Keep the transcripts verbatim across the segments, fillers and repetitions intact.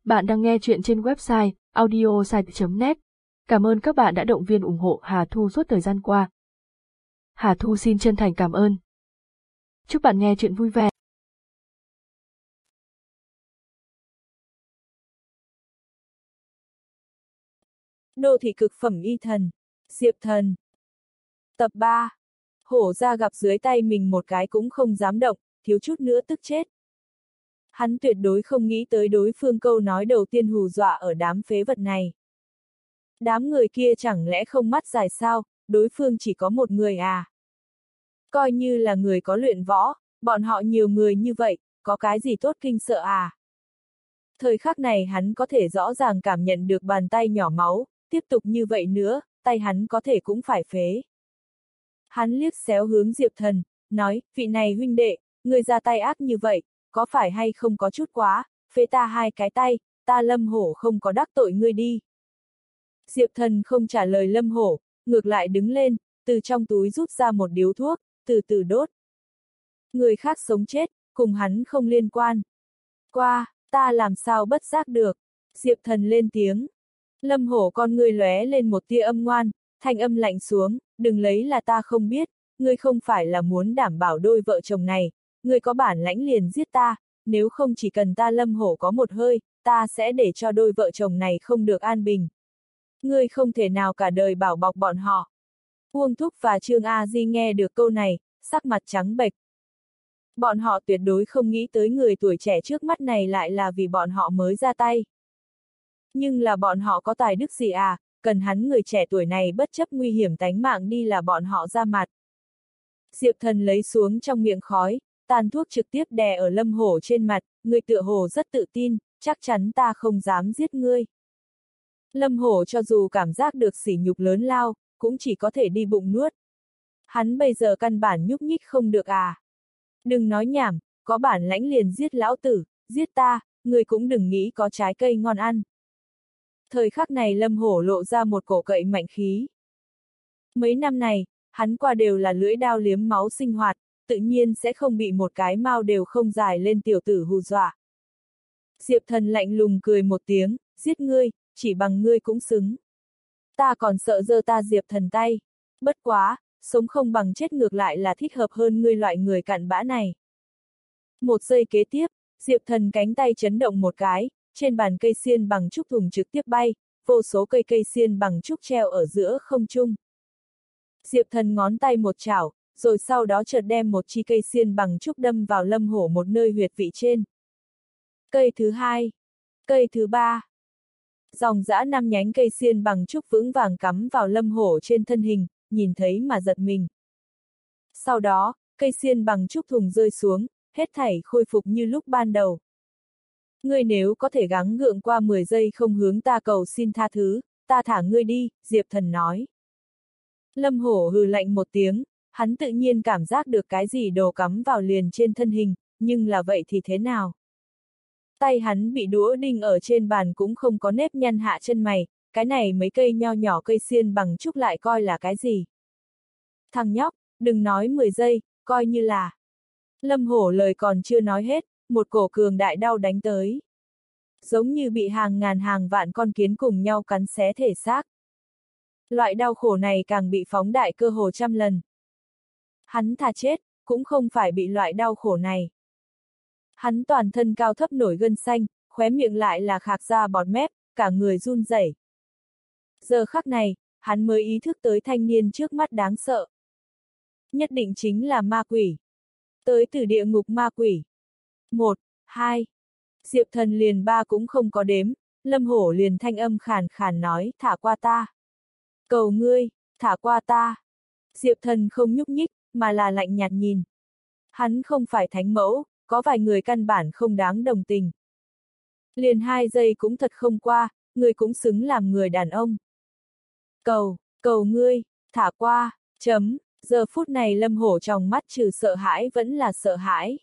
Bạn đang nghe chuyện trên website audiosite chấm net. Cảm ơn các bạn đã động viên ủng hộ Hà Thu suốt thời gian qua. Hà Thu xin chân thành cảm ơn. Chúc bạn nghe chuyện vui vẻ. Đô thị cực phẩm y thần, Diệp Thần. Tập ba. Hổ ra gặp dưới tay mình một cái cũng không dám động, thiếu chút nữa tức chết. Hắn tuyệt đối không nghĩ tới đối phương câu nói đầu tiên hù dọa ở đám phế vật này. Đám người kia chẳng lẽ không mắt dài sao, đối phương chỉ có một người à? Coi như là người có luyện võ, bọn họ nhiều người như vậy, có cái gì tốt kinh sợ à? Thời khắc này hắn có thể rõ ràng cảm nhận được bàn tay nhỏ máu, tiếp tục như vậy nữa, tay hắn có thể cũng phải phế. Hắn liếc xéo hướng Diệp Thần, nói, vị này huynh đệ, người ra tay ác như vậy, có phải hay không có chút quá, phế ta hai cái tay, ta Lâm Hổ không có đắc tội ngươi đi. Diệp Thần không trả lời Lâm Hổ, ngược lại đứng lên, từ trong túi rút ra một điếu thuốc, từ từ đốt. Người khác sống chết, cùng hắn không liên quan. Qua, ta làm sao bất giác được. Diệp Thần lên tiếng. Lâm Hổ con ngươi lóe lên một tia âm ngoan, thanh âm lạnh xuống, đừng lấy là ta không biết, ngươi không phải là muốn đảm bảo đôi vợ chồng này, ngươi có bản lãnh liền giết ta, nếu không chỉ cần ta Lâm Hổ có một hơi, ta sẽ để cho đôi vợ chồng này không được an bình. Ngươi không thể nào cả đời bảo bọc bọn họ. Uông Thúc và Trương A Di nghe được câu này, sắc mặt trắng bệch. Bọn họ tuyệt đối không nghĩ tới người tuổi trẻ trước mắt này lại là vì bọn họ mới ra tay. Nhưng là bọn họ có tài đức gì à, cần hắn người trẻ tuổi này bất chấp nguy hiểm tánh mạng đi là bọn họ ra mặt. Diệp Thần lấy xuống trong miệng khói, tàn thuốc trực tiếp đè ở Lâm Hổ trên mặt, người tựa hồ rất tự tin, chắc chắn ta không dám giết ngươi. Lâm Hổ cho dù cảm giác được sỉ nhục lớn lao, cũng chỉ có thể đi bụng nuốt. Hắn bây giờ căn bản nhúc nhích không được à. Đừng nói nhảm, có bản lãnh liền giết lão tử, giết ta, người cũng đừng nghĩ có trái cây ngon ăn. Thời khắc này Lâm Hổ lộ ra một cổ cậy mạnh khí. Mấy năm này, hắn qua đều là lưỡi đao liếm máu sinh hoạt, tự nhiên sẽ không bị một cái mao đều không dài lên tiểu tử hù dọa. Diệp Thần lạnh lùng cười một tiếng, giết ngươi, chỉ bằng ngươi cũng xứng. Ta còn sợ giơ ta Diệp Thần tay. Bất quá, sống không bằng chết ngược lại là thích hợp hơn ngươi loại người cặn bã này. Một giây kế tiếp, Diệp Thần cánh tay chấn động một cái, trên bàn cây xiên bằng trúc thùng trực tiếp bay, vô số cây cây xiên bằng trúc treo ở giữa không trung. Diệp Thần ngón tay một chảo, rồi sau đó chợt đem một chi cây xiên bằng trúc đâm vào Lâm Hổ một nơi huyệt vị trên. Cây thứ hai, cây thứ ba. Dòng dã năm nhánh cây xiên bằng trúc vững vàng cắm vào Lâm Hổ trên thân hình, nhìn thấy mà giật mình. Sau đó, cây xiên bằng trúc thùng rơi xuống, hết thảy khôi phục như lúc ban đầu. Ngươi nếu có thể gắng gượng qua mười giây không hướng ta cầu xin tha thứ, ta thả ngươi đi, Diệp Thần nói. Lâm Hổ hừ lạnh một tiếng, hắn tự nhiên cảm giác được cái gì đồ cắm vào liền trên thân hình, nhưng là vậy thì thế nào? Tay hắn bị đũa đinh ở trên bàn cũng không có nếp nhăn hạ chân mày, cái này mấy cây nho nhỏ cây xiên bằng trúc lại coi là cái gì? Thằng nhóc, đừng nói mười giây, coi như là. Lâm Hổ lời còn chưa nói hết, một cổ cường đại đau đánh tới. Giống như bị hàng ngàn hàng vạn con kiến cùng nhau cắn xé thể xác. Loại đau khổ này càng bị phóng đại cơ hồ trăm lần. Hắn thà chết, cũng không phải bị loại đau khổ này. Hắn toàn thân cao thấp nổi gân xanh, khóe miệng lại là khạc ra bọt mép, cả người run rẩy. Giờ khắc này, hắn mới ý thức tới thanh niên trước mắt đáng sợ. Nhất định chính là ma quỷ. Tới từ địa ngục ma quỷ. Một, hai. Diệp Thần liền ba cũng không có đếm, Lâm Hổ liền thanh âm khàn khàn nói, thả qua ta. Cầu ngươi, thả qua ta. Diệp Thần không nhúc nhích, mà là lạnh nhạt nhìn. Hắn không phải thánh mẫu, có vài người căn bản không đáng đồng tình. Liền hai giây cũng thật không qua, người cũng xứng làm người đàn ông. Cầu, cầu ngươi, thả qua, chấm, giờ phút này Lâm Hổ trong mắt trừ sợ hãi vẫn là sợ hãi.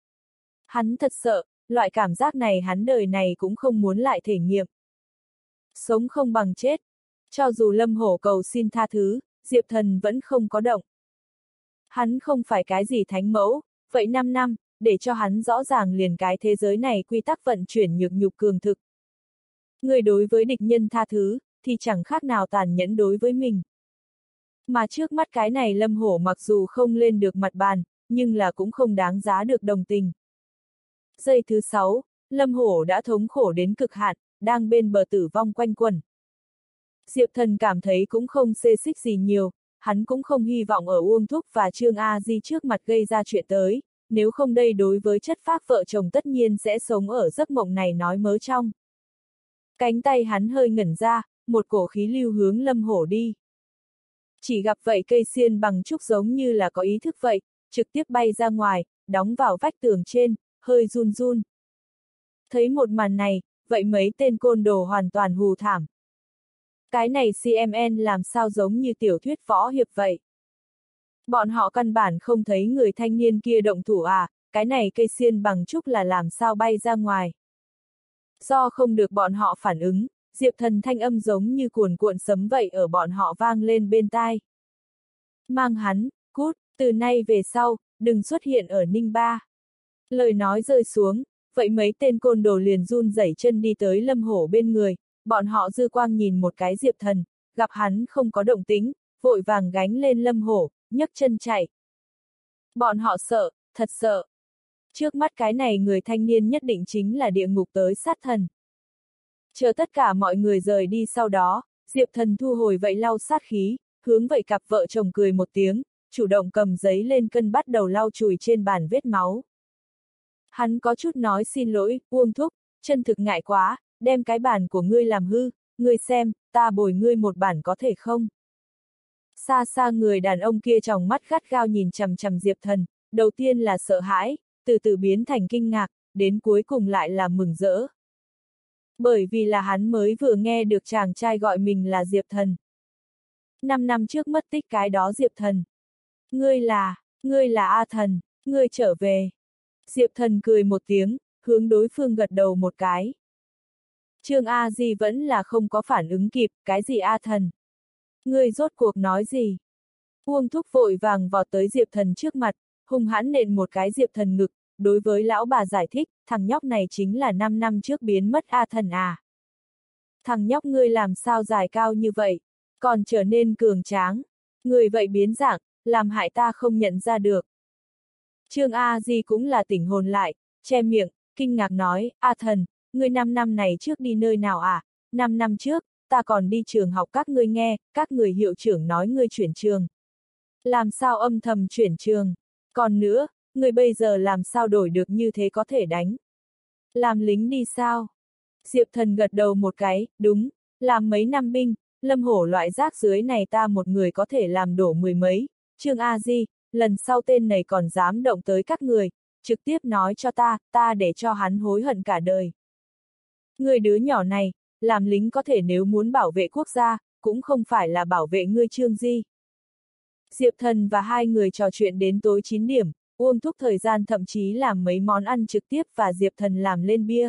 Hắn thật sợ, loại cảm giác này hắn đời này cũng không muốn lại thể nghiệm. Sống không bằng chết. Cho dù Lâm Hổ cầu xin tha thứ, Diệp Thần vẫn không có động. Hắn không phải cái gì thánh mẫu, vậy năm năm, để cho hắn rõ ràng liền cái thế giới này quy tắc vận chuyển nhược nhục cường thực. Người đối với địch nhân tha thứ, thì chẳng khác nào tàn nhẫn đối với mình. Mà trước mắt cái này Lâm Hổ mặc dù không lên được mặt bàn, nhưng là cũng không đáng giá được đồng tình. Giây thứ sáu, Lâm Hổ đã thống khổ đến cực hạn, đang bên bờ tử vong quanh quẩn. Diệp Thần cảm thấy cũng không xê xích gì nhiều, hắn cũng không hy vọng ở Uông Thúc và Trương A Di trước mặt gây ra chuyện tới, nếu không đây đối với chất phác vợ chồng tất nhiên sẽ sống ở giấc mộng này nói mớ trong. Cánh tay hắn hơi ngẩn ra, một cổ khí lưu hướng Lâm Hổ đi. Chỉ gặp vậy cây xiên bằng trúc giống như là có ý thức vậy, trực tiếp bay ra ngoài, đóng vào vách tường trên, hơi run run. Thấy một màn này, vậy mấy tên côn đồ hoàn toàn hù thảm. Cái này xê em en làm sao giống như tiểu thuyết võ hiệp vậy? Bọn họ căn bản không thấy người thanh niên kia động thủ à, cái này cây xiên bằng trúc là làm sao bay ra ngoài. Do không được bọn họ phản ứng, Diệp Thần thanh âm giống như cuồn cuộn sấm vậy ở bọn họ vang lên bên tai. Mang hắn, cút, từ nay về sau, đừng xuất hiện ở Ninh Ba. Lời nói rơi xuống, vậy mấy tên côn đồ liền run rẩy chân đi tới Lâm Hổ bên người, bọn họ dư quang nhìn một cái Diệp Thần, gặp hắn không có động tĩnh, vội vàng gánh lên Lâm Hổ, nhấc chân chạy. Bọn họ sợ, thật sợ. Trước mắt cái này người thanh niên nhất định chính là địa ngục tới sát thần. Chờ tất cả mọi người rời đi sau đó, Diệp Thần thu hồi vậy lau sát khí, hướng vậy cặp vợ chồng cười một tiếng, chủ động cầm giấy lên cân bắt đầu lau chùi trên bàn vết máu. Hắn có chút nói xin lỗi, Uông Thúc, chân thực ngại quá, đem cái bàn của ngươi làm hư, ngươi xem, ta bồi ngươi một bản có thể không? Xa xa người đàn ông kia tròng mắt gắt gao nhìn chằm chằm Diệp Thần, đầu tiên là sợ hãi, từ từ biến thành kinh ngạc, đến cuối cùng lại là mừng rỡ. Bởi vì là hắn mới vừa nghe được chàng trai gọi mình là Diệp Thần. Năm năm trước mất tích cái đó Diệp Thần. Ngươi là, ngươi là A Thần, ngươi trở về. Diệp Thần cười một tiếng, hướng đối phương gật đầu một cái. Trương A Di vẫn là không có phản ứng kịp, cái gì A Thần? Ngươi rốt cuộc nói gì? Uông Thúc vội vàng vọt tới Diệp Thần trước mặt, hung hãn nện một cái Diệp Thần ngực, đối với lão bà giải thích, thằng nhóc này chính là năm năm trước biến mất A Thần à. Thằng nhóc ngươi làm sao dài cao như vậy, còn trở nên cường tráng, người vậy biến dạng, làm hại ta không nhận ra được. Trương A Di cũng là tỉnh hồn lại, che miệng, kinh ngạc nói, A Thần, ngươi năm năm này trước đi nơi nào à? Năm năm trước, ta còn đi trường học các ngươi nghe, các người hiệu trưởng nói ngươi chuyển trường. Làm sao âm thầm chuyển trường? Còn nữa, ngươi bây giờ làm sao đổi được như thế có thể đánh? Làm lính đi sao? Diệp Thần gật đầu một cái, đúng, làm mấy năm binh, Lâm Hổ loại rác dưới này ta một người có thể làm đổ mười mấy. Trương A Di, lần sau tên này còn dám động tới các người, trực tiếp nói cho ta, ta để cho hắn hối hận cả đời. Người đứa nhỏ này, làm lính có thể nếu muốn bảo vệ quốc gia, cũng không phải là bảo vệ ngươi Trương Di. Diệp Thần và hai người trò chuyện đến tối chín điểm, Uông Thúc thời gian thậm chí làm mấy món ăn trực tiếp và Diệp Thần làm lên bia.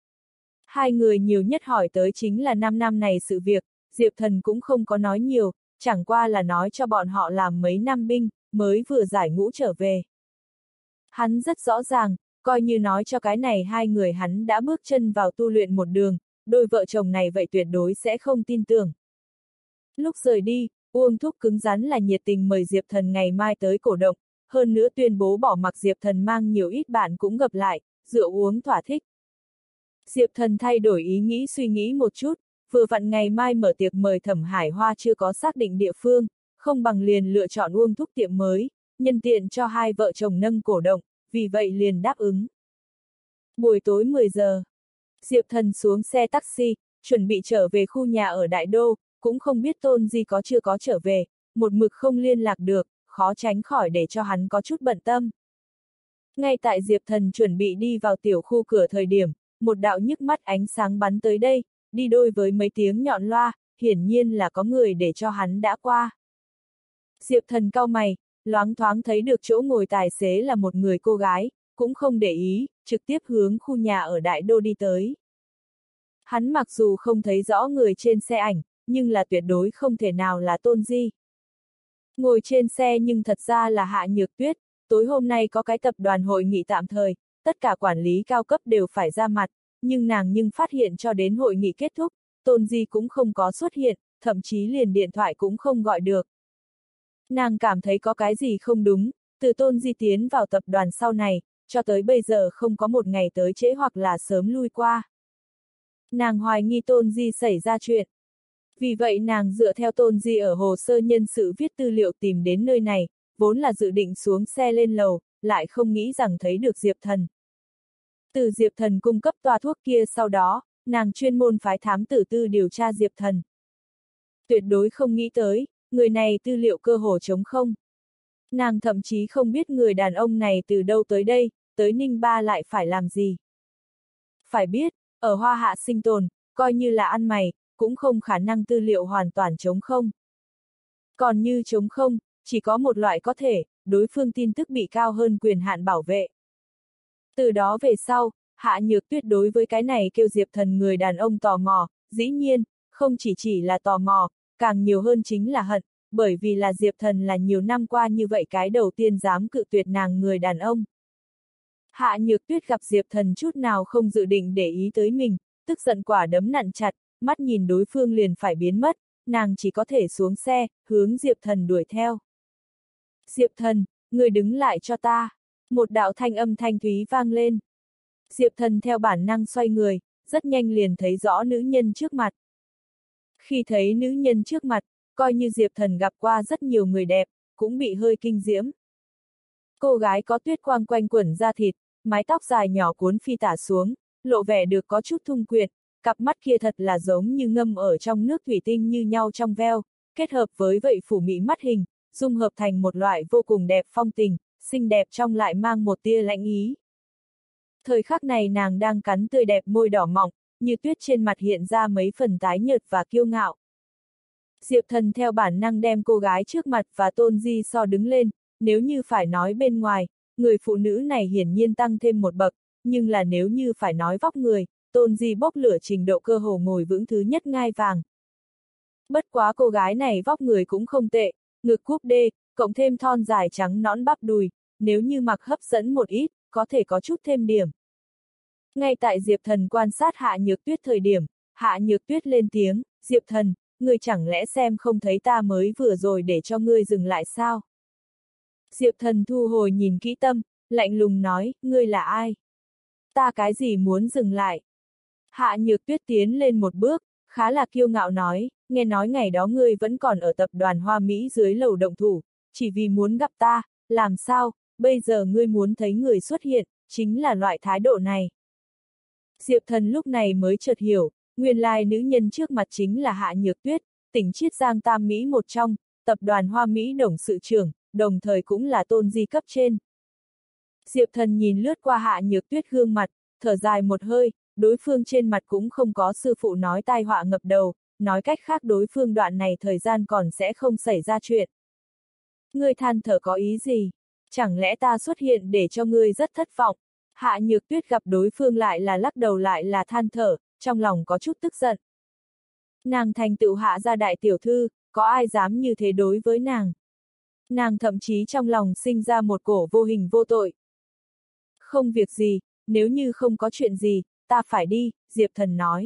Hai người nhiều nhất hỏi tới chính là năm năm này sự việc, Diệp Thần cũng không có nói nhiều, chẳng qua là nói cho bọn họ làm mấy năm binh, mới vừa giải ngũ trở về. Hắn rất rõ ràng, coi như nói cho cái này hai người hắn đã bước chân vào tu luyện một đường, đôi vợ chồng này vậy tuyệt đối sẽ không tin tưởng. Lúc rời đi, Uông Thúc cứng rắn là nhiệt tình mời Diệp Thần ngày mai tới cổ động, hơn nữa tuyên bố bỏ mặc Diệp Thần mang nhiều ít bạn cũng gặp lại, rượu uống thỏa thích. Diệp Thần thay đổi ý nghĩ suy nghĩ một chút, vừa vặn ngày mai mở tiệc mời Thẩm Hải Hoa chưa có xác định địa phương, không bằng liền lựa chọn Uông Thúc tiệm mới, nhân tiện cho hai vợ chồng nâng cổ động, vì vậy liền đáp ứng. Buổi tối mười giờ, Diệp Thần xuống xe taxi, chuẩn bị trở về khu nhà ở Đại Đô, cũng không biết Tôn Di có chưa có trở về, một mực không liên lạc được, khó tránh khỏi để cho hắn có chút bận tâm. Ngay tại Diệp Thần chuẩn bị đi vào tiểu khu cửa thời điểm, một đạo nhức mắt ánh sáng bắn tới đây, đi đôi với mấy tiếng nhọn loa, hiển nhiên là có người để cho hắn đã qua. Diệp Thần cau mày, loáng thoáng thấy được chỗ ngồi tài xế là một người cô gái, cũng không để ý, trực tiếp hướng khu nhà ở Đại Đô đi tới. Hắn mặc dù không thấy rõ người trên xe ảnh, nhưng là tuyệt đối không thể nào là Tôn Di. Ngồi trên xe nhưng thật ra là Hạ Nhược Tuyết, tối hôm nay có cái tập đoàn hội nghị tạm thời, tất cả quản lý cao cấp đều phải ra mặt, nhưng nàng nhưng phát hiện cho đến hội nghị kết thúc, Tôn Di cũng không có xuất hiện, thậm chí liền điện thoại cũng không gọi được. Nàng cảm thấy có cái gì không đúng, từ Tôn Di tiến vào tập đoàn sau này, cho tới bây giờ không có một ngày tới trễ hoặc là sớm lui qua. Nàng hoài nghi Tôn Di xảy ra chuyện. Vì vậy nàng dựa theo Tôn Di ở hồ sơ nhân sự viết tư liệu tìm đến nơi này, vốn là dự định xuống xe lên lầu, lại không nghĩ rằng thấy được Diệp Thần. Từ Diệp Thần cung cấp toa thuốc kia sau đó, nàng chuyên môn phái thám tử tư điều tra Diệp Thần. Tuyệt đối không nghĩ tới, người này tư liệu cơ hồ trống không. Nàng thậm chí không biết người đàn ông này từ đâu tới đây, tới Ninh Ba lại phải làm gì. Phải biết, ở Hoa Hạ sinh tồn, coi như là ăn mày, cũng không khả năng tư liệu hoàn toàn trống không. Còn như trống không, chỉ có một loại có thể, đối phương tin tức bị cao hơn quyền hạn bảo vệ. Từ đó về sau, Hạ Nhược Tuyết đối với cái này kêu Diệp Thần người đàn ông tò mò, dĩ nhiên, không chỉ chỉ là tò mò, càng nhiều hơn chính là hận, bởi vì là Diệp Thần là nhiều năm qua như vậy cái đầu tiên dám cự tuyệt nàng người đàn ông. Hạ Nhược Tuyết gặp Diệp Thần chút nào không dự định để ý tới mình, tức giận quả đấm nặn chặt, mắt nhìn đối phương liền phải biến mất, nàng chỉ có thể xuống xe, hướng Diệp Thần đuổi theo. Diệp Thần, người đứng lại cho ta. Một đạo thanh âm thanh thúy vang lên. Diệp Thần theo bản năng xoay người, rất nhanh liền thấy rõ nữ nhân trước mặt. Khi thấy nữ nhân trước mặt, coi như Diệp Thần gặp qua rất nhiều người đẹp, cũng bị hơi kinh diễm. Cô gái có tuyết quang quanh quẩn da thịt, mái tóc dài nhỏ cuốn phi tả xuống, lộ vẻ được có chút thung quyệt, cặp mắt kia thật là giống như ngâm ở trong nước thủy tinh như nhau trong veo, kết hợp với vậy phủ mị mắt hình, dung hợp thành một loại vô cùng đẹp phong tình, xinh đẹp trong lại mang một tia lãnh ý. Thời khắc này nàng đang cắn tươi đẹp môi đỏ mọng, như tuyết trên mặt hiện ra mấy phần tái nhợt và kiêu ngạo. Diệp Thần theo bản năng đem cô gái trước mặt và Tôn Di so đứng lên, nếu như phải nói bên ngoài, người phụ nữ này hiển nhiên tăng thêm một bậc, nhưng là nếu như phải nói vóc người, Tôn Di bốc lửa trình độ cơ hồ ngồi vững thứ nhất ngai vàng. Bất quá cô gái này vóc người cũng không tệ, ngực cúp đê, cộng thêm thon dài trắng nõn bắp đùi, nếu như mặc hấp dẫn một ít, có thể có chút thêm điểm. Ngay tại Diệp Thần quan sát Hạ Nhược Tuyết thời điểm, Hạ Nhược Tuyết lên tiếng, Diệp Thần, ngươi chẳng lẽ xem không thấy ta mới vừa rồi để cho ngươi dừng lại sao? Diệp Thần thu hồi nhìn kỹ tâm, lạnh lùng nói, ngươi là ai? Ta cái gì muốn dừng lại? Hạ Nhược Tuyết tiến lên một bước, khá là kiêu ngạo nói, nghe nói ngày đó ngươi vẫn còn ở tập đoàn Hoa Mỹ dưới lầu động thủ, chỉ vì muốn gặp ta, làm sao, bây giờ ngươi muốn thấy người xuất hiện, chính là loại thái độ này. Diệp Thần lúc này mới chợt hiểu, nguyên lai nữ nhân trước mặt chính là Hạ Nhược Tuyết, tỉnh Chiết Giang Tam Mỹ một trong, tập đoàn Hoa Mỹ董sự trưởng, đồng thời cũng là Tôn Di cấp trên. Diệp Thần nhìn lướt qua Hạ Nhược Tuyết gương mặt, thở dài một hơi, đối phương trên mặt cũng không có sư phụ nói tai họa ngập đầu, nói cách khác đối phương đoạn này thời gian còn sẽ không xảy ra chuyện. Ngươi than thở có ý gì? Chẳng lẽ ta xuất hiện để cho ngươi rất thất vọng? Hạ Nhược Tuyết gặp đối phương lại là lắc đầu lại là than thở, trong lòng có chút tức giận. Nàng thành tựu Hạ gia đại tiểu thư, có ai dám như thế đối với nàng? Nàng thậm chí trong lòng sinh ra một cổ vô hình vô tội. Không việc gì, nếu như không có chuyện gì, ta phải đi, Diệp Thần nói.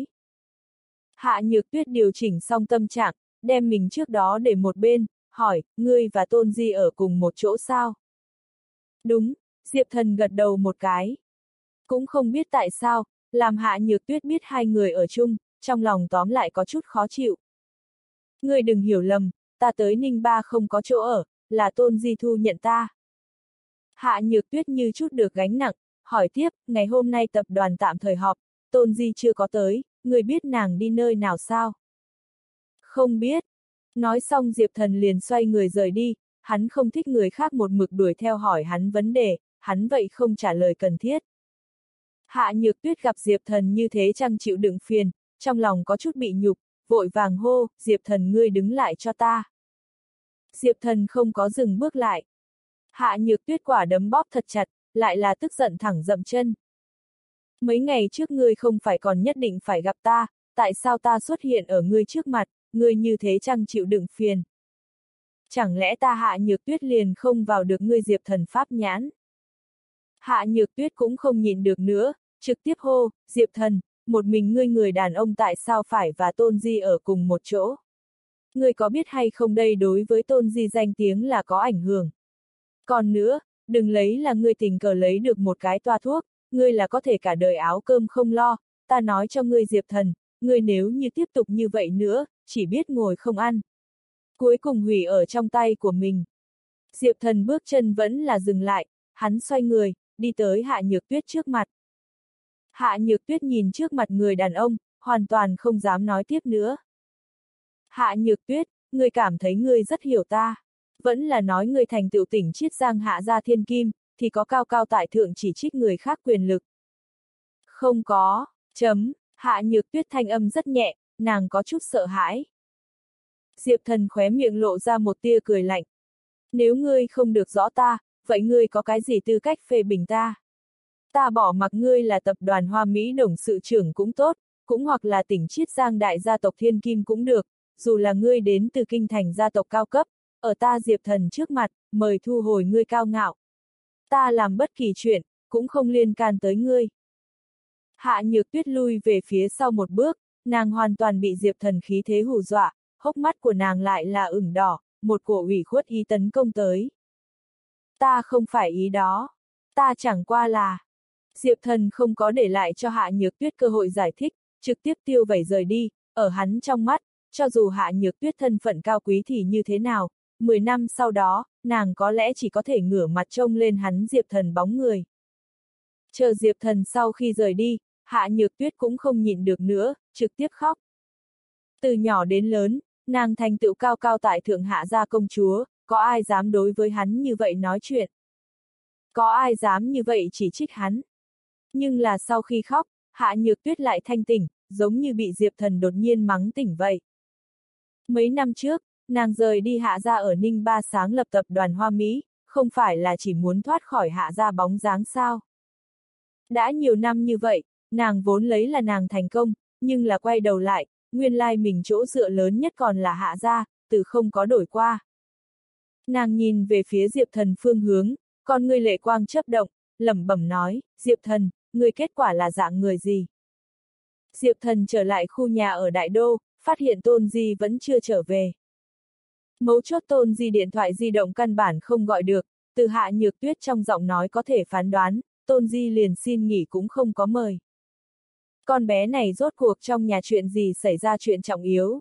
Hạ Nhược Tuyết điều chỉnh xong tâm trạng, đem mình trước đó để một bên, hỏi, ngươi và Tôn Di ở cùng một chỗ sao? Đúng, Diệp Thần gật đầu một cái. Cũng không biết tại sao, làm Hạ Nhược Tuyết biết hai người ở chung, trong lòng tóm lại có chút khó chịu. Ngươi đừng hiểu lầm, ta tới Ninh Ba không có chỗ ở, là Tôn Di thu nhận ta. Hạ Nhược Tuyết như chút được gánh nặng, hỏi tiếp, ngày hôm nay tập đoàn tạm thời họp, Tôn Di chưa có tới, ngươi biết nàng đi nơi nào sao? Không biết. Nói xong Diệp Thần liền xoay người rời đi, hắn không thích người khác một mực đuổi theo hỏi hắn vấn đề, hắn vậy không trả lời cần thiết. Hạ Nhược Tuyết gặp Diệp Thần như thế chẳng chịu đựng phiền, trong lòng có chút bị nhục, vội vàng hô, Diệp Thần ngươi đứng lại cho ta. Diệp Thần không có dừng bước lại. Hạ Nhược Tuyết quả đấm bóp thật chặt, lại là tức giận thẳng dậm chân. Mấy ngày trước ngươi không phải còn nhất định phải gặp ta, tại sao ta xuất hiện ở ngươi trước mặt, ngươi như thế chẳng chịu đựng phiền. Chẳng lẽ ta Hạ Nhược Tuyết liền không vào được ngươi Diệp Thần pháp nhãn? Hạ Nhược Tuyết cũng không nhịn được nữa, trực tiếp hô, Diệp Thần, một mình ngươi người đàn ông tại sao phải và Tôn Di ở cùng một chỗ? Ngươi có biết hay không đây đối với Tôn Di danh tiếng là có ảnh hưởng. Còn nữa, đừng lấy là ngươi tình cờ lấy được một cái toa thuốc, ngươi là có thể cả đời áo cơm không lo, ta nói cho ngươi Diệp Thần, ngươi nếu như tiếp tục như vậy nữa, chỉ biết ngồi không ăn. Cuối cùng hủy ở trong tay của mình. Diệp Thần bước chân vẫn là dừng lại, hắn xoay người, đi tới Hạ Nhược Tuyết trước mặt. Hạ Nhược Tuyết nhìn trước mặt người đàn ông, hoàn toàn không dám nói tiếp nữa. Hạ Nhược Tuyết, ngươi cảm thấy ngươi rất hiểu ta. Vẫn là nói ngươi thành tựu tỉnh Chiết Giang hạ gia thiên kim, thì có cao cao tại thượng chỉ trích người khác quyền lực. Không có, chấm, Hạ Nhược Tuyết thanh âm rất nhẹ, nàng có chút sợ hãi. Diệp Thần khóe miệng lộ ra một tia cười lạnh. Nếu ngươi không được rõ ta, vậy ngươi có cái gì tư cách phê bình ta? Ta bỏ mặc ngươi là tập đoàn Hoa Mỹ董sự trưởng cũng tốt, cũng hoặc là tỉnh Chiết Giang đại gia tộc thiên kim cũng được, dù là ngươi đến từ kinh thành gia tộc cao cấp, ở ta Diệp Thần trước mặt, mời thu hồi ngươi cao ngạo. Ta làm bất kỳ chuyện, cũng không liên can tới ngươi. Hạ Nhược Tuyết lui về phía sau một bước, nàng hoàn toàn bị Diệp Thần khí thế hù dọa, hốc mắt của nàng lại là ửng đỏ, một cổ ủy khuất ý tấn công tới. Ta không phải ý đó, ta chẳng qua là... Diệp Thần không có để lại cho Hạ Nhược Tuyết cơ hội giải thích, trực tiếp tiêu vẩy rời đi, ở hắn trong mắt, cho dù Hạ Nhược Tuyết thân phận cao quý thì như thế nào, mười năm sau đó, nàng có lẽ chỉ có thể ngửa mặt trông lên hắn Diệp Thần bóng người. Chờ Diệp Thần sau khi rời đi, Hạ Nhược Tuyết cũng không nhịn được nữa, trực tiếp khóc. Từ nhỏ đến lớn, nàng thành tựu cao cao tại thượng hạ gia công chúa, có ai dám đối với hắn như vậy nói chuyện? Có ai dám như vậy chỉ trích hắn? Nhưng là sau khi khóc, Hạ Nhược Tuyết lại thanh tỉnh, giống như bị Diệp Thần đột nhiên mắng tỉnh vậy. Mấy năm trước, nàng rời đi Hạ gia ở Ninh Ba sáng lập tập đoàn Hoa Mỹ, không phải là chỉ muốn thoát khỏi Hạ gia bóng dáng sao? Đã nhiều năm như vậy, nàng vốn lấy là nàng thành công, nhưng là quay đầu lại, nguyên lai mình chỗ dựa lớn nhất còn là Hạ gia, từ không có đổi qua. Nàng nhìn về phía Diệp Thần phương hướng, con ngươi lệ quang chớp động, lẩm bẩm nói, Diệp Thần, ngươi kết quả là dạng người gì? Diệp Thần trở lại khu nhà ở Đại Đô, phát hiện Tôn Di vẫn chưa trở về. Mấu chốt Tôn Di điện thoại di động căn bản không gọi được, từ Hạ Nhược Tuyết trong giọng nói có thể phán đoán, Tôn Di liền xin nghỉ cũng không có mời. Con bé này rốt cuộc trong nhà chuyện gì xảy ra chuyện trọng yếu?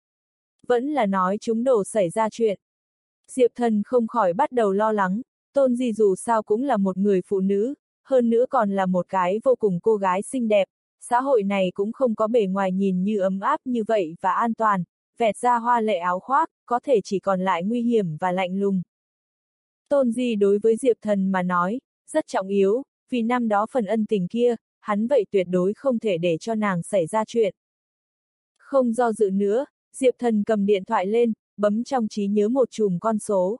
Vẫn là nói chúng đồ xảy ra chuyện. Diệp Thần không khỏi bắt đầu lo lắng, Tôn Di dù sao cũng là một người phụ nữ, hơn nữa còn là một cái vô cùng cô gái xinh đẹp, xã hội này cũng không có bề ngoài nhìn như ấm áp như vậy và an toàn, vẹt ra hoa lệ áo khoác, có thể chỉ còn lại nguy hiểm và lạnh lùng. Tôn Di đối với Diệp Thần mà nói, rất trọng yếu, vì năm đó phần ân tình kia, hắn vậy tuyệt đối không thể để cho nàng xảy ra chuyện. Không do dự nữa, Diệp Thần cầm điện thoại lên, bấm trong trí nhớ một chùm con số.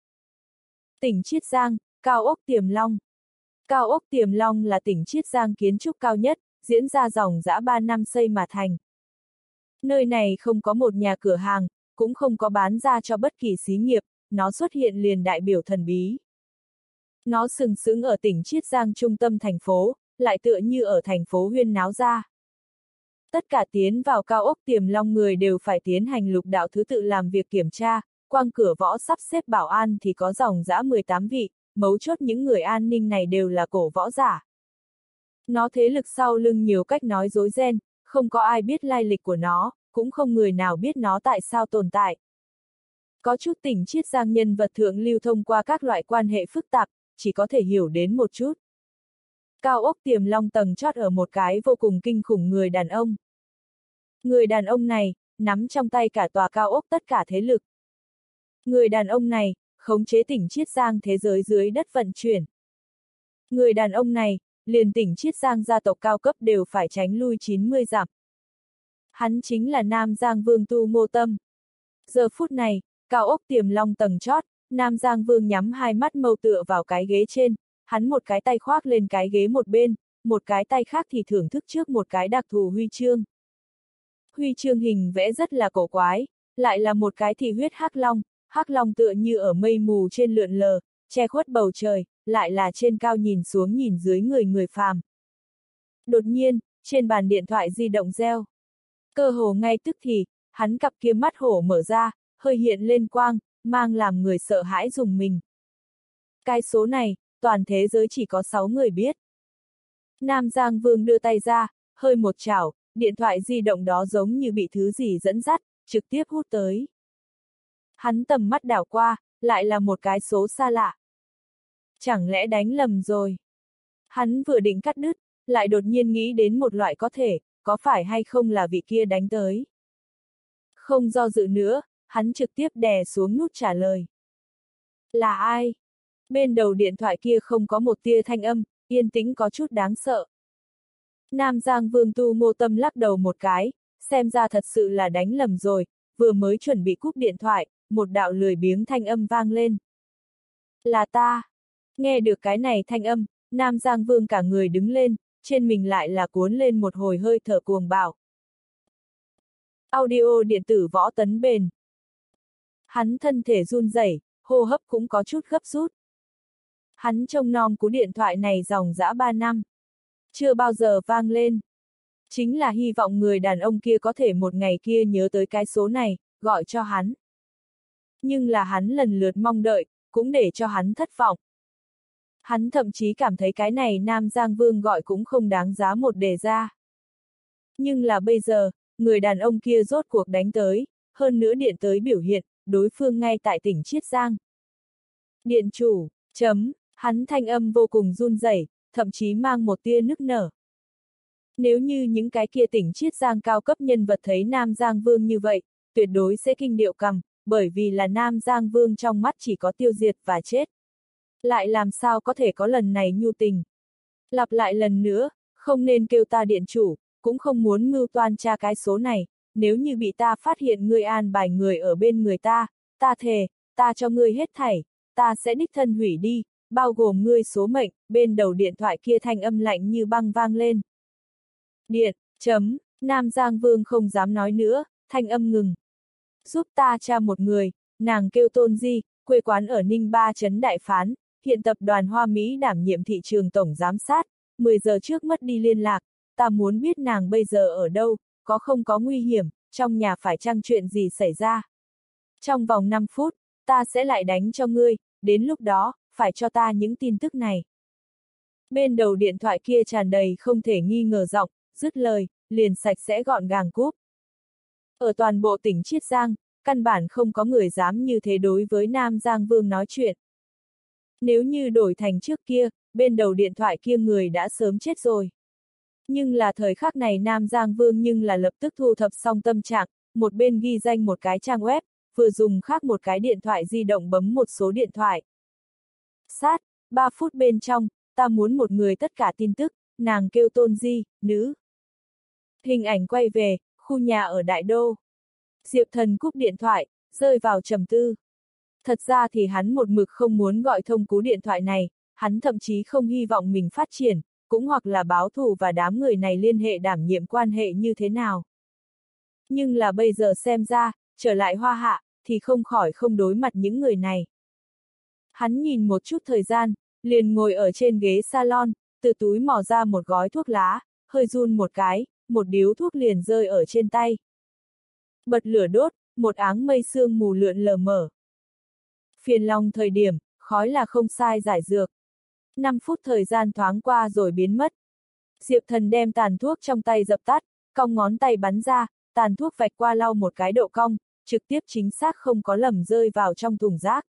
Tỉnh Chiết Giang, cao ốc Tiềm Long. Cao ốc Tiềm Long là tỉnh Chiết Giang kiến trúc cao nhất, diễn ra dòng dã ba năm xây mà thành. Nơi này không có một nhà cửa hàng, cũng không có bán ra cho bất kỳ xí nghiệp, nó xuất hiện liền đại biểu thần bí. Nó sừng sững ở tỉnh Chiết Giang trung tâm thành phố, lại tựa như ở thành phố huyên náo ra. Tất cả tiến vào cao ốc Tiềm Long người đều phải tiến hành lục đạo thứ tự làm việc kiểm tra, quang cửa võ sắp xếp bảo an thì có dòng dã mười tám vị, mấu chốt những người an ninh này đều là cổ võ giả. Nó thế lực sau lưng nhiều cách nói dối ren, không có ai biết lai lịch của nó, cũng không người nào biết nó tại sao tồn tại. Có chút tỉnh Chiết Giang nhân vật thượng lưu thông qua các loại quan hệ phức tạp, chỉ có thể hiểu đến một chút. Cao ốc Tiềm Long tầng chót ở một cái vô cùng kinh khủng người đàn ông. Người đàn ông này, nắm trong tay cả tòa cao ốc tất cả thế lực. Người đàn ông này, khống chế tỉnh Chiết Giang thế giới dưới đất vận chuyển. Người đàn ông này, liền tỉnh Chiết Giang gia tộc cao cấp đều phải tránh lui chín mươi dặm. Hắn chính là Nam Giang Vương Tu Ngô Tâm. Giờ phút này, cao ốc Tiềm Long tầng chót, Nam Giang Vương nhắm hai mắt mâu tựa vào cái ghế trên, hắn một cái tay khoác lên cái ghế một bên, một cái tay khác thì thưởng thức trước một cái đặc thù huy chương. Huy chương hình vẽ rất là cổ quái, lại là một cái thị huyết hắc long, hắc long tựa như ở mây mù trên lượn lờ, che khuất bầu trời, lại là trên cao nhìn xuống nhìn dưới người người phàm. Đột nhiên, trên bàn điện thoại di động reo. Cơ hồ ngay tức thì, hắn cặp kia mắt hổ mở ra, hơi hiện lên quang, mang làm người sợ hãi rùng mình. Cái số này, toàn thế giới chỉ có sáu người biết. Nam Giang Vương đưa tay ra, hơi một chảo, điện thoại di động đó giống như bị thứ gì dẫn dắt, trực tiếp hút tới. Hắn tầm mắt đảo qua, lại là một cái số xa lạ. Chẳng lẽ đánh lầm rồi? Hắn vừa định cắt đứt, lại đột nhiên nghĩ đến một loại có thể, có phải hay không là vị kia đánh tới. Không do dự nữa, hắn trực tiếp đè xuống nút trả lời. Là ai? Bên đầu điện thoại kia không có một tia thanh âm, yên tĩnh có chút đáng sợ. Nam Giang Vương Tu Ngô Tâm lắc đầu một cái, xem ra thật sự là đánh lầm rồi, vừa mới chuẩn bị cúp điện thoại, một đạo lười biếng thanh âm vang lên. Là ta. Nghe được cái này thanh âm, Nam Giang Vương cả người đứng lên, trên mình lại là cuốn lên một hồi hơi thở cuồng bạo. Audio điện tử Võ Tấn Bền. Hắn thân thể run rẩy, hô hấp cũng có chút gấp rút. Hắn trông nom cú điện thoại này dòng dã ba năm. Chưa bao giờ vang lên. Chính là hy vọng người đàn ông kia có thể một ngày kia nhớ tới cái số này, gọi cho hắn. Nhưng là hắn lần lượt mong đợi, cũng để cho hắn thất vọng. Hắn thậm chí cảm thấy cái này Nam Giang Vương gọi cũng không đáng giá một đề ra. Nhưng là bây giờ, người đàn ông kia rốt cuộc đánh tới, hơn nữa điện tới biểu hiện, đối phương ngay tại tỉnh Chiết Giang. Điện chủ, chấm, hắn thanh âm vô cùng run rẩy, thậm chí mang một tia nức nở. Nếu như những cái kia tỉnh Chiết Giang cao cấp nhân vật thấy Nam Giang Vương như vậy, tuyệt đối sẽ kinh điệu cằm, bởi vì là Nam Giang Vương trong mắt chỉ có tiêu diệt và chết. Lại làm sao có thể có lần này nhu tình. Lặp lại lần nữa, không nên kêu ta điện chủ, cũng không muốn mưu toan tra cái số này, nếu như bị ta phát hiện ngươi an bài người ở bên người ta, ta thề, ta cho ngươi hết thảy, ta sẽ đích thân hủy đi, bao gồm ngươi số mệnh. Bên đầu điện thoại kia thanh âm lạnh như băng vang lên. Điện, chấm, Nam Giang Vương không dám nói nữa, thanh âm ngừng. Giúp ta tra một người, nàng kêu Tôn Di, quê quán ở Ninh Ba Trấn Đại Phán, hiện tập đoàn Hoa Mỹ đảm nhiệm thị trường tổng giám sát, mười giờ trước mất đi liên lạc, ta muốn biết nàng bây giờ ở đâu, có không có nguy hiểm, trong nhà phải chăng chuyện gì xảy ra. Trong vòng năm phút, ta sẽ lại đánh cho ngươi, đến lúc đó, phải cho ta những tin tức này. Bên đầu điện thoại kia tràn đầy không thể nghi ngờ giọng, dứt lời, liền sạch sẽ gọn gàng cúp. Ở toàn bộ tỉnh Chiết Giang, căn bản không có người dám như thế đối với Nam Giang Vương nói chuyện. Nếu như đổi thành trước kia, bên đầu điện thoại kia người đã sớm chết rồi. Nhưng là thời khắc này Nam Giang Vương nhưng là lập tức thu thập xong tâm trạng, một bên ghi danh một cái trang web, vừa dùng khác một cái điện thoại di động bấm một số điện thoại. Sát, ba phút bên trong, ta muốn một người tất cả tin tức, nàng kêu Tôn Di, nữ. Hình ảnh quay về, khu nhà ở Đại Đô. Diệp Thần cúp điện thoại, rơi vào trầm tư. Thật ra thì hắn một mực không muốn gọi thông cú điện thoại này, hắn thậm chí không hy vọng mình phát triển, cũng hoặc là báo thù và đám người này liên hệ đảm nhiệm quan hệ như thế nào. Nhưng là bây giờ xem ra, trở lại Hoa Hạ, thì không khỏi không đối mặt những người này. Hắn nhìn một chút thời gian, liền ngồi ở trên ghế salon, từ túi mò ra một gói thuốc lá, hơi run một cái, một điếu thuốc liền rơi ở trên tay. Bật lửa đốt, một áng mây sương mù lượn lờ mở. Phiền lòng thời điểm, khói là không sai giải dược. năm phút thời gian thoáng qua rồi biến mất. Diệp Thần đem tàn thuốc trong tay dập tắt, cong ngón tay bắn ra, tàn thuốc vạch qua lau một cái độ cong, trực tiếp chính xác không có lầm rơi vào trong thùng rác.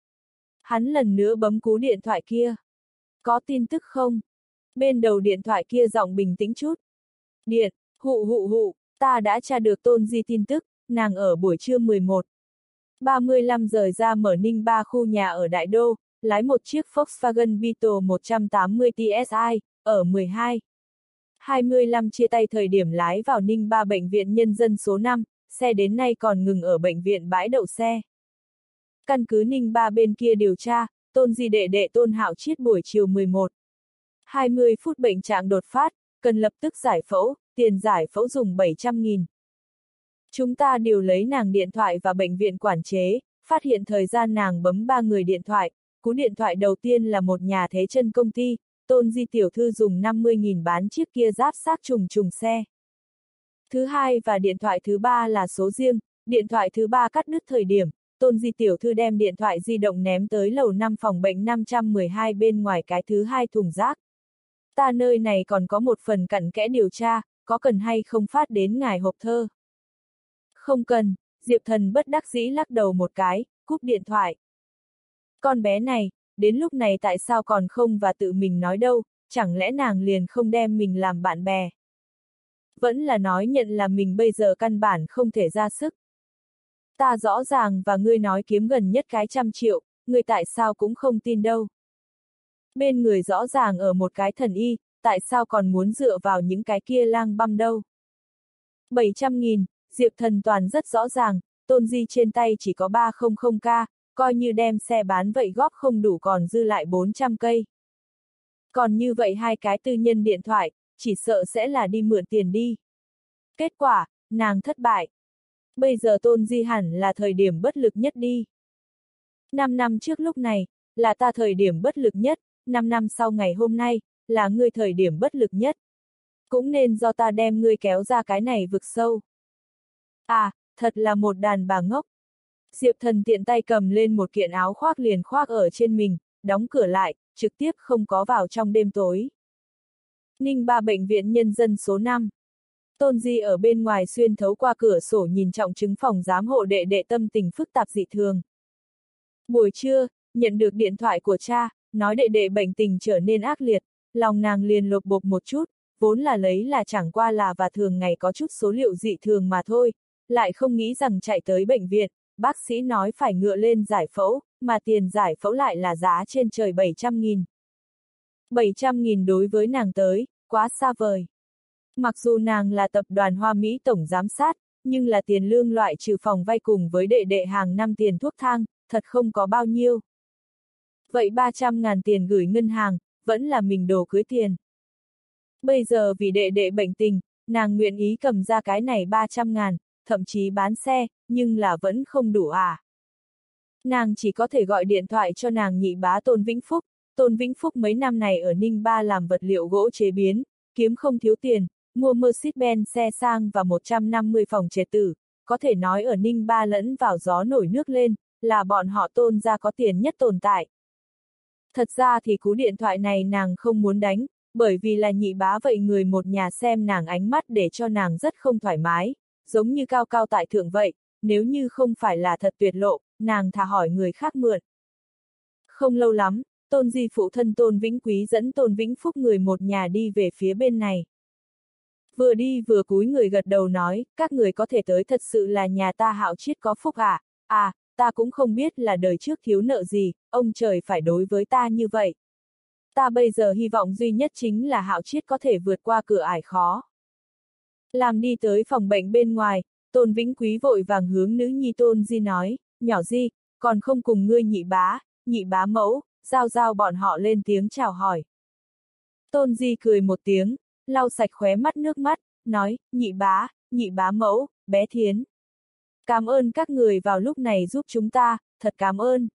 Hắn lần nữa bấm cú điện thoại kia. Có tin tức không? Bên đầu điện thoại kia giọng bình tĩnh chút. Điện, hụ hụ hụ, ta đã tra được Tôn Di tin tức, nàng ở buổi trưa mười một ba mươi lăm rời ra mở Ninh Ba khu nhà ở Đại Đô, lái một chiếc Volkswagen Beetle một trăm tám mươi T S I, ở mười hai hai mươi lăm chia tay thời điểm lái vào Ninh Ba bệnh viện nhân dân số năm, xe đến nay còn ngừng ở bệnh viện bãi đậu xe. Căn cứ Ninh Ba bên kia điều tra, Tôn Di đệ đệ Tôn Hạo Chiết buổi chiều mười một hai mươi phút bệnh trạng đột phát, cần lập tức giải phẫu, tiền giải phẫu dùng bảy trăm nghìn. Chúng ta điều lấy nàng điện thoại và bệnh viện quản chế, phát hiện thời gian nàng bấm ba người điện thoại, cú điện thoại đầu tiên là một nhà thế chân công ty, Tôn Di tiểu thư dùng năm mươi nghìn bán chiếc kia giáp xác trùng trùng xe. Thứ hai và điện thoại thứ ba là số riêng, điện thoại thứ ba cắt đứt thời điểm, Tôn Di tiểu thư đem điện thoại di động ném tới lầu năm phòng bệnh năm trăm mười hai bên ngoài cái thứ hai thùng rác. Ta nơi này còn có một phần cặn kẽ điều tra, có cần hay không phát đến ngài hộp thơ? Không cần, Diệp Thần bất đắc dĩ lắc đầu một cái, cúp điện thoại. Con bé này, đến lúc này tại sao còn không và tự mình nói đâu, chẳng lẽ nàng liền không đem mình làm bạn bè? Vẫn là nói nhận là mình bây giờ căn bản không thể ra sức. Ta rõ ràng và ngươi nói kiếm gần nhất cái trăm triệu, ngươi tại sao cũng không tin đâu. Bên người rõ ràng ở một cái thần y, tại sao còn muốn dựa vào những cái kia lang băm đâu. bảy trăm nghìn, Diệp Thần toàn rất rõ ràng, Tôn Di trên tay chỉ có ba trăm k, coi như đem xe bán vậy góp không đủ còn dư lại bốn trăm cây. Còn như vậy hai cái tư nhân điện thoại, chỉ sợ sẽ là đi mượn tiền đi. Kết quả, nàng thất bại. Bây giờ Tôn Di hẳn là thời điểm bất lực nhất đi. Năm năm trước lúc này, là ta thời điểm bất lực nhất, năm năm sau ngày hôm nay, là ngươi thời điểm bất lực nhất. Cũng nên do ta đem ngươi kéo ra cái này vực sâu. À, thật là một đàn bà ngốc. Diệp Thần tiện tay cầm lên một kiện áo khoác liền khoác ở trên mình, đóng cửa lại, trực tiếp không có vào trong đêm tối. Ninh Ba bệnh viện nhân dân số năm. Tôn Di ở bên ngoài xuyên thấu qua cửa sổ nhìn trọng chứng phòng giám hộ đệ đệ tâm tình phức tạp dị thường. Buổi trưa, nhận được điện thoại của cha, nói đệ đệ bệnh tình trở nên ác liệt, lòng nàng liền lột bột một chút, vốn là lấy là chẳng qua là và thường ngày có chút số liệu dị thường mà thôi, lại không nghĩ rằng chạy tới bệnh viện, bác sĩ nói phải ngựa lên giải phẫu, mà tiền giải phẫu lại là giá trên trời bảy trăm nghìn. bảy trăm nghìn đối với nàng tới, quá xa vời. Mặc dù nàng là tập đoàn Hoa Mỹ tổng giám sát, nhưng là tiền lương loại trừ phòng vay cùng với đệ đệ hàng năm tiền thuốc thang, thật không có bao nhiêu. Vậy ba trăm ngàn tiền gửi ngân hàng, vẫn là mình đồ cưới tiền. Bây giờ vì đệ đệ bệnh tình, nàng nguyện ý cầm ra cái này ba trăm ngàn, thậm chí bán xe, nhưng là vẫn không đủ à. Nàng chỉ có thể gọi điện thoại cho nàng nhị bá Tôn Vĩnh Phúc. Tôn Vĩnh Phúc mấy năm này ở Ninh Ba làm vật liệu gỗ chế biến, kiếm không thiếu tiền, mua Mercedes-Benz xe sang và một trăm năm mươi phòng trẻ tử, có thể nói ở Ninh Ba lẫn vào gió nổi nước lên, là bọn họ Tôn gia có tiền nhất tồn tại. Thật ra thì cú điện thoại này nàng không muốn đánh, bởi vì là nhị bá vậy người một nhà xem nàng ánh mắt để cho nàng rất không thoải mái, giống như cao cao tại thượng vậy, nếu như không phải là thật tuyệt lộ, nàng thà hỏi người khác mượn. Không lâu lắm, Tôn Di phụ thân Tôn Vĩnh Quý dẫn Tôn Vĩnh Phúc người một nhà đi về phía bên này. Vừa đi vừa cúi người gật đầu nói, các người có thể tới thật sự là nhà ta Hạo Chiết có phúc à, à, ta cũng không biết là đời trước thiếu nợ gì, ông trời phải đối với ta như vậy. Ta bây giờ hy vọng duy nhất chính là Hạo Chiết có thể vượt qua cửa ải khó. Làm đi tới phòng bệnh bên ngoài, Tôn Vĩnh Quý vội vàng hướng nữ nhi Tôn Di nói, nhỏ Di, còn không cùng ngươi nhị bá, nhị bá mẫu, giao giao bọn họ lên tiếng chào hỏi. Tôn Di cười một tiếng, lau sạch khóe mắt nước mắt, nói, nhị bá, nhị bá mẫu, bé Thiến. Cảm ơn các người vào lúc này giúp chúng ta, thật cảm ơn.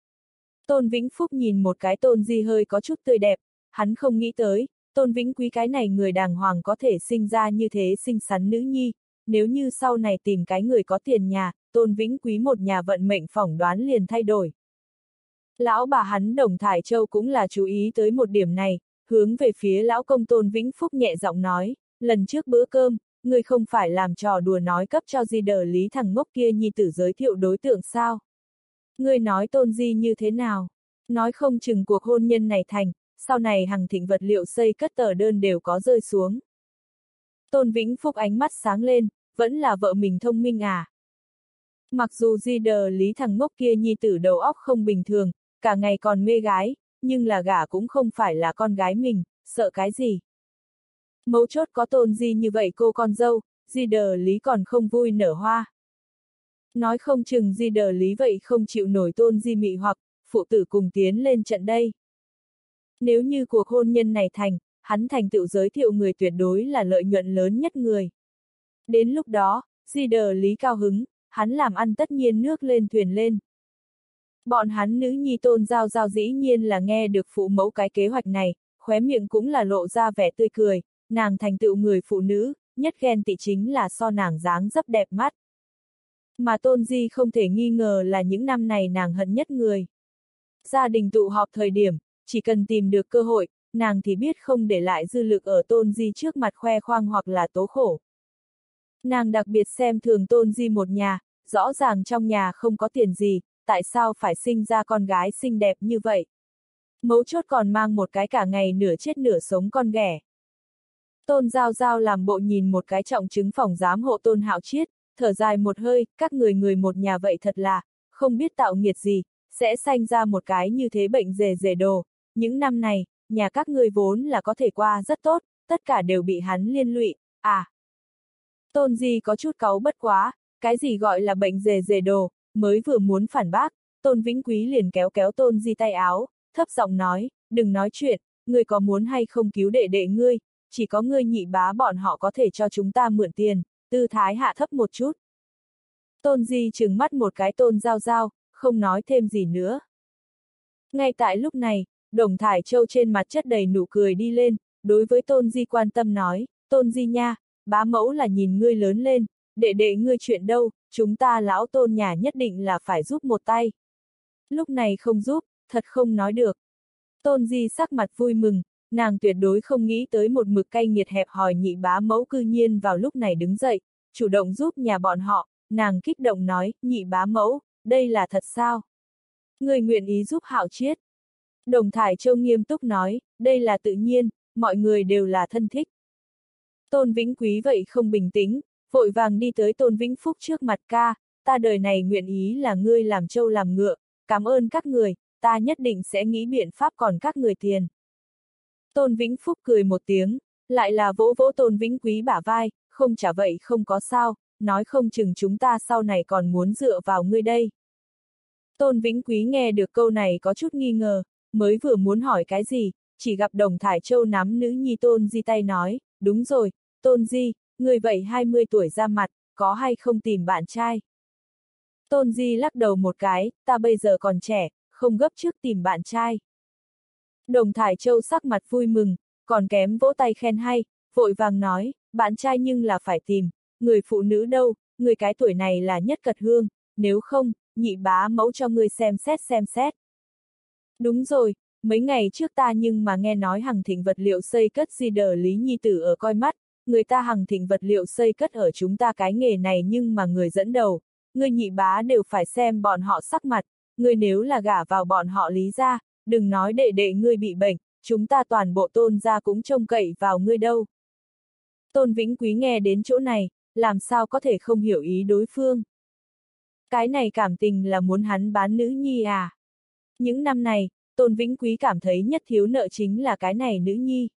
Tôn Vĩnh Phúc nhìn một cái Tôn Di hơi có chút tươi đẹp, hắn không nghĩ tới, Tôn Vĩnh Quý cái này người đàng hoàng có thể sinh ra như thế xinh xắn nữ nhi, nếu như sau này tìm cái người có tiền nhà, Tôn Vĩnh Quý một nhà vận mệnh phỏng đoán liền thay đổi. Lão bà hắn Đồng Thải Châu cũng là chú ý tới một điểm này, hướng về phía lão công Tôn Vĩnh Phúc nhẹ giọng nói, lần trước bữa cơm, ngươi không phải làm trò đùa nói cấp cho Di đờ Lý thằng ngốc kia nhi tử giới thiệu đối tượng sao? Ngươi nói Tôn Di như thế nào? Nói không chừng cuộc hôn nhân này thành, sau này Hằng Thịnh vật liệu xây cất tờ đơn đều có rơi xuống. Tôn Vĩnh Phúc ánh mắt sáng lên, vẫn là vợ mình thông minh à? Mặc dù Di đờ Lý thằng ngốc kia nhi tử đầu óc không bình thường, cả ngày còn mê gái, nhưng là gả cũng không phải là con gái mình, sợ cái gì. Mấu chốt có Tôn Di như vậy cô con dâu, Di đờ Lý còn không vui nở hoa. Nói không chừng Di đờ Lý vậy không chịu nổi Tôn Di mị hoặc, phụ tử cùng tiến lên trận đây. Nếu như cuộc hôn nhân này thành, hắn thành tựu giới thiệu người tuyệt đối là lợi nhuận lớn nhất người. Đến lúc đó, Di đờ Lý cao hứng, hắn làm ăn tất nhiên nước lên thuyền lên. Bọn hắn nữ nhi Tôn Giao Giao dĩ nhiên là nghe được phụ mẫu cái kế hoạch này, khóe miệng cũng là lộ ra vẻ tươi cười, nàng thành tựu người phụ nữ, nhất ghen tị chính là so nàng dáng dấp đẹp mắt. Mà Tôn Di không thể nghi ngờ là những năm này nàng hận nhất người. Gia đình tụ họp thời điểm, chỉ cần tìm được cơ hội, nàng thì biết không để lại dư lực ở Tôn Di trước mặt khoe khoang hoặc là tố khổ. Nàng đặc biệt xem thường Tôn Di một nhà, rõ ràng trong nhà không có tiền gì, tại sao phải sinh ra con gái xinh đẹp như vậy? Mấu chốt còn mang một cái cả ngày nửa chết nửa sống con ghẻ. Tôn Giao Giao làm bộ nhìn một cái trọng chứng phòng giám hộ Tôn Hạo Chiết, thở dài một hơi, các người người một nhà vậy thật là, không biết tạo nghiệt gì, sẽ sanh ra một cái như thế bệnh rề rề đồ. Những năm này, nhà các ngươi vốn là có thể qua rất tốt, tất cả đều bị hắn liên lụy, à. Tôn Di có chút cáu bất quá, cái gì gọi là bệnh rề rề đồ, mới vừa muốn phản bác, Tôn Vĩnh Quý liền kéo kéo Tôn Di tay áo, thấp giọng nói, đừng nói chuyện, ngươi có muốn hay không cứu đệ đệ ngươi, chỉ có ngươi nhị bá bọn họ có thể cho chúng ta mượn tiền, tư thái hạ thấp một chút. Tôn Di trừng mắt một cái Tôn Giao Giao, không nói thêm gì nữa. Ngay tại lúc này, Đồng Thải Châu trên mặt chất đầy nụ cười đi lên, đối với Tôn Di quan tâm nói, Tôn Di nha, bá mẫu là nhìn ngươi lớn lên, đệ đệ ngươi chuyện đâu, chúng ta lão Tôn nhà nhất định là phải giúp một tay. Lúc này không giúp, thật không nói được. Tôn Di sắc mặt vui mừng, nàng tuyệt đối không nghĩ tới một mực cay nghiệt hẹp hòi nhị bá mẫu cư nhiên vào lúc này đứng dậy, chủ động giúp nhà bọn họ, nàng kích động nói, nhị bá mẫu, đây là thật sao? Người nguyện ý giúp Hạo Chiết. Đồng Thải Châu nghiêm túc nói, đây là tự nhiên, mọi người đều là thân thích. Tôn Vĩnh Quý vậy không bình tĩnh, vội vàng đi tới Tôn Vĩnh Phúc trước mặt ca, ta đời này nguyện ý là ngươi làm trâu làm ngựa, cảm ơn các người, ta nhất định sẽ nghĩ biện pháp còn các người tiền. Tôn Vĩnh Phúc cười một tiếng, lại là vỗ vỗ Tôn Vĩnh Quý bả vai, không trả vậy không có sao, nói không chừng chúng ta sau này còn muốn dựa vào ngươi đây. Tôn Vĩnh Quý nghe được câu này có chút nghi ngờ, mới vừa muốn hỏi cái gì, chỉ gặp Đồng Thải Châu nắm nữ nhi Tôn Di tay nói, đúng rồi, Tôn Di, người vậy hai mươi tuổi ra mặt, có hay không tìm bạn trai? Tôn Di lắc đầu một cái, ta bây giờ còn trẻ, không gấp trước tìm bạn trai. Đồng Thải Châu sắc mặt vui mừng, còn kém vỗ tay khen hay, vội vàng nói, bạn trai nhưng là phải tìm, người phụ nữ đâu, người cái tuổi này là nhất cật hương, nếu không, nhị bá mẫu cho ngươi xem xét xem xét. Đúng rồi, mấy ngày trước ta nhưng mà nghe nói Hằng Thịnh vật liệu xây cất di đờ Lý Nhi Tử ở coi mắt, người ta Hằng Thịnh vật liệu xây cất ở chúng ta cái nghề này nhưng mà người dẫn đầu, người nhị bá đều phải xem bọn họ sắc mặt, người nếu là gả vào bọn họ Lý gia, đừng nói đệ đệ ngươi bị bệnh, chúng ta toàn bộ Tôn gia cũng trông cậy vào ngươi đâu. Tôn Vĩnh Quý nghe đến chỗ này, làm sao có thể không hiểu ý đối phương. Cái này cảm tình là muốn hắn bán nữ nhi à? Những năm này, Tôn Vĩnh Quý cảm thấy nhất thiếu nợ chính là cái này nữ nhi.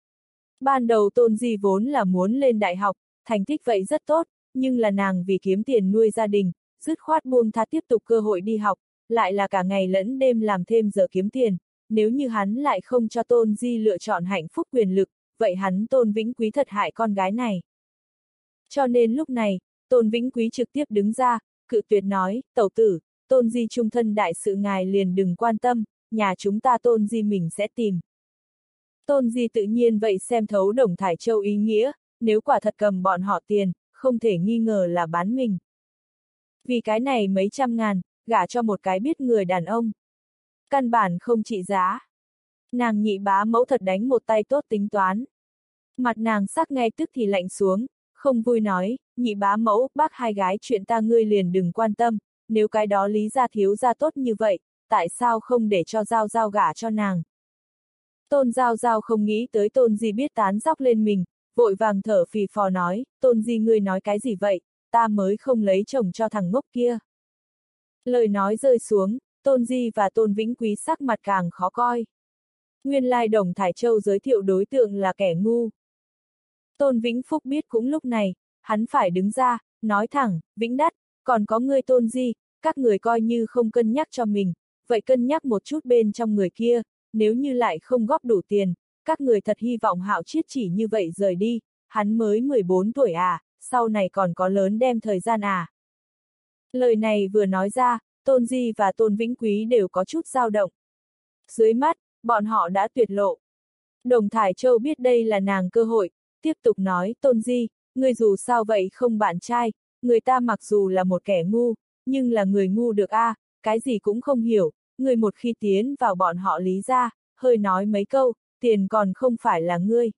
Ban đầu Tôn Di vốn là muốn lên đại học, thành tích vậy rất tốt, nhưng là nàng vì kiếm tiền nuôi gia đình, dứt khoát buông tha tiếp tục cơ hội đi học, lại là cả ngày lẫn đêm làm thêm giờ kiếm tiền. Nếu như hắn lại không cho Tôn Di lựa chọn hạnh phúc quyền lực, vậy hắn Tôn Vĩnh Quý thật hại con gái này. Cho nên lúc này, Tôn Vĩnh Quý trực tiếp đứng ra, cự tuyệt nói, tẩu tử, Tôn Di trung thân đại sự ngài liền đừng quan tâm, nhà chúng ta Tôn Di mình sẽ tìm. Tôn Di tự nhiên vậy xem thấu Đồng Thải Châu ý nghĩa, nếu quả thật cầm bọn họ tiền, không thể nghi ngờ là bán mình. Vì cái này mấy trăm ngàn, gả cho một cái biết người đàn ông. Căn bản không trị giá. Nàng nhị bá mẫu thật đánh một tay tốt tính toán. Mặt nàng sắc ngay tức thì lạnh xuống, không vui nói, nhị bá mẫu, bác hai gái chuyện ta ngươi liền đừng quan tâm, nếu cái đó Lý gia thiếu gia tốt như vậy, tại sao không để cho Giao Giao gả cho nàng? Tôn Giao Giao không nghĩ tới Tôn Di biết tán dóc lên mình, vội vàng thở phì phò nói, Tôn Di ngươi nói cái gì vậy, ta mới không lấy chồng cho thằng ngốc kia. Lời nói rơi xuống, Tôn Di và Tôn Vĩnh Quý sắc mặt càng khó coi. Nguyên lai Đồng Thải Châu giới thiệu đối tượng là kẻ ngu. Tôn Vĩnh Phúc biết cũng lúc này, hắn phải đứng ra, nói thẳng, Vĩnh Đắt, còn có ngươi Tôn Di, các người coi như không cân nhắc cho mình, vậy cân nhắc một chút bên trong người kia, nếu như lại không góp đủ tiền, các người thật hy vọng Hạo Chiết chỉ như vậy rời đi, hắn mới mười bốn tuổi à, sau này còn có lớn đem thời gian à. Lời này vừa nói ra, Tôn Di và Tôn Vĩnh Quý đều có chút dao động. Dưới mắt, bọn họ đã tuyệt lộ. Đồng Thải Châu biết đây là nàng cơ hội, tiếp tục nói, Tôn Di, ngươi dù sao vậy không bạn trai, người ta mặc dù là một kẻ ngu, nhưng là người ngu được a, à, cái gì cũng không hiểu, ngươi một khi tiến vào bọn họ Lý gia, hơi nói mấy câu, tiền còn không phải là ngươi.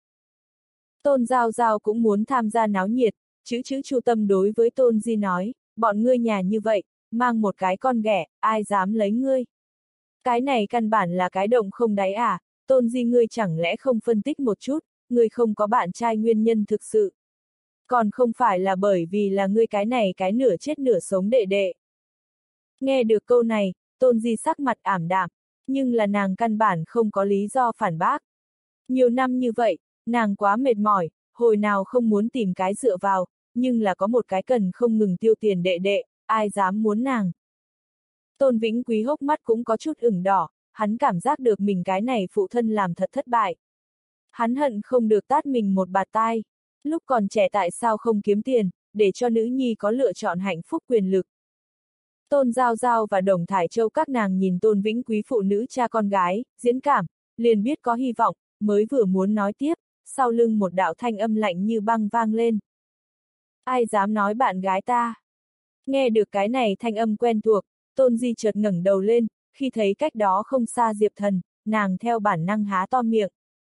Tôn Giao Giao cũng muốn tham gia náo nhiệt, chữ chữ Chu Tâm đối với Tôn Di nói, bọn ngươi nhà như vậy, mang một cái con ghẻ, ai dám lấy ngươi. Cái này căn bản là cái động không đáy à, Tôn Di ngươi chẳng lẽ không phân tích một chút, ngươi không có bạn trai nguyên nhân thực sự. Còn không phải là bởi vì là ngươi cái này cái nửa chết nửa sống đệ đệ. Nghe được câu này, Tôn Di sắc mặt ảm đạm, nhưng là nàng căn bản không có lý do phản bác. Nhiều năm như vậy, nàng quá mệt mỏi, hồi nào không muốn tìm cái dựa vào, nhưng là có một cái cần không ngừng tiêu tiền đệ đệ, ai dám muốn nàng. Tôn Vĩnh Quý hốc mắt cũng có chút ửng đỏ, hắn cảm giác được mình cái này phụ thân làm thật thất bại. Hắn hận không được tát mình một bạt tai. Lúc còn trẻ tại sao không kiếm tiền, để cho nữ nhi có lựa chọn hạnh phúc quyền lực. Tôn Giao Giao và Đồng Thải Châu các nàng nhìn Tôn Vĩnh Quý phụ nữ cha con gái, diễn cảm, liền biết có hy vọng, mới vừa muốn nói tiếp, sau lưng một đạo thanh âm lạnh như băng vang lên. Ai dám nói bạn gái ta? Nghe được cái này thanh âm quen thuộc, Tôn Di chợt ngẩng đầu lên, khi thấy cách đó không xa Diệp Thần, nàng theo bản năng há to miệng.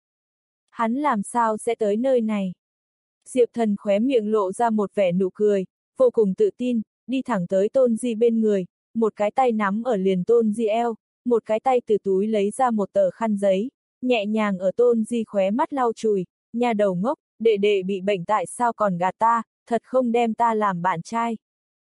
Hắn làm sao sẽ tới nơi này? Diệp Thần khóe miệng lộ ra một vẻ nụ cười, vô cùng tự tin, đi thẳng tới Tôn Di bên người, một cái tay nắm ở liền Tôn Di eo, một cái tay từ túi lấy ra một tờ khăn giấy, nhẹ nhàng ở Tôn Di khóe mắt lau chùi, nhà đầu ngốc, đệ đệ bị bệnh tại sao còn gạt ta, thật không đem ta làm bạn trai.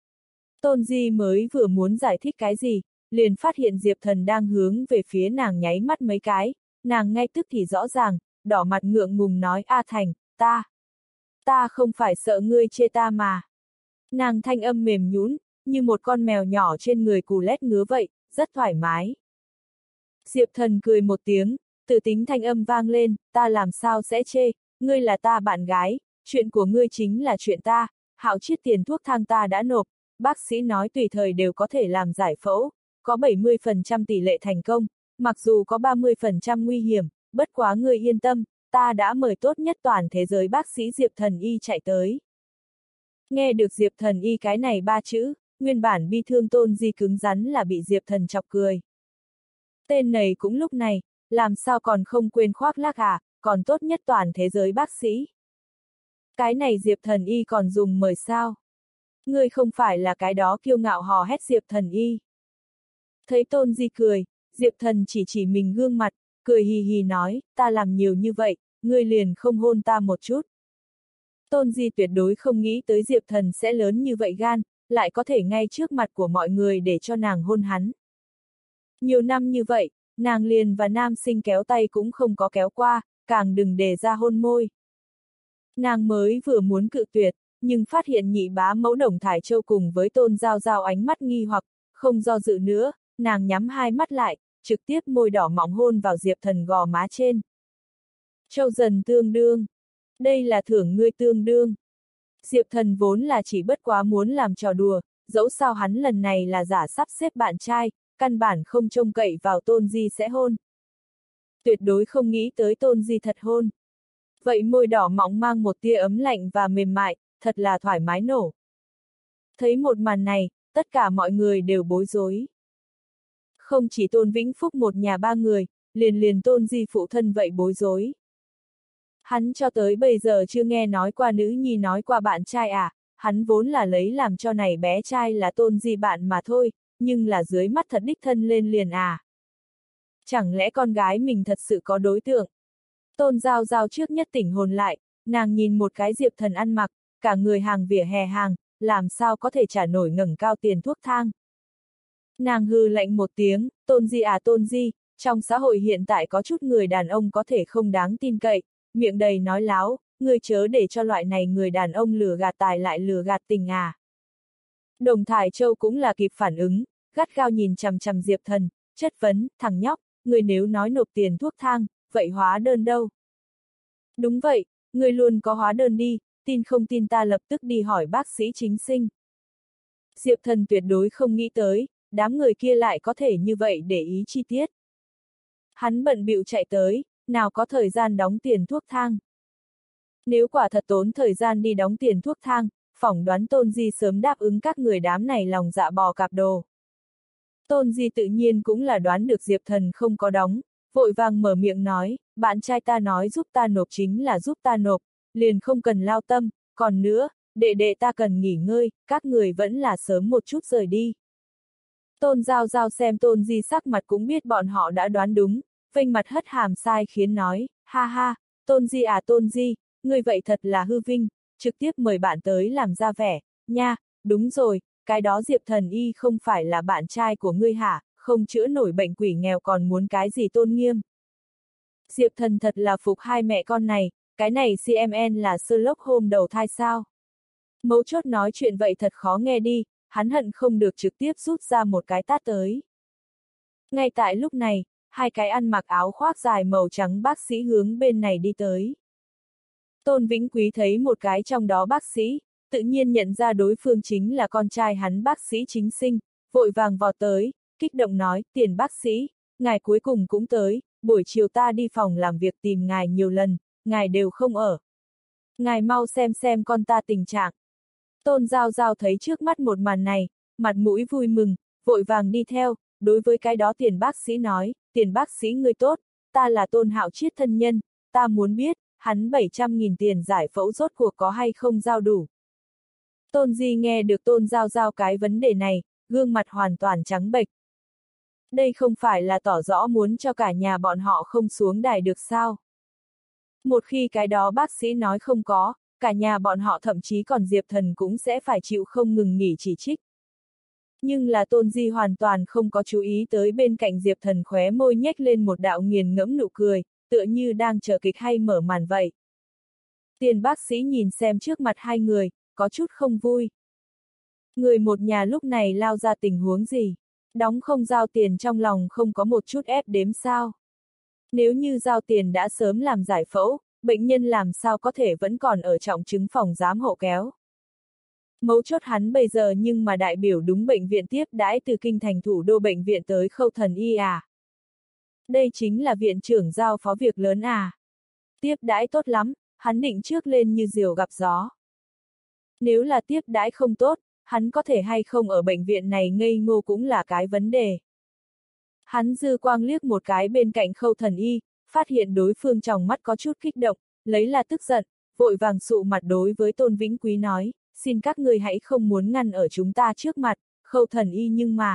Tôn Di mới vừa muốn giải thích cái gì, liền phát hiện Diệp Thần đang hướng về phía nàng nháy mắt mấy cái, nàng ngay tức thì rõ ràng, đỏ mặt ngượng ngùng nói A Thành, ta, ta không phải sợ ngươi chê ta mà. Nàng thanh âm mềm nhũn, như một con mèo nhỏ trên người cù lét ngứa vậy, rất thoải mái. Diệp Thần cười một tiếng, tự tính thanh âm vang lên, ta làm sao sẽ chê, ngươi là ta bạn gái, chuyện của ngươi chính là chuyện ta, hạo chiết tiền thuốc thang ta đã nộp, bác sĩ nói tùy thời đều có thể làm giải phẫu, có bảy mươi phần trăm tỷ lệ thành công, mặc dù có ba mươi phần trăm nguy hiểm, bất quá ngươi yên tâm, ta đã mời tốt nhất toàn thế giới bác sĩ Diệp Thần Y chạy tới. Nghe được Diệp Thần Y cái này ba chữ, nguyên bản bi thương Tôn Di cứng rắn là bị Diệp Thần chọc cười. Tên này cũng lúc này, làm sao còn không quên khoác lác à, còn tốt nhất toàn thế giới bác sĩ. Cái này Diệp Thần Y còn dùng mời sao? Ngươi không phải là cái đó kiêu ngạo hò hét Diệp Thần Y. Thấy Tôn Di cười, Diệp Thần chỉ chỉ mình gương mặt, cười hì hì nói, ta làm nhiều như vậy, ngươi liền không hôn ta một chút. Tôn Di tuyệt đối không nghĩ tới Diệp Thần sẽ lớn như vậy gan, lại có thể ngay trước mặt của mọi người để cho nàng hôn hắn. Nhiều năm như vậy, nàng liền và nam sinh kéo tay cũng không có kéo qua, càng đừng để ra hôn môi. Nàng mới vừa muốn cự tuyệt, nhưng phát hiện nhị bá mẫu Đồng Thải Châu cùng với Tôn Giao Giao ánh mắt nghi hoặc, không do dự nữa, nàng nhắm hai mắt lại, trực tiếp môi đỏ mọng hôn vào Diệp Thần gò má trên. Châu dần tương đương. Đây là thưởng ngươi tương đương. Diệp Thần vốn là chỉ bất quá muốn làm trò đùa, dẫu sao hắn lần này là giả sắp xếp bạn trai, căn bản không trông cậy vào Tôn Di sẽ hôn. Tuyệt đối không nghĩ tới Tôn Di thật hôn. Vậy môi đỏ mọng mang một tia ấm lạnh và mềm mại, thật là thoải mái nổ. Thấy một màn này, tất cả mọi người đều bối rối. Không chỉ Tôn Vĩnh Phúc một nhà ba người, liền liền Tôn Di phụ thân vậy bối rối. Hắn cho tới bây giờ chưa nghe nói qua nữ nhi nói qua bạn trai à, hắn vốn là lấy làm cho này bé trai là Tôn Di bạn mà thôi, nhưng là dưới mắt thật đích thân lên liền à. Chẳng lẽ con gái mình thật sự có đối tượng? Tôn Giao Giao trước nhất tỉnh hồn lại, nàng nhìn một cái Diệp Thần ăn mặc, cả người hàng vỉa hè hàng, làm sao có thể trả nổi ngẩng cao tiền thuốc thang. Nàng hừ lạnh một tiếng, Tôn Di à Tôn Di, trong xã hội hiện tại có chút người đàn ông có thể không đáng tin cậy, miệng đầy nói láo, ngươi chớ để cho loại này người đàn ông lừa gạt tài lại lừa gạt tình à. Đồng Thải Châu cũng là kịp phản ứng, gắt gao nhìn chằm chằm Diệp Thần, chất vấn, thằng nhóc, ngươi nếu nói nộp tiền thuốc thang, vậy hóa đơn đâu? Đúng vậy, ngươi luôn có hóa đơn đi, tin không tin ta lập tức đi hỏi bác sĩ chính sinh. Diệp Thần tuyệt đối không nghĩ tới, đám người kia lại có thể như vậy để ý chi tiết. Hắn bận bịu chạy tới, nào có thời gian đóng tiền thuốc thang. Nếu quả thật tốn thời gian đi đóng tiền thuốc thang, phỏng đoán Tôn Di sớm đáp ứng các người đám này lòng dạ bò cạp đồ. Tôn Di tự nhiên cũng là đoán được Diệp Thần không có đóng, vội vàng mở miệng nói, bạn trai ta nói giúp ta nộp chính là giúp ta nộp, liền không cần lao tâm, còn nữa, đệ đệ ta cần nghỉ ngơi, các người vẫn là sớm một chút rời đi. Tôn Giao Giao xem Tôn Di sắc mặt cũng biết bọn họ đã đoán đúng, vênh mặt hất hàm sai khiến nói, ha ha, Tôn Di à Tôn Di, ngươi vậy thật là hư vinh, trực tiếp mời bạn tới làm ra vẻ, nha, đúng rồi, cái đó Diệp Thần y không phải là bạn trai của ngươi hả, không chữa nổi bệnh quỷ nghèo còn muốn cái gì tôn nghiêm. Diệp Thần thật là phục hai mẹ con này, cái này xê em en là Sherlock Holmes đầu thai sao. Mấu chốt nói chuyện vậy thật khó nghe đi, hắn hận không được trực tiếp rút ra một cái tát tới. Ngay tại lúc này, hai cái ăn mặc áo khoác dài màu trắng bác sĩ hướng bên này đi tới. Tôn Vĩnh Quý thấy một cái trong đó bác sĩ, tự nhiên nhận ra đối phương chính là con trai hắn bác sĩ chính sinh, vội vàng vọt tới, kích động nói, Tiền bác sĩ, ngài cuối cùng cũng tới, buổi chiều ta đi phòng làm việc tìm ngài nhiều lần, ngài đều không ở. Ngài mau xem xem con ta tình trạng. Tôn Giao Giao thấy trước mắt một màn này, mặt mũi vui mừng, vội vàng đi theo, đối với cái đó Tiền bác sĩ nói, Tiền bác sĩ ngươi tốt, ta là Tôn Hạo Chiết thân nhân, ta muốn biết, hắn bảy trăm nghìn tiền giải phẫu rốt cuộc có hay không giao đủ. Tôn Di nghe được Tôn Giao Giao cái vấn đề này, gương mặt hoàn toàn trắng bệch. Đây không phải là tỏ rõ muốn cho cả nhà bọn họ không xuống đài được sao? Một khi cái đó bác sĩ nói không có, cả nhà bọn họ thậm chí còn Diệp Thần cũng sẽ phải chịu không ngừng nghỉ chỉ trích. Nhưng là Tôn Di hoàn toàn không có chú ý tới bên cạnh Diệp Thần khóe môi nhếch lên một đạo nghiền ngẫm nụ cười, tựa như đang chờ kịch hay mở màn vậy. Tiền bác sĩ nhìn xem trước mặt hai người, có chút không vui. Người một nhà lúc này lao ra tình huống gì? Đóng không giao tiền trong lòng không có một chút ép đếm sao? Nếu như giao tiền đã sớm làm giải phẫu, bệnh nhân làm sao có thể vẫn còn ở trọng chứng phòng giám hộ kéo? Mấu chốt hắn bây giờ nhưng mà đại biểu đúng bệnh viện tiếp đãi từ kinh thành thủ đô bệnh viện tới Khâu Thần y à? Đây chính là viện trưởng giao phó việc lớn à? Tiếp đãi tốt lắm, hắn định trước lên như diều gặp gió. Nếu là tiếp đãi không tốt, hắn có thể hay không ở bệnh viện này ngây ngô cũng là cái vấn đề. Hắn dư quang liếc một cái bên cạnh Khâu Thần y, phát hiện đối phương trong mắt có chút kích động, lấy là tức giận, vội vàng sụ mặt đối với Tôn Vĩnh Quý nói, xin các người hãy không muốn ngăn ở chúng ta trước mặt, Khâu Thần y nhưng mà.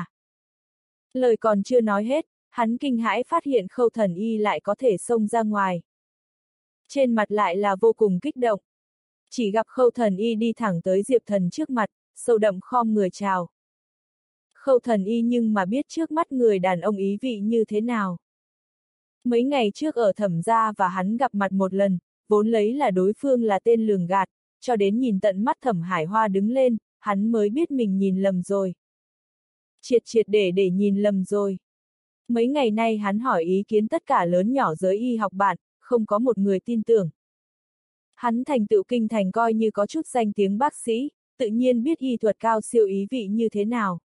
Lời còn chưa nói hết, hắn kinh hãi phát hiện Khâu Thần y lại có thể xông ra ngoài. Trên mặt lại là vô cùng kích động. Chỉ gặp Khâu Thần y đi thẳng tới Diệp Thần trước mặt, sâu đậm khom người chào. Khâu Thần y nhưng mà biết trước mắt người đàn ông ý vị như thế nào. Mấy ngày trước ở Thẩm gia và hắn gặp mặt một lần, vốn lấy là đối phương là tên lường gạt, cho đến nhìn tận mắt Thẩm Hải Hoa đứng lên, hắn mới biết mình nhìn lầm rồi. Triệt triệt để để nhìn lầm rồi. Mấy ngày nay hắn hỏi ý kiến tất cả lớn nhỏ giới y học bạn, không có một người tin tưởng. Hắn thành tựu kinh thành coi như có chút danh tiếng bác sĩ, tự nhiên biết y thuật cao siêu ý vị như thế nào.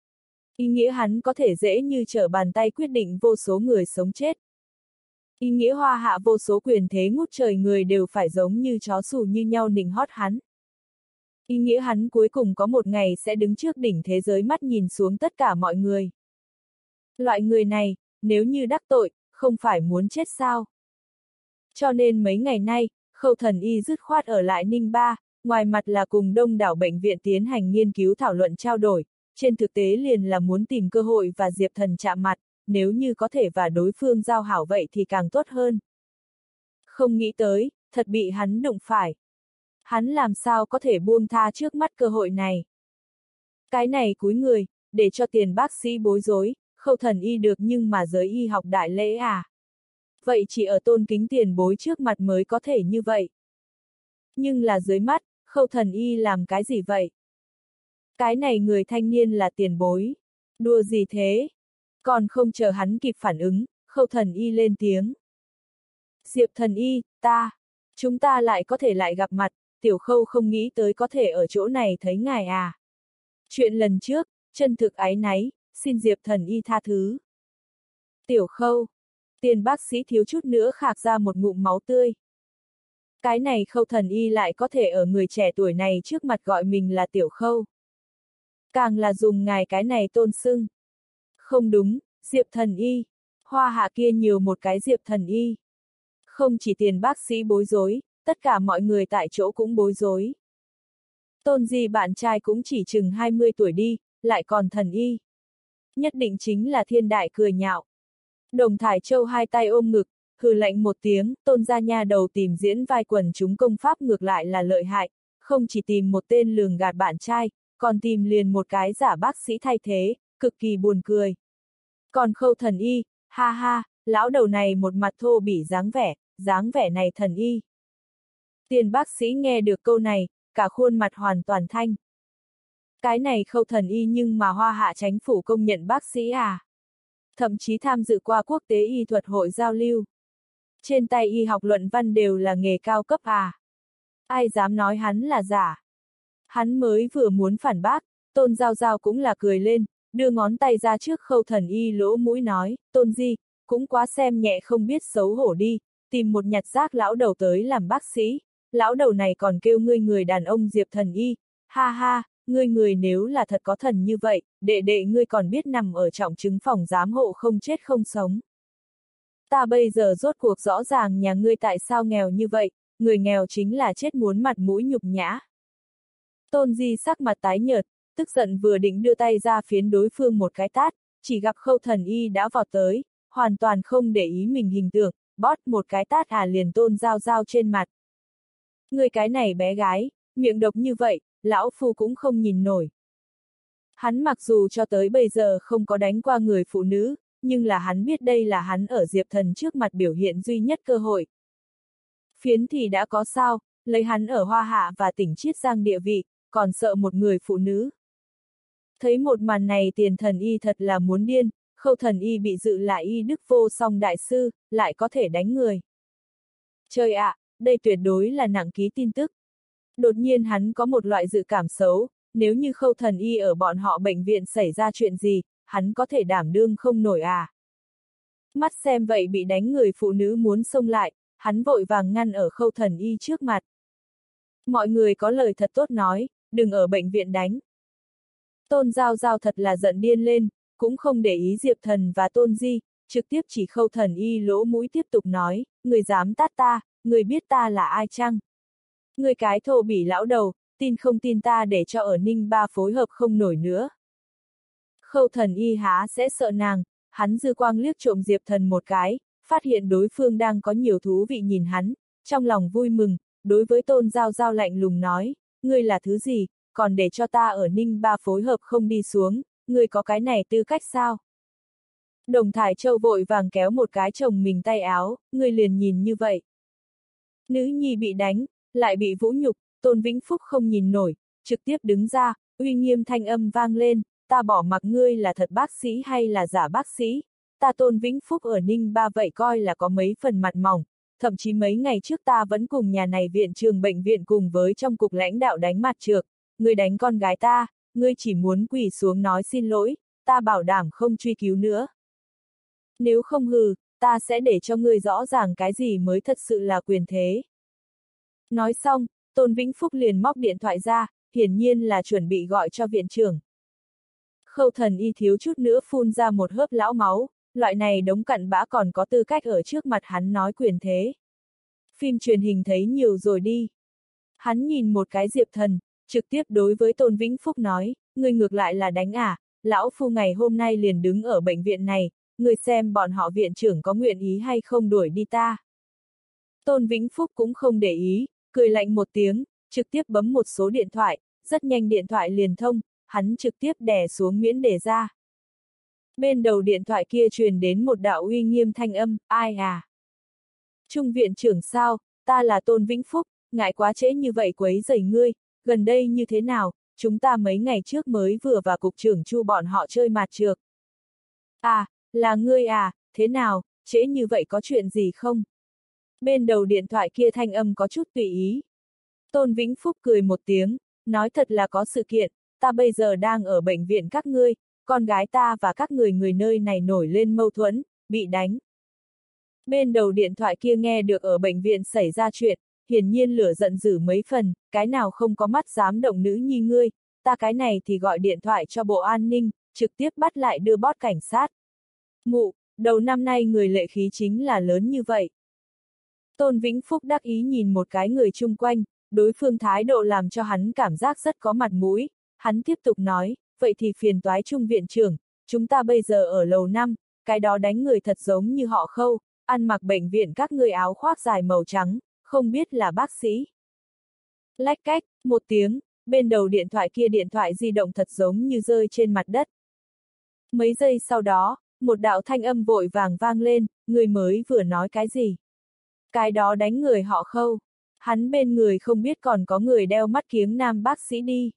Ý nghĩa hắn có thể dễ như trở bàn tay quyết định vô số người sống chết. Ý nghĩa hoa hạ vô số quyền thế ngút trời người đều phải giống như chó sủ như nhau nịnh hót hắn. Ý nghĩa hắn cuối cùng có một ngày sẽ đứng trước đỉnh thế giới mắt nhìn xuống tất cả mọi người. Loại người này, nếu như đắc tội, không phải muốn chết sao? Cho nên mấy ngày nay, Khâu Thần y dứt khoát ở lại Ninh Ba, ngoài mặt là cùng đông đảo bệnh viện tiến hành nghiên cứu thảo luận trao đổi, trên thực tế liền là muốn tìm cơ hội và Diệp Thần chạm mặt, nếu như có thể và đối phương giao hảo vậy thì càng tốt hơn. Không nghĩ tới, thật bị hắn đụng phải. Hắn làm sao có thể buông tha trước mắt cơ hội này. Cái này cúi người, để cho Tiền bác sĩ bối rối, Khâu Thần y được nhưng mà giới y học đại lễ à. Vậy chỉ ở tôn kính tiền bối trước mặt mới có thể như vậy. Nhưng là dưới mắt, Khâu Thần y làm cái gì vậy? Cái này người thanh niên là tiền bối. Đùa gì thế? Còn không chờ hắn kịp phản ứng, Khâu Thần y lên tiếng. Diệp Thần y, ta, chúng ta lại có thể lại gặp mặt, Tiểu Khâu không nghĩ tới có thể ở chỗ này thấy ngài à. Chuyện lần trước, chân thực áy náy, xin Diệp Thần y tha thứ. Tiểu Khâu, Tiền bác sĩ thiếu chút nữa khạc ra một ngụm máu tươi. Cái này Khâu thần y lại có thể ở người trẻ tuổi này trước mặt gọi mình là tiểu Khâu. Càng là dùng ngài cái này tôn xưng. Không đúng, Diệp thần y. Hoa hạ kia nhiều một cái Diệp thần y. Không chỉ tiền bác sĩ bối rối, tất cả mọi người tại chỗ cũng bối rối. Tôn Di bạn trai cũng chỉ chừng hai mươi tuổi đi, lại còn thần y. Nhất định chính là thiên đại cười nhạo. Đồng Thải Châu hai tay ôm ngực, hừ lạnh một tiếng, Tôn gia nha đầu tìm diễn vai quần chúng công pháp ngược lại là lợi hại, không chỉ tìm một tên lường gạt bạn trai, còn tìm liền một cái giả bác sĩ thay thế, cực kỳ buồn cười. Còn Khâu thần y, ha ha, lão đầu này một mặt thô bỉ dáng vẻ, dáng vẻ này thần y. Tiền bác sĩ nghe được câu này, cả khuôn mặt hoàn toàn thanh. Cái này Khâu thần y nhưng mà Hoa hạ chính phủ công nhận bác sĩ à? Thậm chí tham dự qua quốc tế y thuật hội giao lưu. Trên tay y học luận văn đều là nghề cao cấp à? Ai dám nói hắn là giả? Hắn mới vừa muốn phản bác, Tôn Giao Giao cũng là cười lên, đưa ngón tay ra trước Khâu thần y lỗ mũi nói, Tôn Di, cũng quá xem nhẹ không biết xấu hổ đi, tìm một nhặt rác lão đầu tới làm bác sĩ, lão đầu này còn kêu ngươi người đàn ông Diệp thần y, ha ha, ngươi người nếu là thật có thần như vậy, đệ đệ ngươi còn biết nằm ở trọng chứng phòng giám hộ không chết không sống. Ta bây giờ rốt cuộc rõ ràng nhà ngươi tại sao nghèo như vậy, người nghèo chính là chết muốn mặt mũi nhục nhã. Tôn Di sắc mặt tái nhợt, tức giận vừa định đưa tay ra phiến đối phương một cái tát, chỉ gặp Khâu thần y đã vọt tới, hoàn toàn không để ý mình hình tượng, bót một cái tát à liền Tôn Giao Giao trên mặt. Người cái này bé gái, miệng độc như vậy, lão phu cũng không nhìn nổi. Hắn mặc dù cho tới bây giờ không có đánh qua người phụ nữ, nhưng là hắn biết đây là hắn ở Diệp thần trước mặt biểu hiện duy nhất cơ hội. Phiến thì đã có sao, lấy hắn ở Hoa Hạ và tỉnh Chiết Giang địa vị, còn sợ một người phụ nữ. Thấy một màn này tiền thần y thật là muốn điên, Khâu thần y bị dự lại y đức vô song đại sư, lại có thể đánh người. Trời ạ, à, đây tuyệt đối là nặng ký tin tức. Đột nhiên hắn có một loại dự cảm xấu, nếu như Khâu thần y ở bọn họ bệnh viện xảy ra chuyện gì, hắn có thể đảm đương không nổi à. Mắt xem vậy bị đánh người phụ nữ muốn xông lại, hắn vội vàng ngăn ở Khâu thần y trước mặt. Mọi người có lời thật tốt nói, đừng ở bệnh viện đánh. Tôn Giao Giao thật là giận điên lên, cũng không để ý Diệp thần và Tôn Di, trực tiếp chỉ Khâu thần y lỗ mũi tiếp tục nói, người dám tát ta, người biết ta là ai chăng? Người cái thô bỉ lão đầu, tin không tin ta để cho ở Ninh Ba phối hợp không nổi nữa. Khâu thần y há sẽ sợ nàng, hắn dư quang liếc trộm Diệp thần một cái, phát hiện đối phương đang có nhiều thú vị nhìn hắn, trong lòng vui mừng, đối với Tôn Giao Giao lạnh lùng nói, ngươi là thứ gì, còn để cho ta ở Ninh Ba phối hợp không đi xuống, ngươi có cái này tư cách sao? Đồng Thải Châu vội vàng kéo một cái chồng mình tay áo, ngươi liền nhìn như vậy. Nữ nhi bị đánh, lại bị vũ nhục, Tôn Vĩnh Phúc không nhìn nổi, trực tiếp đứng ra, uy nghiêm thanh âm vang lên, ta bỏ mặc ngươi là thật bác sĩ hay là giả bác sĩ, ta Tôn Vĩnh Phúc ở Ninh Ba vậy coi là có mấy phần mặt mỏng, thậm chí mấy ngày trước ta vẫn cùng nhà này viện trường bệnh viện cùng với trong cục lãnh đạo đánh mặt trược, ngươi đánh con gái ta, ngươi chỉ muốn quỳ xuống nói xin lỗi, ta bảo đảm không truy cứu nữa. Nếu không hừ, ta sẽ để cho ngươi rõ ràng cái gì mới thật sự là quyền thế. Nói xong, Tôn Vĩnh Phúc liền móc điện thoại ra, hiển nhiên là chuẩn bị gọi cho viện trưởng. Khâu thần y thiếu chút nữa phun ra một hớp lão máu, loại này đống cặn bã còn có tư cách ở trước mặt hắn nói quyền thế. Phim truyền hình thấy nhiều rồi đi. Hắn nhìn một cái Diệp thần, trực tiếp đối với Tôn Vĩnh Phúc nói, ngươi ngược lại là đánh à, lão phu ngày hôm nay liền đứng ở bệnh viện này, ngươi xem bọn họ viện trưởng có nguyện ý hay không đuổi đi ta. Tôn Vĩnh Phúc cũng không để ý, cười lạnh một tiếng, trực tiếp bấm một số điện thoại, rất nhanh điện thoại liền thông, hắn trực tiếp đè xuống miễn đề ra. Bên đầu điện thoại kia truyền đến một đạo uy nghiêm thanh âm, ai à? Trung viện trưởng sao, ta là Tôn Vĩnh Phúc, ngại quá trễ như vậy quấy rầy ngươi, gần đây như thế nào, chúng ta mấy ngày trước mới vừa vào cục trưởng Chu bọn họ chơi mạt trược. À, là ngươi à, thế nào, trễ như vậy có chuyện gì không? Bên đầu điện thoại kia thanh âm có chút tùy ý. Tôn Vĩnh Phúc cười một tiếng, nói thật là có sự kiện, ta bây giờ đang ở bệnh viện các ngươi, con gái ta và các người người nơi này nổi lên mâu thuẫn, bị đánh. Bên đầu điện thoại kia nghe được ở bệnh viện xảy ra chuyện, hiển nhiên lửa giận dữ mấy phần, cái nào không có mắt dám động nữ nhi ngươi, ta cái này thì gọi điện thoại cho bộ an ninh, trực tiếp bắt lại đưa bót cảnh sát. Mụ, đầu năm nay người lệ khí chính là lớn như vậy. Tôn Vĩnh Phúc đắc ý nhìn một cái người chung quanh, đối phương thái độ làm cho hắn cảm giác rất có mặt mũi, hắn tiếp tục nói, vậy thì phiền toái Trung viện trưởng, chúng ta bây giờ ở lầu năm, cái đó đánh người thật giống như họ Khâu, ăn mặc bệnh viện các người áo khoác dài màu trắng, không biết là bác sĩ. Lách cách, một tiếng, bên đầu điện thoại kia điện thoại di động thật giống như rơi trên mặt đất. Mấy giây sau đó, một đạo thanh âm vội vàng vang lên, người mới vừa nói cái gì? Cái đó đánh người họ Khâu, hắn bên người không biết còn có người đeo mắt kiếng nam bác sĩ đi.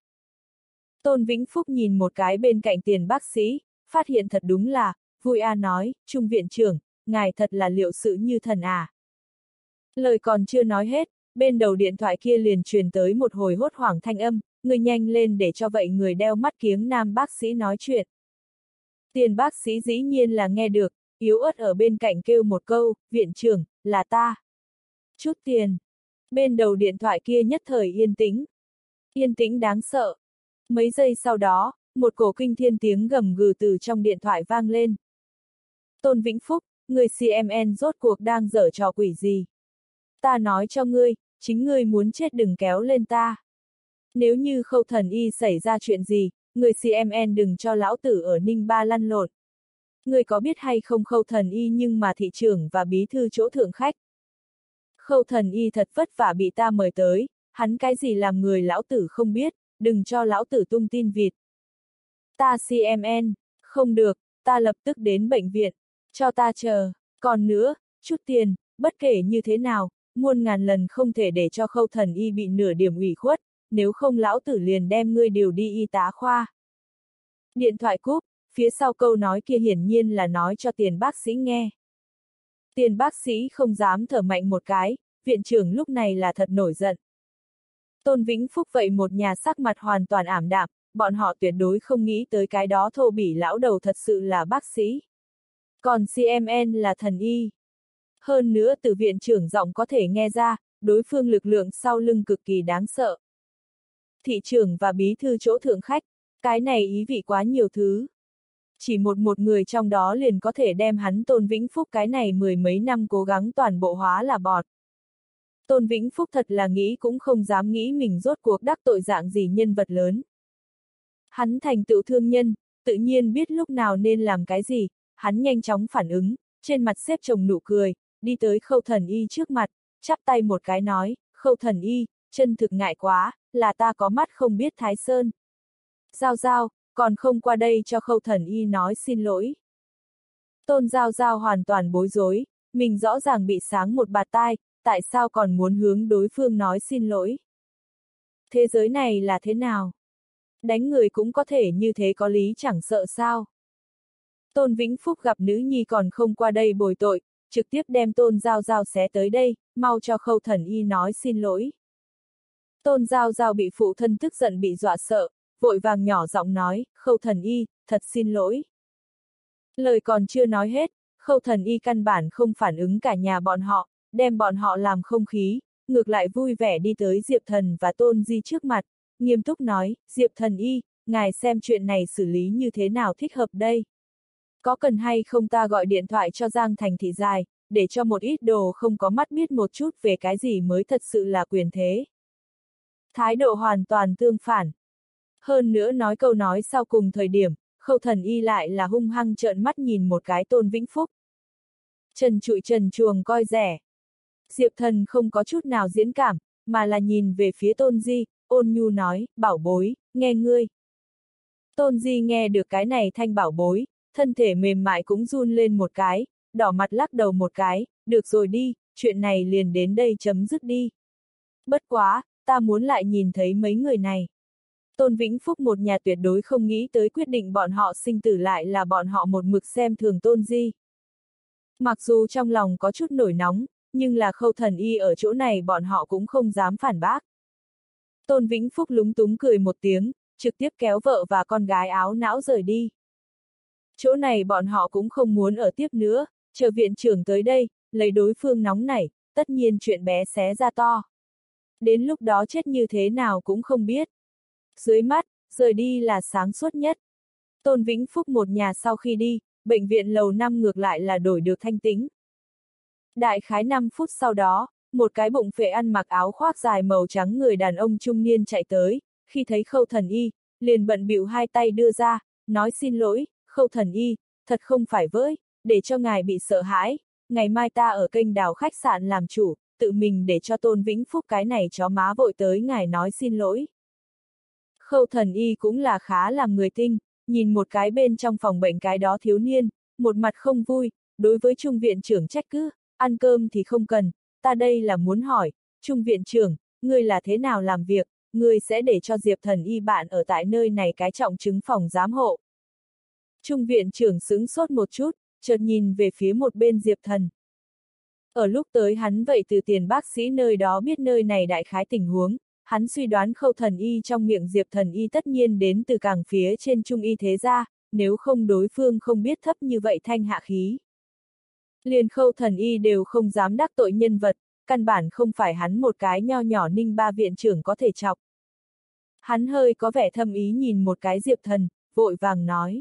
Tôn Vĩnh Phúc nhìn một cái bên cạnh tiền bác sĩ, phát hiện thật đúng là, vui a nói, Trung viện trưởng, ngài thật là liệu sự như thần à. Lời còn chưa nói hết, bên đầu điện thoại kia liền truyền tới một hồi hốt hoảng thanh âm, người nhanh lên để cho vậy người đeo mắt kiếng nam bác sĩ nói chuyện. Tiền bác sĩ dĩ nhiên là nghe được, yếu ớt ở bên cạnh kêu một câu, viện trưởng, là ta. Chút tiền. Bên đầu điện thoại kia nhất thời yên tĩnh. Yên tĩnh đáng sợ. Mấy giây sau đó, một cổ kinh thiên tiếng gầm gừ từ trong điện thoại vang lên. Tôn Vĩnh Phúc, người xê em en rốt cuộc đang giở trò quỷ gì? Ta nói cho ngươi, chính ngươi muốn chết đừng kéo lên ta. Nếu như Khâu Thần Y xảy ra chuyện gì, người xê em en đừng cho lão tử ở Ninh Ba lăn lộn. Ngươi có biết hay không Khâu Thần Y nhưng mà thị trưởng và bí thư chỗ thượng khách. Khâu Thần Y thật vất vả bị ta mời tới, hắn cái gì làm người lão tử không biết, đừng cho lão tử tung tin vịt. Ta xê em en, không được, ta lập tức đến bệnh viện, cho ta chờ, còn nữa, chút tiền, bất kể như thế nào, muôn ngàn lần không thể để cho Khâu Thần Y bị nửa điểm ủy khuất, nếu không lão tử liền đem ngươi điều đi y tá khoa. Điện thoại cúp, phía sau câu nói kia hiển nhiên là nói cho tiền bác sĩ nghe. Tiền bác sĩ không dám thở mạnh một cái, viện trưởng lúc này là thật nổi giận. Tôn Vĩnh Phúc vậy một nhà sắc mặt hoàn toàn ảm đạm, bọn họ tuyệt đối không nghĩ tới cái đó thô bỉ lão đầu thật sự là bác sĩ. Còn xê em en là thần y. Hơn nữa từ viện trưởng giọng có thể nghe ra, đối phương lực lượng sau lưng cực kỳ đáng sợ. Thị trưởng và bí thư chỗ thượng khách, cái này ý vị quá nhiều thứ. Chỉ một một người trong đó liền có thể đem hắn Tôn Vĩnh Phúc cái này mười mấy năm cố gắng toàn bộ hóa là bọt. Tôn Vĩnh Phúc thật là nghĩ cũng không dám nghĩ mình rốt cuộc đắc tội dạng gì nhân vật lớn. Hắn thành tựu thương nhân, tự nhiên biết lúc nào nên làm cái gì, hắn nhanh chóng phản ứng, trên mặt xếp chồng nụ cười, đi tới Khâu Thần Y trước mặt, chắp tay một cái nói, Khâu Thần Y, chân thực ngại quá, là ta có mắt không biết Thái Sơn. Giao Giao, còn không qua đây cho Khâu Thần Y nói xin lỗi. Tôn Giao Giao hoàn toàn bối rối, mình rõ ràng bị sáng một bạt tai, tại sao còn muốn hướng đối phương nói xin lỗi? Thế giới này là thế nào? Đánh người cũng có thể như thế có lý chẳng sợ sao? Tôn Vĩnh Phúc gặp nữ nhi còn không qua đây bồi tội, trực tiếp đem Tôn Giao Giao xé tới đây, mau cho Khâu Thần Y nói xin lỗi. Tôn Giao Giao bị phụ thân tức giận bị dọa sợ, vội vàng nhỏ giọng nói, Khâu Thần Y, thật xin lỗi. Lời còn chưa nói hết, Khâu Thần Y căn bản không phản ứng cả nhà bọn họ, đem bọn họ làm không khí, ngược lại vui vẻ đi tới Diệp Thần và Tôn Di trước mặt, nghiêm túc nói, Diệp Thần Y, ngài xem chuyện này xử lý như thế nào thích hợp đây. Có cần hay không ta gọi điện thoại cho Giang Thành Thị Dài, để cho một ít đồ không có mắt biết một chút về cái gì mới thật sự là quyền thế. Thái độ hoàn toàn tương phản. Hơn nữa nói câu nói sau cùng thời điểm, Khâu Thần Y lại là hung hăng trợn mắt nhìn một cái Tôn Vĩnh Phúc. Trần trụi trần chuồng coi rẻ. Diệp Thần không có chút nào diễn cảm, mà là nhìn về phía Tôn Di, ôn nhu nói, bảo bối, nghe ngươi. Tôn Di nghe được cái này thanh bảo bối, thân thể mềm mại cũng run lên một cái, đỏ mặt lắc đầu một cái, được rồi đi, chuyện này liền đến đây chấm dứt đi. Bất quá, ta muốn lại nhìn thấy mấy người này. Tôn Vĩnh Phúc một nhà tuyệt đối không nghĩ tới quyết định bọn họ sinh tử lại là bọn họ một mực xem thường Tôn Di. Mặc dù trong lòng có chút nổi nóng, nhưng là Khâu Thần Y ở chỗ này bọn họ cũng không dám phản bác. Tôn Vĩnh Phúc lúng túng cười một tiếng, trực tiếp kéo vợ và con gái áo não rời đi. Chỗ này bọn họ cũng không muốn ở tiếp nữa, chờ viện trưởng tới đây, lấy đối phương nóng nảy, tất nhiên chuyện bé xé ra to. Đến lúc đó chết như thế nào cũng không biết. Dưới mắt, rời đi là sáng suốt nhất. Tôn Vĩnh Phúc một nhà sau khi đi, bệnh viện lầu năm ngược lại là đổi được thanh tĩnh. Đại khái năm phút sau đó, một cái bụng phệ ăn mặc áo khoác dài màu trắng người đàn ông trung niên chạy tới, khi thấy Khâu Thần Y, liền bận bịu hai tay đưa ra, nói xin lỗi, Khâu Thần Y, thật không phải với, để cho ngài bị sợ hãi, ngày mai ta ở kênh đào khách sạn làm chủ, tự mình để cho Tôn Vĩnh Phúc cái này chó má vội tới ngài nói xin lỗi. Khâu Thần Y cũng là khá làm người tinh, nhìn một cái bên trong phòng bệnh cái đó thiếu niên, một mặt không vui, đối với Trung viện trưởng trách cứ, ăn cơm thì không cần, ta đây là muốn hỏi, Trung viện trưởng, ngươi là thế nào làm việc, ngươi sẽ để cho Diệp Thần Y bạn ở tại nơi này cái trọng chứng phòng giám hộ. Trung viện trưởng sững sốt một chút, chợt nhìn về phía một bên Diệp Thần. Ở lúc tới hắn vậy từ tiền bác sĩ nơi đó biết nơi này đại khái tình huống, hắn suy đoán Khâu Thần Y trong miệng Diệp Thần Y tất nhiên đến từ càng phía trên Trung y thế gia, nếu không đối phương không biết thấp như vậy thanh hạ khí. Liền Khâu Thần Y đều không dám đắc tội nhân vật, căn bản không phải hắn một cái nho nhỏ Ninh Ba viện trưởng có thể chọc. Hắn hơi có vẻ thâm ý nhìn một cái Diệp Thần, vội vàng nói.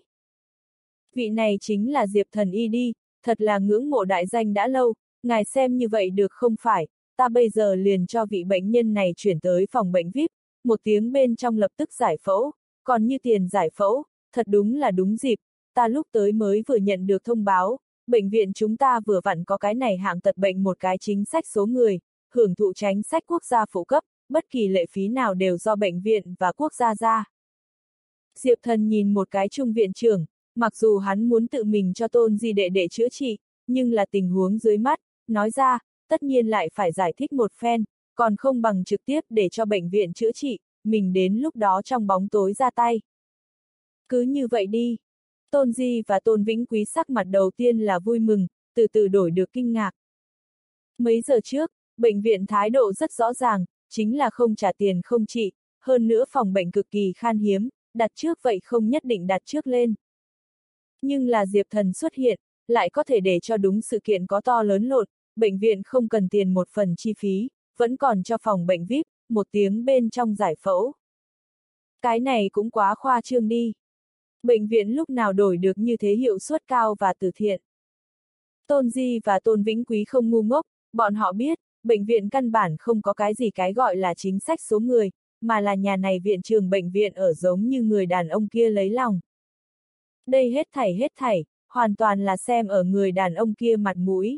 Vị này chính là Diệp Thần Y đi, thật là ngưỡng mộ đại danh đã lâu, ngài xem như vậy được không phải, ta bây giờ liền cho vị bệnh nhân này chuyển tới phòng bệnh vi ai pi, một tiếng bên trong lập tức giải phẫu, còn như tiền giải phẫu, thật đúng là đúng dịp, ta lúc tới mới vừa nhận được thông báo, bệnh viện chúng ta vừa vặn có cái này hạng tật bệnh một cái chính sách số người, hưởng thụ chính sách quốc gia phụ cấp, bất kỳ lệ phí nào đều do bệnh viện và quốc gia ra. Diệp Thần nhìn một cái Trung viện trưởng, mặc dù hắn muốn tự mình cho Tôn Di đệ đệ chữa trị, nhưng là tình huống dưới mắt, nói ra, tất nhiên lại phải giải thích một phen, còn không bằng trực tiếp để cho bệnh viện chữa trị, mình đến lúc đó trong bóng tối ra tay. Cứ như vậy đi. Tôn Di và Tôn Vĩnh Quý sắc mặt đầu tiên là vui mừng, từ từ đổi được kinh ngạc. Mấy giờ trước, bệnh viện thái độ rất rõ ràng, chính là không trả tiền không trị, hơn nữa phòng bệnh cực kỳ khan hiếm, đặt trước vậy không nhất định đặt trước lên. Nhưng là Diệp Thần xuất hiện, lại có thể để cho đúng sự kiện có to lớn lột, bệnh viện không cần tiền một phần chi phí, vẫn còn cho phòng bệnh vi ai pi, một tiếng bên trong giải phẫu. Cái này cũng quá khoa trương đi. Bệnh viện lúc nào đổi được như thế hiệu suất cao và từ thiện. Tôn Di và Tôn Vĩnh Quý không ngu ngốc, bọn họ biết, bệnh viện căn bản không có cái gì cái gọi là chính sách số người, mà là nhà này viện trường bệnh viện ở giống như người đàn ông kia lấy lòng. Đây hết thảy hết thảy, hoàn toàn là xem ở người đàn ông kia mặt mũi.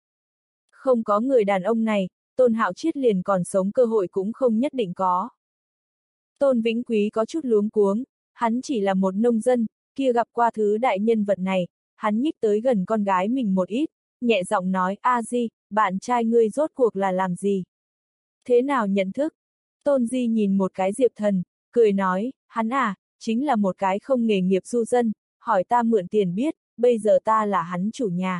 Không có người đàn ông này, Tôn Hạo Chiết liền còn sống cơ hội cũng không nhất định có. Tôn Vĩnh Quý có chút luống cuống, hắn chỉ là một nông dân, kia gặp qua thứ đại nhân vật này, hắn nhích tới gần con gái mình một ít, nhẹ giọng nói, A Di, bạn trai ngươi rốt cuộc là làm gì? Thế nào nhận thức? Tôn Di nhìn một cái Diệp Thần, cười nói, hắn à, chính là một cái không nghề nghiệp du dân, hỏi ta mượn tiền biết, bây giờ ta là hắn chủ nhà.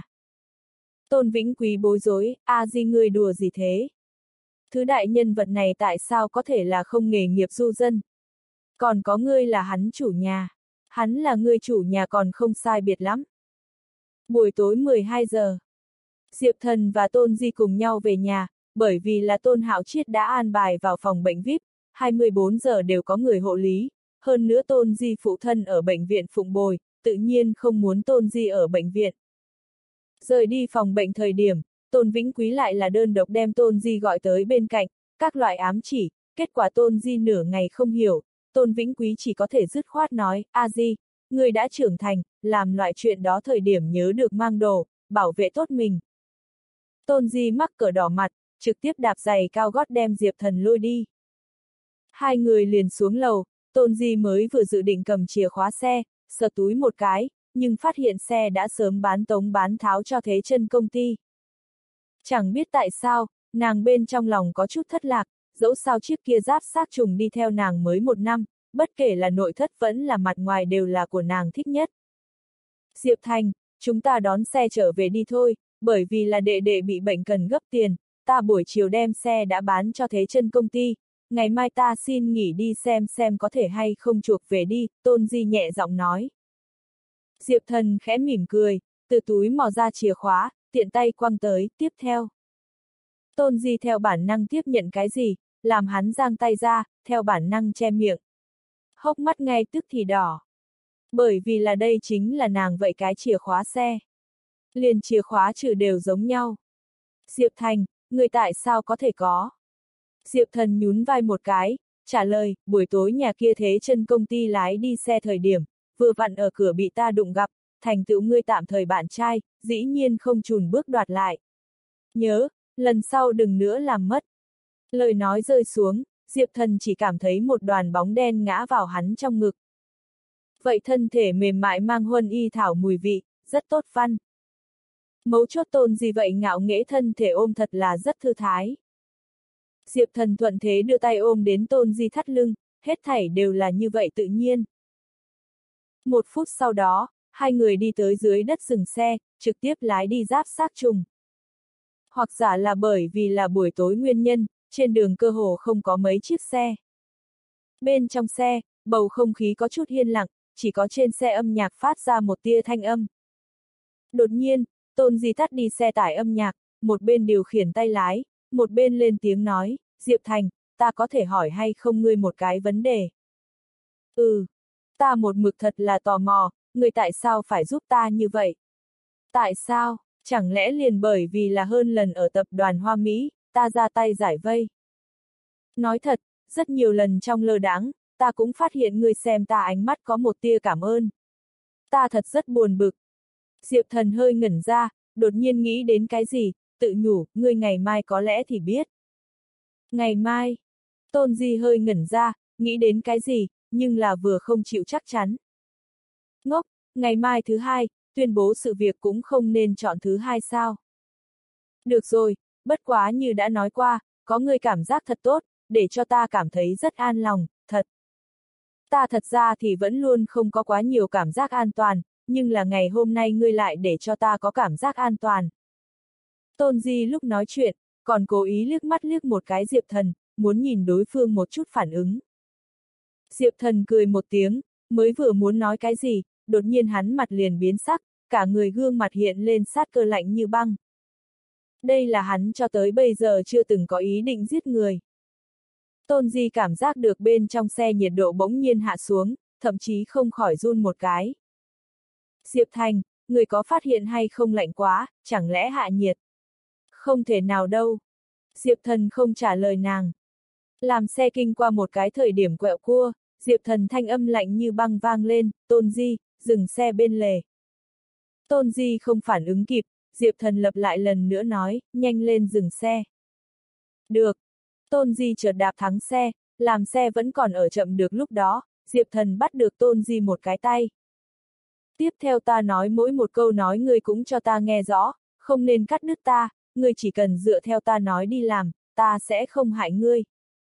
Tôn Vĩnh Quý bối rối, A Di ngươi đùa gì thế? Thứ đại nhân vật này tại sao có thể là không nghề nghiệp du dân? Còn có ngươi là hắn chủ nhà. Hắn là ngươi chủ nhà còn không sai biệt lắm. Buổi tối mười hai giờ. Diệp Thần và Tôn Di cùng nhau về nhà, bởi vì là Tôn Hạo Chiết đã an bài vào phòng bệnh vi ai pi, hai mươi bốn giờ đều có người hộ lý, hơn nữa Tôn Di phụ thân ở bệnh viện phụng bồi, tự nhiên không muốn Tôn Di ở bệnh viện. Rời đi phòng bệnh thời điểm, Tôn Vĩnh Quý lại là đơn độc đem Tôn Di gọi tới bên cạnh, các loại ám chỉ, kết quả Tôn Di nửa ngày không hiểu, Tôn Vĩnh Quý chỉ có thể dứt khoát nói, A Di, người đã trưởng thành, làm loại chuyện đó thời điểm nhớ được mang đồ, bảo vệ tốt mình. Tôn Di mắc cỡ đỏ mặt, trực tiếp đạp giày cao gót đem Diệp Thần lôi đi. Hai người liền xuống lầu, Tôn Di mới vừa dự định cầm chìa khóa xe, sờ túi một cái, nhưng phát hiện xe đã sớm bán tống bán tháo cho Thế Chân công ty. Chẳng biết tại sao, nàng bên trong lòng có chút thất lạc, dẫu sao chiếc kia giáp xác trùng đi theo nàng mới một năm, bất kể là nội thất vẫn là mặt ngoài đều là của nàng thích nhất. Diệp Thành, chúng ta đón xe trở về đi thôi, bởi vì là đệ đệ bị bệnh cần gấp tiền, ta buổi chiều đem xe đã bán cho Thế Chân công ty, ngày mai ta xin nghỉ đi xem xem có thể hay không chuộc về đi, Tôn Di nhẹ giọng nói. Diệp Thần khẽ mỉm cười, từ túi mò ra chìa khóa, tiện tay quăng tới, tiếp theo. Tôn Di theo bản năng tiếp nhận cái gì, làm hắn giang tay ra, theo bản năng che miệng. Hốc mắt ngay tức thì đỏ. Bởi vì là đây chính là nàng vậy cái chìa khóa xe. Liền chìa khóa trừ đều giống nhau. Diệp Thành, người tại sao có thể có? Diệp Thần nhún vai một cái, trả lời, buổi tối nhà kia thế chân công ty lái đi xe thời điểm, vừa vặn ở cửa bị ta đụng gặp, thành tựu ngươi tạm thời bạn trai, dĩ nhiên không chùn bước đoạt lại. Nhớ, lần sau đừng nữa làm mất. Lời nói rơi xuống, Diệp Thần chỉ cảm thấy một đoàn bóng đen ngã vào hắn trong ngực. Vậy thân thể mềm mại mang huân y thảo mùi vị, rất tốt văn. Mấu chốt Tôn Di vậy ngạo nghễ thân thể ôm thật là rất thư thái. Diệp Thần thuận thế đưa tay ôm đến Tôn Di thắt lưng, hết thảy đều là như vậy tự nhiên. Một phút sau đó, hai người đi tới dưới đất dừng xe, trực tiếp lái đi giáp xác trùng. Hoặc giả là bởi vì là buổi tối nguyên nhân, trên đường cơ hồ không có mấy chiếc xe. Bên trong xe, bầu không khí có chút yên lặng, chỉ có trên xe âm nhạc phát ra một tia thanh âm. Đột nhiên, Tôn Di tắt đi xe tải âm nhạc, một bên điều khiển tay lái, một bên lên tiếng nói, Diệp Thành, ta có thể hỏi hay không ngươi một cái vấn đề? Ừ, ta một mực thật là tò mò, ngươi tại sao phải giúp ta như vậy? Tại sao, chẳng lẽ liền bởi vì là hơn lần ở tập đoàn Hoa Mỹ, ta ra tay giải vây? Nói thật, rất nhiều lần trong lơ đãng, ta cũng phát hiện ngươi xem ta ánh mắt có một tia cảm ơn. Ta thật rất buồn bực. Diệp Thần hơi ngẩn ra, đột nhiên nghĩ đến cái gì, tự nhủ, ngươi ngày mai có lẽ thì biết. Ngày mai, Tôn Di hơi ngẩn ra, nghĩ đến cái gì, nhưng là vừa không chịu chắc chắn. Ngốc, ngày mai thứ hai, tuyên bố sự việc cũng không nên chọn thứ hai sao. Được rồi, bất quá như đã nói qua, có người cảm giác thật tốt, để cho ta cảm thấy rất an lòng, thật. Ta thật ra thì vẫn luôn không có quá nhiều cảm giác an toàn, nhưng là ngày hôm nay ngươi lại để cho ta có cảm giác an toàn. Tôn Di lúc nói chuyện, còn cố ý liếc mắt liếc một cái Diệp Thần, muốn nhìn đối phương một chút phản ứng. Diệp Thần cười một tiếng, mới vừa muốn nói cái gì, đột nhiên hắn mặt liền biến sắc, cả người gương mặt hiện lên sát cơ lạnh như băng. Đây là hắn cho tới bây giờ chưa từng có ý định giết người. Tôn Di cảm giác được bên trong xe nhiệt độ bỗng nhiên hạ xuống, thậm chí không khỏi run một cái. Diệp Thành, người có phát hiện hay không lạnh quá, chẳng lẽ hạ nhiệt? Không thể nào đâu. Diệp Thần không trả lời nàng. Làm xe kinh qua một cái thời điểm quẹo cua, Diệp Thần thanh âm lạnh như băng vang lên, Tôn Di, dừng xe bên lề. Tôn Di không phản ứng kịp, Diệp Thần lặp lại lần nữa nói, nhanh lên dừng xe. Được. Tôn Di chợt đạp thắng xe, làm xe vẫn còn ở chậm được lúc đó, Diệp Thần bắt được Tôn Di một cái tay. Tiếp theo ta nói mỗi một câu nói ngươi cũng cho ta nghe rõ, không nên cắt đứt ta, ngươi chỉ cần dựa theo ta nói đi làm, ta sẽ không hại ngươi.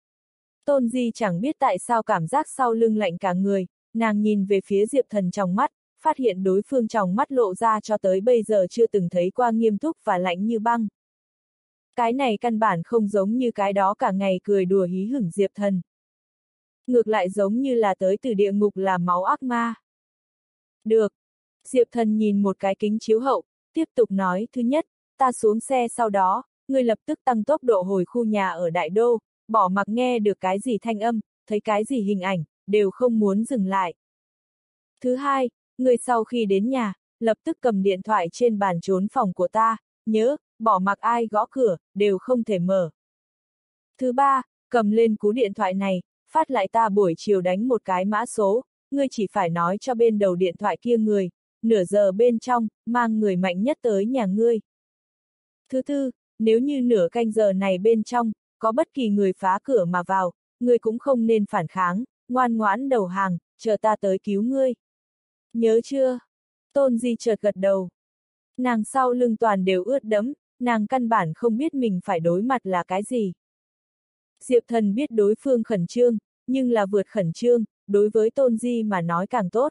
Tôn Di chẳng biết tại sao cảm giác sau lưng lạnh cả người, nàng nhìn về phía Diệp Thần trong mắt, phát hiện đối phương trong mắt lộ ra cho tới bây giờ chưa từng thấy qua nghiêm túc và lạnh như băng. Cái này căn bản không giống như cái đó cả ngày cười đùa hí hửng Diệp Thần. Ngược lại giống như là tới từ địa ngục làm máu ác ma. Được. Diệp Thần nhìn một cái kính chiếu hậu, tiếp tục nói, thứ nhất, ta xuống xe sau đó, ngươi lập tức tăng tốc độ hồi khu nhà ở Đại Đô, bỏ mặc nghe được cái gì thanh âm, thấy cái gì hình ảnh, đều không muốn dừng lại. Thứ hai, ngươi sau khi đến nhà, lập tức cầm điện thoại trên bàn trốn phòng của ta, nhớ, bỏ mặc ai gõ cửa, đều không thể mở. Thứ ba, cầm lên cú điện thoại này, phát lại ta buổi chiều đánh một cái mã số, ngươi chỉ phải nói cho bên đầu điện thoại kia người, nửa giờ bên trong, mang người mạnh nhất tới nhà ngươi. Thứ tư, nếu như nửa canh giờ này bên trong, có bất kỳ người phá cửa mà vào, ngươi cũng không nên phản kháng, ngoan ngoãn đầu hàng, chờ ta tới cứu ngươi. Nhớ chưa? Tôn Di chợt gật đầu. Nàng sau lưng toàn đều ướt đẫm, nàng căn bản không biết mình phải đối mặt là cái gì. Diệp Thần biết đối phương khẩn trương, nhưng là vượt khẩn trương, đối với Tôn Di mà nói càng tốt.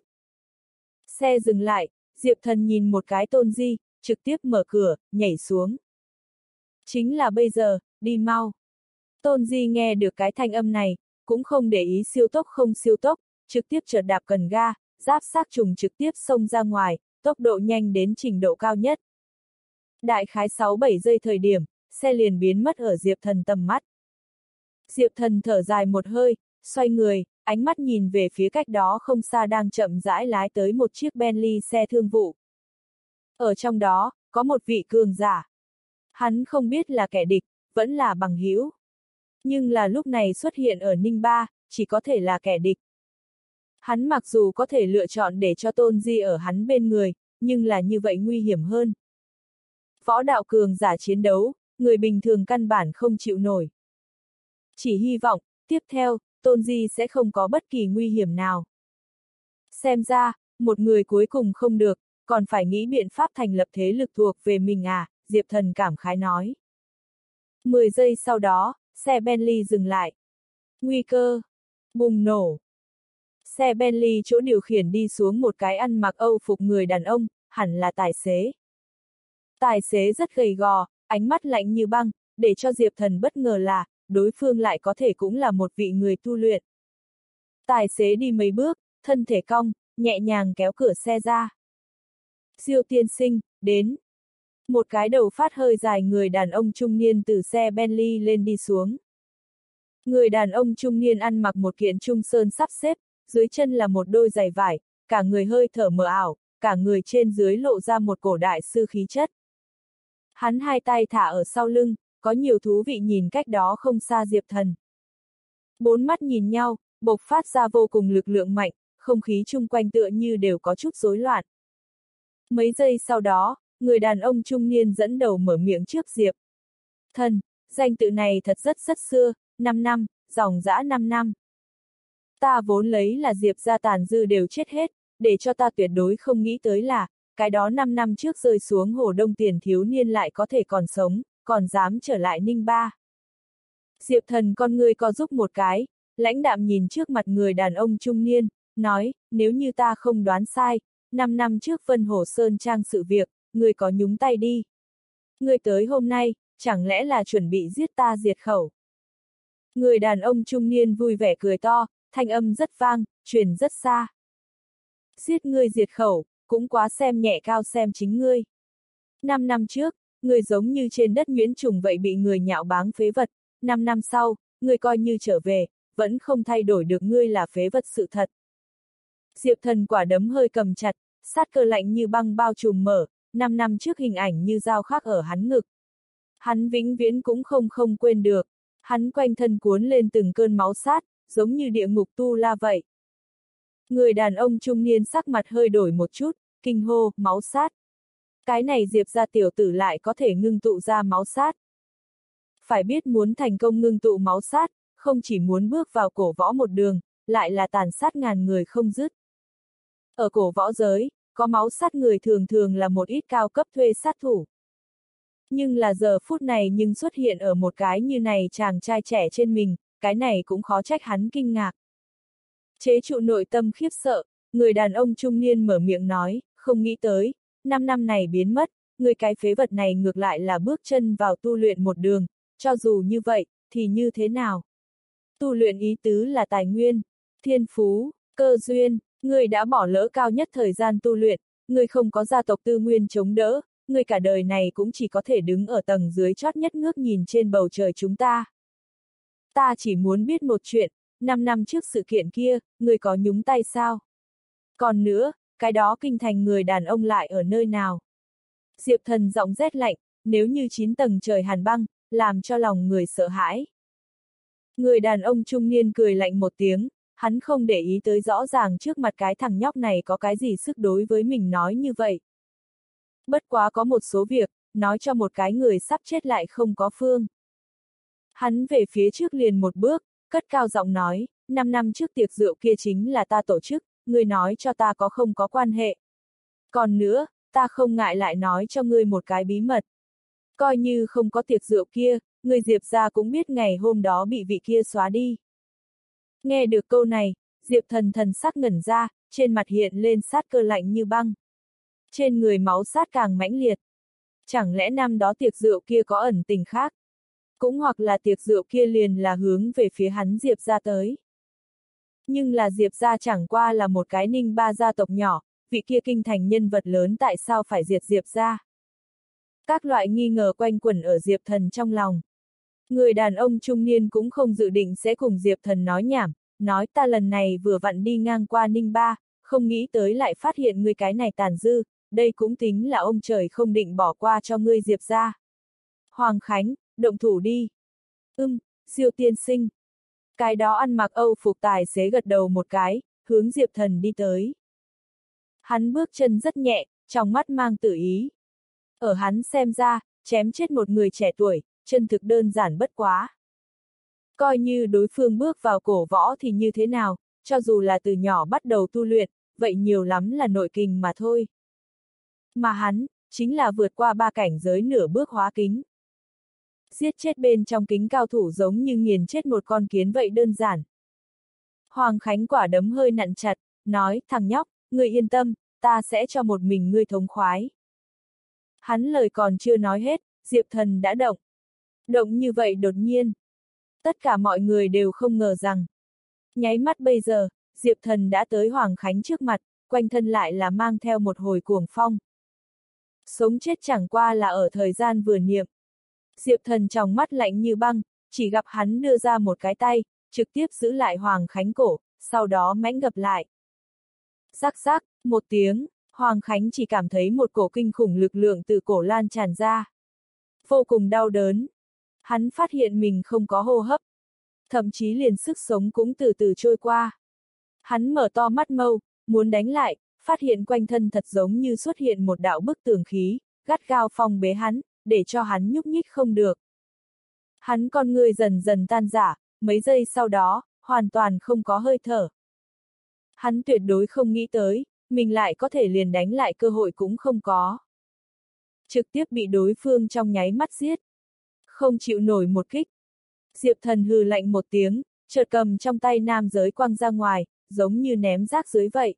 Xe dừng lại, Diệp Thần nhìn một cái Tôn Di, trực tiếp mở cửa, nhảy xuống. Chính là bây giờ, đi mau. Tôn Di nghe được cái thanh âm này, cũng không để ý siêu tốc không siêu tốc, trực tiếp chợt đạp cần ga, giáp xác trùng trực tiếp xông ra ngoài, tốc độ nhanh đến trình độ cao nhất. Đại khái sáu bảy giây thời điểm, xe liền biến mất ở Diệp Thần tầm mắt. Diệp Thần thở dài một hơi, xoay người, ánh mắt nhìn về phía cách đó không xa đang chậm rãi lái tới một chiếc Bentley xe thương vụ. Ở trong đó, có một vị cường giả. Hắn không biết là kẻ địch, vẫn là bằng hữu. Nhưng là lúc này xuất hiện ở Ninh Ba, chỉ có thể là kẻ địch. Hắn mặc dù có thể lựa chọn để cho Tôn Di ở hắn bên người, nhưng là như vậy nguy hiểm hơn. Võ đạo cường giả chiến đấu, người bình thường căn bản không chịu nổi. Chỉ hy vọng, tiếp theo, Tôn Di sẽ không có bất kỳ nguy hiểm nào. Xem ra, một người cuối cùng không được, còn phải nghĩ biện pháp thành lập thế lực thuộc về mình à, Diệp Thần cảm khái nói. Mười giây sau đó, xe Bentley dừng lại. Nguy cơ. Bùng nổ. Xe Bentley chỗ điều khiển đi xuống một cái ăn mặc Âu phục người đàn ông, hẳn là tài xế. Tài xế rất gầy gò, ánh mắt lạnh như băng, để cho Diệp Thần bất ngờ là, đối phương lại có thể cũng là một vị người tu luyện. Tài xế đi mấy bước, thân thể cong, nhẹ nhàng kéo cửa xe ra. Diêu tiên sinh, đến. Một cái đầu phát hơi dài người đàn ông trung niên từ xe Bentley lên đi xuống. Người đàn ông trung niên ăn mặc một kiện trung sơn sắp xếp, dưới chân là một đôi giày vải, cả người hơi thở mờ ảo, cả người trên dưới lộ ra một cổ đại sư khí chất. Hắn hai tay thả ở sau lưng, có nhiều thú vị nhìn cách đó không xa Diệp Thần. Bốn mắt nhìn nhau, bộc phát ra vô cùng lực lượng mạnh, không khí chung quanh tựa như đều có chút rối loạn. Mấy giây sau đó, người đàn ông trung niên dẫn đầu mở miệng trước Diệp Thần, danh tự này thật rất rất xưa, năm năm, dòng dã năm năm. Ta vốn lấy là Diệp gia tàn dư đều chết hết, để cho ta tuyệt đối không nghĩ tới là, cái đó năm năm trước rơi xuống hồ đông tiền thiếu niên lại có thể còn sống, còn dám trở lại Ninh Ba. Diệp Thần con người co giúp một cái, lãnh đạm nhìn trước mặt người đàn ông trung niên, nói, nếu như ta không đoán sai, năm năm trước Vân Hồ Sơn Trang sự việc, người có nhúng tay đi. Người tới hôm nay, chẳng lẽ là chuẩn bị giết ta diệt khẩu. Người đàn ông trung niên vui vẻ cười to, thanh âm rất vang, truyền rất xa. Giết ngươi diệt khẩu, cũng quá xem nhẹ cao xem chính ngươi. Năm năm trước, ngươi giống như trên đất nhuyễn trùng vậy bị người nhạo báng phế vật, năm năm sau, ngươi coi như trở về, vẫn không thay đổi được ngươi là phế vật sự thật. Diệp Thần quả đấm hơi cầm chặt, sát cơ lạnh như băng bao trùm mở, năm năm trước hình ảnh như dao khắc ở hắn ngực. Hắn vĩnh viễn cũng không không quên được, hắn quanh thân cuốn lên từng cơn máu sát, giống như địa ngục tu la vậy. Người đàn ông trung niên sắc mặt hơi đổi một chút, kinh hô, máu sát. Cái này Diệp gia tiểu tử lại có thể ngưng tụ ra máu sát. Phải biết muốn thành công ngưng tụ máu sát, không chỉ muốn bước vào cổ võ một đường, lại là tàn sát ngàn người không dứt. Ở cổ võ giới, có máu sát người thường thường là một ít cao cấp thuê sát thủ. Nhưng là giờ phút này nhưng xuất hiện ở một cái như này chàng trai trẻ trên mình, cái này cũng khó trách hắn kinh ngạc. Chế trụ nội tâm khiếp sợ, người đàn ông trung niên mở miệng nói, không nghĩ tới, năm năm này biến mất, người cái phế vật này ngược lại là bước chân vào tu luyện một đường, cho dù như vậy, thì như thế nào? Tu luyện ý tứ là tài nguyên, thiên phú, cơ duyên, người đã bỏ lỡ cao nhất thời gian tu luyện, người không có gia tộc tư nguyên chống đỡ, người cả đời này cũng chỉ có thể đứng ở tầng dưới chót nhất ngước nhìn trên bầu trời chúng ta. Ta chỉ muốn biết một chuyện, năm năm trước sự kiện kia, người có nhúng tay sao? Còn nữa, cái đó kinh thành người đàn ông lại ở nơi nào? Diệp Thần giọng rét lạnh, nếu như chín tầng trời hàn băng, làm cho lòng người sợ hãi. Người đàn ông trung niên cười lạnh một tiếng, hắn không để ý tới rõ ràng trước mặt cái thằng nhóc này có cái gì sức đối với mình nói như vậy. Bất quá có một số việc, nói cho một cái người sắp chết lại không có phương. Hắn về phía trước liền một bước, cất cao giọng nói, năm năm trước tiệc rượu kia chính là ta tổ chức, ngươi nói cho ta có không có quan hệ. Còn nữa, ta không ngại lại nói cho ngươi một cái bí mật. Coi như không có tiệc rượu kia, người Diệp gia cũng biết ngày hôm đó bị vị kia xóa đi. Nghe được câu này, Diệp Thần thần sắc ngẩn ra, trên mặt hiện lên sát cơ lạnh như băng. Trên người máu sát càng mãnh liệt. Chẳng lẽ năm đó tiệc rượu kia có ẩn tình khác? Cũng hoặc là tiệc rượu kia liền là hướng về phía hắn Diệp gia tới. Nhưng là Diệp gia chẳng qua là một cái Ninh Ba gia tộc nhỏ, vị kia kinh thành nhân vật lớn tại sao phải diệt Diệp gia? Các loại nghi ngờ quanh quẩn ở Diệp Thần trong lòng. Người đàn ông trung niên cũng không dự định sẽ cùng Diệp Thần nói nhảm, nói ta lần này vừa vặn đi ngang qua Ninh Ba, không nghĩ tới lại phát hiện ngươi cái này tàn dư, đây cũng tính là ông trời không định bỏ qua cho ngươi Diệp ra. Hoàng Khánh, động thủ đi. Ưm, Diêu tiên sinh. Cái đó ăn mặc Âu phục tài xế gật đầu một cái, hướng Diệp Thần đi tới. Hắn bước chân rất nhẹ, trong mắt mang tự ý. Ở hắn xem ra, chém chết một người trẻ tuổi, chân thực đơn giản bất quá. Coi như đối phương bước vào cổ võ thì như thế nào, cho dù là từ nhỏ bắt đầu tu luyện, vậy nhiều lắm là nội kình mà thôi. Mà hắn, chính là vượt qua ba cảnh giới nửa bước hóa kính. Giết chết bên trong kính cao thủ giống như nghiền chết một con kiến vậy đơn giản. Hoàng Khánh quả đấm hơi nặn chặt, nói, thằng nhóc, ngươi yên tâm, ta sẽ cho một mình ngươi thống khoái. Hắn lời còn chưa nói hết, Diệp Thần đã động. Động như vậy đột nhiên. Tất cả mọi người đều không ngờ rằng. Nháy mắt bây giờ, Diệp Thần đã tới Hoàng Khánh trước mặt, quanh thân lại là mang theo một hồi cuồng phong. Sống chết chẳng qua là ở thời gian vừa niệm. Diệp Thần trong mắt lạnh như băng, chỉ gặp hắn đưa ra một cái tay, trực tiếp giữ lại Hoàng Khánh cổ, sau đó mãnh gập lại. Rắc rắc, một tiếng, Hoàng Khánh chỉ cảm thấy một cổ kinh khủng lực lượng từ cổ lan tràn ra. Vô cùng đau đớn. Hắn phát hiện mình không có hô hấp. Thậm chí liền sức sống cũng từ từ trôi qua. Hắn mở to mắt mâu, muốn đánh lại, phát hiện quanh thân thật giống như xuất hiện một đạo bức tường khí, gắt gao phong bế hắn, để cho hắn nhúc nhích không được. Hắn con người dần dần tan rã, mấy giây sau đó, hoàn toàn không có hơi thở. Hắn tuyệt đối không nghĩ tới, mình lại có thể liền đánh lại cơ hội cũng không có. Trực tiếp bị đối phương trong nháy mắt giết. Không chịu nổi một kích. Diệp Thần hừ lạnh một tiếng, chợt cầm trong tay nam giới quăng ra ngoài, giống như ném rác dưới vậy.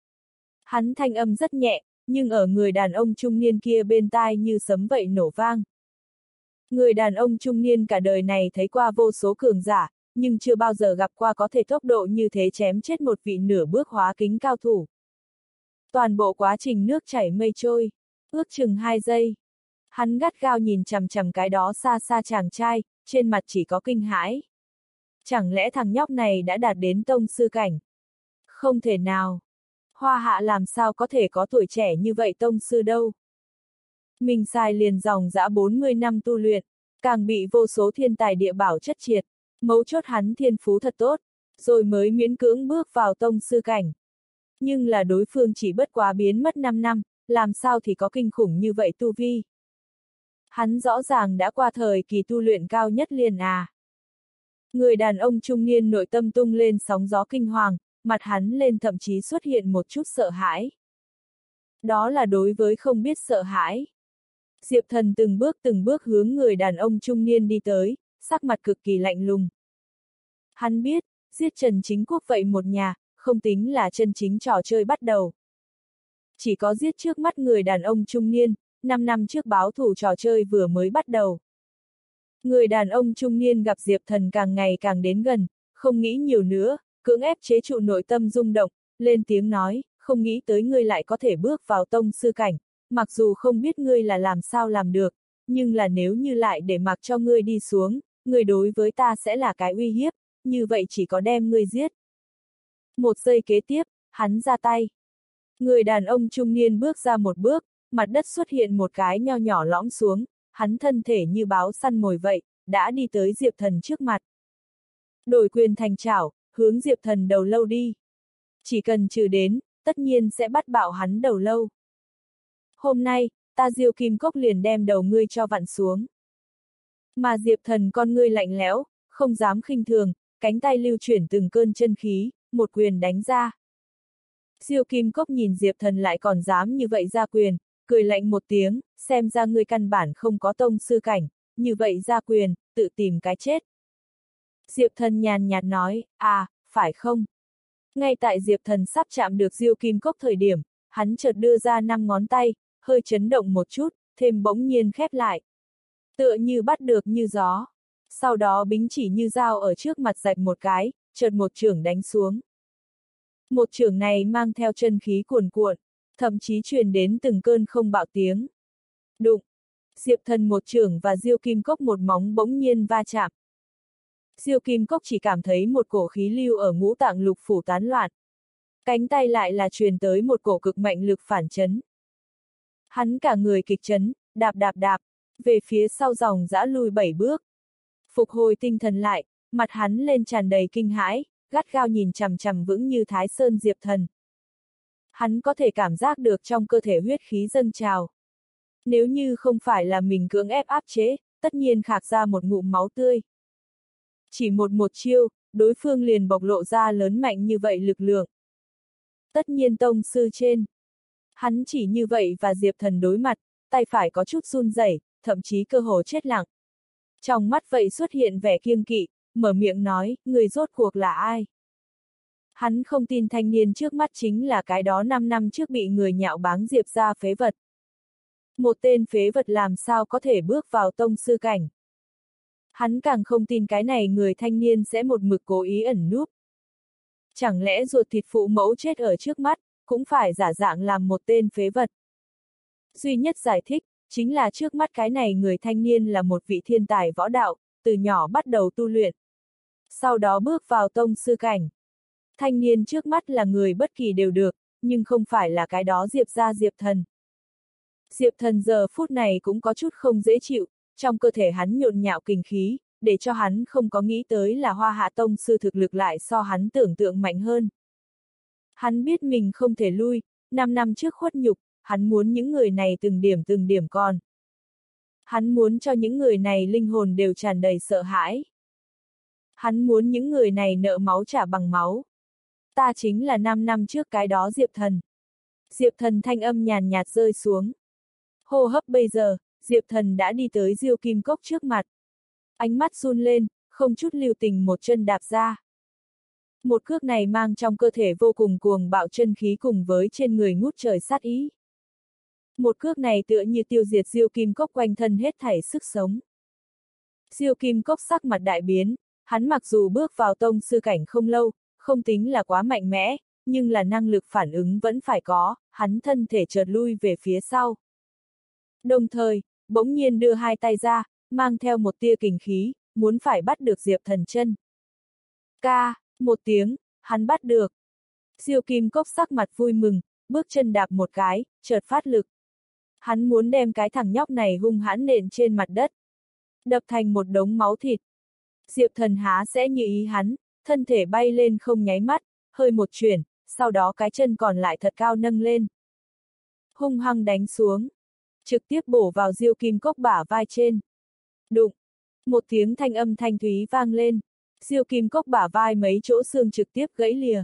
Hắn thanh âm rất nhẹ, nhưng ở người đàn ông trung niên kia bên tai như sấm vậy nổ vang. Người đàn ông trung niên cả đời này thấy qua vô số cường giả, nhưng chưa bao giờ gặp qua có thể tốc độ như thế chém chết một vị nửa bước hóa kính cao thủ. Toàn bộ quá trình nước chảy mây trôi, ước chừng hai giây. Hắn gắt gao nhìn chằm chằm cái đó xa xa chàng trai, trên mặt chỉ có kinh hãi. Chẳng lẽ thằng nhóc này đã đạt đến tông sư cảnh? Không thể nào. Hoa Hạ làm sao có thể có tuổi trẻ như vậy tông sư đâu? Mình xài liền dòng dã bốn mươi năm tu luyện, càng bị vô số thiên tài địa bảo chất triệt, mấu chốt hắn thiên phú thật tốt, rồi mới miễn cưỡng bước vào tông sư cảnh. Nhưng là đối phương chỉ bất quá biến mất năm năm, làm sao thì có kinh khủng như vậy tu vi? Hắn rõ ràng đã qua thời kỳ tu luyện cao nhất liền à. Người đàn ông trung niên nội tâm tung lên sóng gió kinh hoàng, mặt hắn lên thậm chí xuất hiện một chút sợ hãi. Đó là đối với không biết sợ hãi. Diệp Thần từng bước từng bước hướng người đàn ông trung niên đi tới, sắc mặt cực kỳ lạnh lùng. Hắn biết, giết Trần Chính Quốc vậy một nhà, không tính là chân chính trò chơi bắt đầu. Chỉ có giết trước mắt người đàn ông trung niên, năm năm trước báo thù trò chơi vừa mới bắt đầu. Người đàn ông trung niên gặp Diệp Thần càng ngày càng đến gần, không nghĩ nhiều nữa, cưỡng ép chế trụ nội tâm rung động, lên tiếng nói, không nghĩ tới ngươi lại có thể bước vào tông sư cảnh, mặc dù không biết ngươi là làm sao làm được, nhưng là nếu như lại để mặc cho ngươi đi xuống, ngươi đối với ta sẽ là cái uy hiếp, như vậy chỉ có đem ngươi giết. Một giây kế tiếp, hắn ra tay. Người đàn ông trung niên bước ra một bước, mặt đất xuất hiện một cái nho nhỏ lõm xuống, hắn thân thể như báo săn mồi vậy, đã đi tới Diệp Thần trước mặt. Đổi quyền thành chảo, hướng Diệp Thần đầu lâu đi. Chỉ cần trừ đến, tất nhiên sẽ bắt bạo hắn đầu lâu. Hôm nay, ta Diêu Kim Cốc liền đem đầu ngươi cho vặn xuống. Mà Diệp Thần con ngươi lạnh lẽo, không dám khinh thường, cánh tay lưu chuyển từng cơn chân khí, một quyền đánh ra. Diêu Kim Cốc nhìn Diệp Thần lại còn dám như vậy ra quyền, cười lạnh một tiếng, xem ra ngươi căn bản không có tông sư cảnh, như vậy ra quyền, tự tìm cái chết. Diệp Thần nhàn nhạt nói, à, phải không? Ngay tại Diệp Thần sắp chạm được Diêu Kim Cốc thời điểm, hắn chợt đưa ra năm ngón tay, hơi chấn động một chút, thêm bỗng nhiên khép lại. Tựa như bắt được như gió. Sau đó bính chỉ như dao ở trước mặt rạch một cái, chợt một chưởng đánh xuống. Một chưởng này mang theo chân khí cuồn cuộn, thậm chí truyền đến từng cơn không bạo tiếng. Đụng! Diệp Thần một chưởng và Diêu Kim Cốc một móng bỗng nhiên va chạm. Diêu Kim Cốc chỉ cảm thấy một cổ khí lưu ở ngũ tạng lục phủ tán loạn. Cánh tay lại là truyền tới một cổ cực mạnh lực phản chấn. Hắn cả người kịch chấn, đạp đạp đạp, về phía sau dòng dã lui bảy bước. Phục hồi tinh thần lại, mặt hắn lên tràn đầy kinh hãi, gắt gao nhìn chằm chằm vững như Thái Sơn Diệp Thần. Hắn có thể cảm giác được trong cơ thể huyết khí dâng trào. Nếu như không phải là mình cưỡng ép áp chế, tất nhiên khạc ra một ngụm máu tươi. Chỉ một một chiêu, đối phương liền bộc lộ ra lớn mạnh như vậy lực lượng. Tất nhiên tông sư trên. Hắn chỉ như vậy và Diệp Thần đối mặt, tay phải có chút run rẩy, thậm chí cơ hồ chết lặng. Trong mắt vậy xuất hiện vẻ kiêng kỵ, mở miệng nói, người rốt cuộc là ai? Hắn không tin thanh niên trước mắt chính là cái đó năm năm trước bị người nhạo báng Diệp ra phế vật. Một tên phế vật làm sao có thể bước vào tông sư cảnh. Hắn càng không tin cái này người thanh niên sẽ một mực cố ý ẩn núp. Chẳng lẽ ruột thịt phụ mẫu chết ở trước mắt, cũng phải giả dạng làm một tên phế vật. Duy nhất giải thích, chính là trước mắt cái này người thanh niên là một vị thiên tài võ đạo, từ nhỏ bắt đầu tu luyện. Sau đó bước vào tông sư cảnh. Thanh niên trước mắt là người bất kỳ đều được, nhưng không phải là cái đó Diệp ra Diệp Thần. Diệp Thần giờ phút này cũng có chút không dễ chịu, trong cơ thể hắn nhộn nhạo kình khí, để cho hắn không có nghĩ tới là Hoa Hạ tông sư thực lực lại so hắn tưởng tượng mạnh hơn. Hắn biết mình không thể lui, năm năm trước khuất nhục, hắn muốn những người này từng điểm từng điểm còn. Hắn muốn cho những người này linh hồn đều tràn đầy sợ hãi. Hắn muốn những người này nợ máu trả bằng máu. Ta chính là năm năm trước cái đó Diệp Thần. Diệp Thần thanh âm nhàn nhạt rơi xuống. Hô hấp bây giờ, Diệp Thần đã đi tới Diêu Kim Cốc trước mặt. Ánh mắt run lên, không chút lưu tình một chân đạp ra. Một cước này mang trong cơ thể vô cùng cuồng bạo chân khí cùng với trên người ngút trời sát ý. Một cước này tựa như tiêu diệt Diêu Kim Cốc quanh thân hết thảy sức sống. Diêu Kim Cốc sắc mặt đại biến, hắn mặc dù bước vào tông sư cảnh không lâu, không tính là quá mạnh mẽ, nhưng là năng lực phản ứng vẫn phải có, hắn thân thể chợt lui về phía sau. Đồng thời, bỗng nhiên đưa hai tay ra, mang theo một tia kình khí, muốn phải bắt được Diệp Thần chân. Ca, một tiếng, hắn bắt được. Diêu Kim Cốc sắc mặt vui mừng, bước chân đạp một cái, chợt phát lực. Hắn muốn đem cái thằng nhóc này hung hãn nện trên mặt đất. Đập thành một đống máu thịt. Diệp Thần há sẽ như ý hắn, thân thể bay lên không nháy mắt, hơi một chuyển, sau đó cái chân còn lại thật cao nâng lên. Hung hăng đánh xuống. Trực tiếp bổ vào Diêu Kim Cốc bả vai trên. Đụng. Một tiếng thanh âm thanh thúy vang lên. Diêu Kim Cốc bả vai mấy chỗ xương trực tiếp gãy lìa.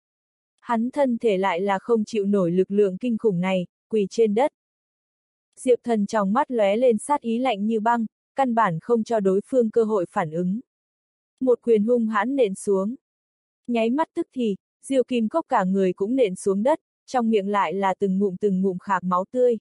Hắn thân thể lại là không chịu nổi lực lượng kinh khủng này, quỳ trên đất. Diệp Thần trong mắt lóe lên sát ý lạnh như băng, căn bản không cho đối phương cơ hội phản ứng. Một quyền hung hãn nện xuống. Nháy mắt tức thì, Diêu Kim Cốc cả người cũng nện xuống đất, trong miệng lại là từng ngụm từng ngụm khạc máu tươi.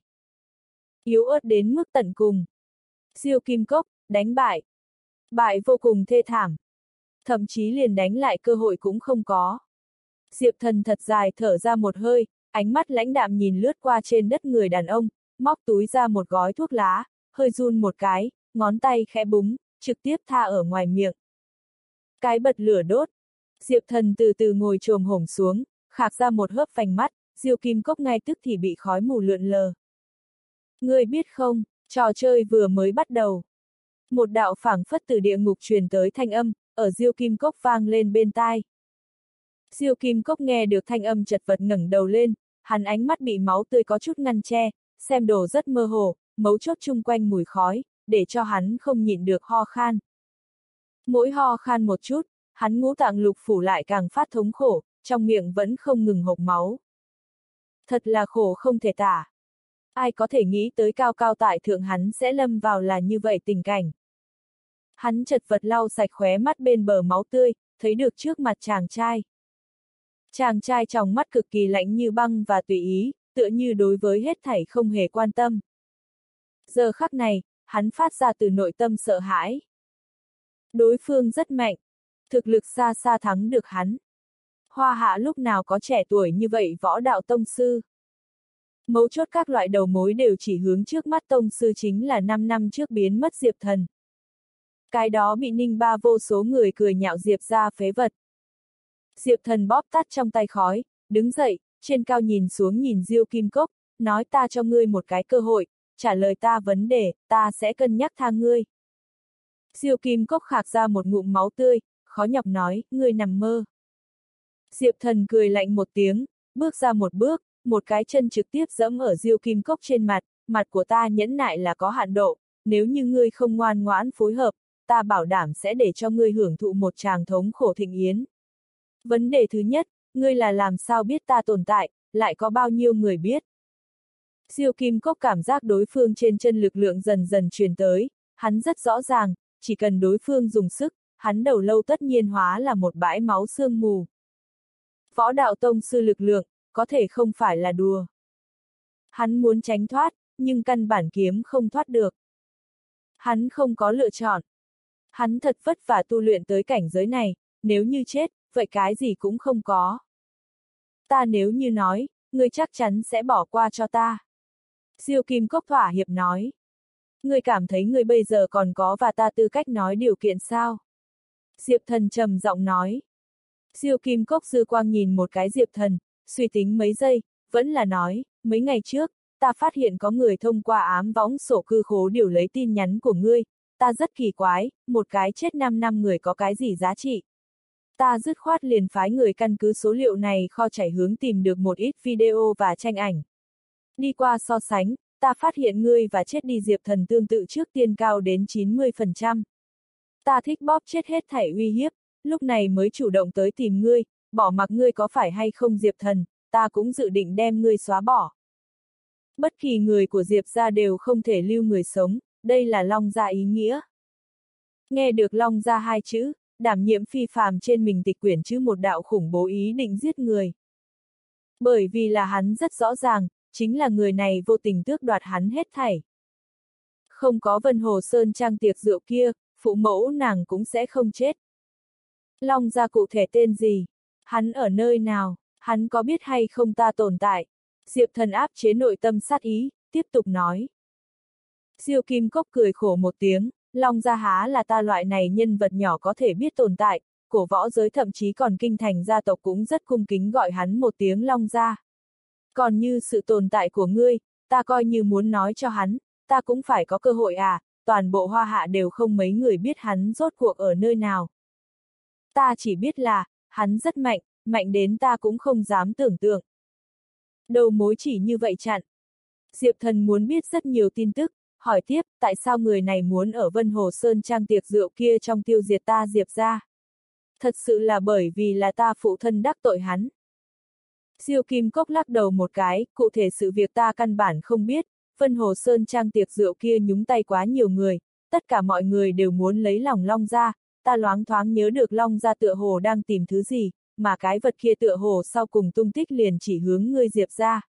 Yếu ớt đến mức tận cùng. Diêu Kim Cốc, đánh bại. Bại vô cùng thê thảm. Thậm chí liền đánh lại cơ hội cũng không có. Diệp Thần thật dài thở ra một hơi, ánh mắt lãnh đạm nhìn lướt qua trên đất người đàn ông, móc túi ra một gói thuốc lá, hơi run một cái, ngón tay khẽ búng, trực tiếp tha ở ngoài miệng. Cái bật lửa đốt. Diệp Thần từ từ ngồi chồm hổm xuống, khạc ra một hớp phành mắt, Diêu Kim Cốc ngay tức thì bị khói mù lượn lờ. Ngươi biết không, trò chơi vừa mới bắt đầu. Một đạo phảng phất từ địa ngục truyền tới thanh âm, ở Diêu Kim Cốc vang lên bên tai. Diêu Kim Cốc nghe được thanh âm chật vật ngẩng đầu lên, hắn ánh mắt bị máu tươi có chút ngăn che, xem đồ rất mơ hồ, mấu chốt chung quanh mùi khói, để cho hắn không nhịn được ho khan. Mỗi ho khan một chút, hắn ngũ tạng lục phủ lại càng phát thống khổ, trong miệng vẫn không ngừng hộc máu. Thật là khổ không thể tả. Ai có thể nghĩ tới cao cao tại thượng hắn sẽ lâm vào là như vậy tình cảnh. Hắn chật vật lau sạch khóe mắt bên bờ máu tươi, thấy được trước mặt chàng trai. Chàng trai trong mắt cực kỳ lạnh như băng và tùy ý, tựa như đối với hết thảy không hề quan tâm. Giờ khắc này, hắn phát ra từ nội tâm sợ hãi. Đối phương rất mạnh, thực lực xa xa thắng được hắn. Hoa Hạ lúc nào có trẻ tuổi như vậy võ đạo tông sư. Mấu chốt các loại đầu mối đều chỉ hướng trước mắt tông sư chính là năm năm trước biến mất Diệp Thần. Cái đó bị Ninh Ba vô số người cười nhạo Diệp ra phế vật. Diệp Thần bóp tắt trong tay khói, đứng dậy, trên cao nhìn xuống nhìn Diêu Kim Cốc, nói ta cho ngươi một cái cơ hội, trả lời ta vấn đề, ta sẽ cân nhắc tha ngươi. Diêu Kim Cốc khạc ra một ngụm máu tươi, khó nhọc nói, ngươi nằm mơ. Diệp Thần cười lạnh một tiếng, bước ra một bước, một cái chân trực tiếp giẫm ở Diêu Kim Cốc trên mặt, mặt của ta nhẫn nại là có hạn độ, nếu như ngươi không ngoan ngoãn phối hợp, ta bảo đảm sẽ để cho ngươi hưởng thụ một tràng thống khổ thịnh yến. Vấn đề thứ nhất, ngươi là làm sao biết ta tồn tại, lại có bao nhiêu người biết. Diêu Kim Cốc cảm giác đối phương trên chân lực lượng dần dần truyền tới, hắn rất rõ ràng, chỉ cần đối phương dùng sức, hắn đầu lâu tất nhiên hóa là một bãi máu sương mù. Võ đạo tông sư lực lượng, có thể không phải là đùa. Hắn muốn tránh thoát, nhưng căn bản kiếm không thoát được. Hắn không có lựa chọn. Hắn thật vất vả tu luyện tới cảnh giới này, nếu như chết, vậy cái gì cũng không có. Ta nếu như nói, ngươi chắc chắn sẽ bỏ qua cho ta. Diêu Kim Cốc thỏa hiệp nói. Ngươi cảm thấy ngươi bây giờ còn có và ta tư cách nói điều kiện sao? Diệp Thần trầm giọng nói. Diêu Kim Cốc dư quang nhìn một cái Diệp Thần, suy tính mấy giây, vẫn là nói, mấy ngày trước, ta phát hiện có người thông qua ám võng sổ cư khố điều lấy tin nhắn của ngươi, ta rất kỳ quái, một cái chết năm năm người có cái gì giá trị. Ta dứt khoát liền phái người căn cứ số liệu này kho chảy hướng tìm được một ít video và tranh ảnh. Đi qua so sánh, ta phát hiện ngươi và chết đi Diệp Thần tương tự trước tiên cao đến chín mươi phần trăm. Ta thích bóp chết hết thảy uy hiếp, lúc này mới chủ động tới tìm ngươi, bỏ mặc ngươi có phải hay không Diệp Thần, ta cũng dự định đem ngươi xóa bỏ. Bất kỳ người của Diệp gia đều không thể lưu người sống, đây là Long gia ý nghĩa. Nghe được Long gia hai chữ, đảm nhiệm phi phàm trên mình tịch quyển chứ một đạo khủng bố ý định giết người. Bởi vì là hắn rất rõ ràng, chính là người này vô tình tước đoạt hắn hết thảy. Không có Vân Hồ Sơn Trang tiệc rượu kia, phụ mẫu nàng cũng sẽ không chết. Long gia cụ thể tên gì? Hắn ở nơi nào? Hắn có biết hay không ta tồn tại? Diệp Thần áp chế nội tâm sát ý, tiếp tục nói. Diêu Kim Cốc cười khổ một tiếng, Long gia há là ta loại này nhân vật nhỏ có thể biết tồn tại, cổ võ giới thậm chí còn kinh thành gia tộc cũng rất cung kính gọi hắn một tiếng Long gia. Còn như sự tồn tại của ngươi, ta coi như muốn nói cho hắn, ta cũng phải có cơ hội à, toàn bộ Hoa Hạ đều không mấy người biết hắn rốt cuộc ở nơi nào. Ta chỉ biết là, hắn rất mạnh, mạnh đến ta cũng không dám tưởng tượng. Đầu mối chỉ như vậy chặn. Diệp Thần muốn biết rất nhiều tin tức, hỏi tiếp, tại sao người này muốn ở Vân Hồ Sơn Trang tiệc rượu kia trong tiêu diệt ta Diệp ra? Thật sự là bởi vì là ta phụ thân đắc tội hắn. Diêu Kim Cốc lắc đầu một cái, cụ thể sự việc ta căn bản không biết, Vân Hồ Sơn Trang tiệc rượu kia nhúng tay quá nhiều người, tất cả mọi người đều muốn lấy lòng Long gia, ta loáng thoáng nhớ được Long gia tựa hồ đang tìm thứ gì, mà cái vật kia tựa hồ sau cùng tung tích liền chỉ hướng ngươi Diệp ra.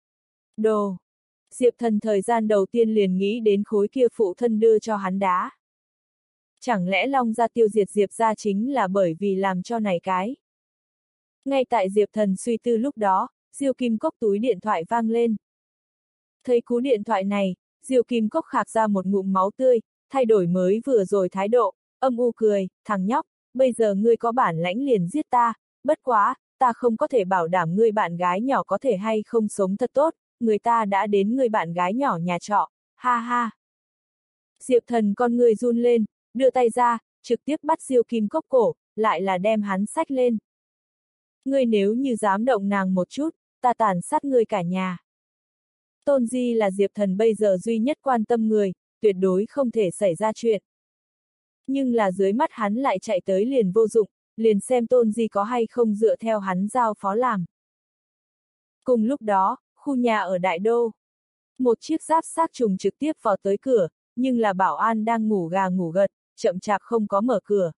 Đồ! Diệp Thần thời gian đầu tiên liền nghĩ đến khối kia phụ thân đưa cho hắn đá. Chẳng lẽ Long gia tiêu diệt Diệp ra chính là bởi vì làm cho này cái? Ngay tại Diệp Thần suy tư lúc đó, Diêu Kim Cốc túi điện thoại vang lên. Thấy cú điện thoại này, Diêu Kim Cốc khạc ra một ngụm máu tươi, thay đổi mới vừa rồi thái độ, âm u cười, thằng nhóc, bây giờ ngươi có bản lãnh liền giết ta, bất quá, ta không có thể bảo đảm ngươi bạn gái nhỏ có thể hay không sống thật tốt, người ta đã đến ngươi bạn gái nhỏ nhà trọ, ha ha. Diệp Thần con người run lên, đưa tay ra, trực tiếp bắt Diêu Kim Cốc cổ, lại là đem hắn xách lên. Ngươi nếu như dám động nàng một chút, ta tàn sát ngươi cả nhà. Tôn Di là Diệp Thần bây giờ duy nhất quan tâm người, tuyệt đối không thể xảy ra chuyện. Nhưng là dưới mắt hắn lại chạy tới liền vô dụng, liền xem Tôn Di có hay không dựa theo hắn giao phó làm. Cùng lúc đó, khu nhà ở Đại Đô. Một chiếc giáp xác trùng trực tiếp vào tới cửa, nhưng là bảo an đang ngủ gà ngủ gật, chậm chạp không có mở cửa.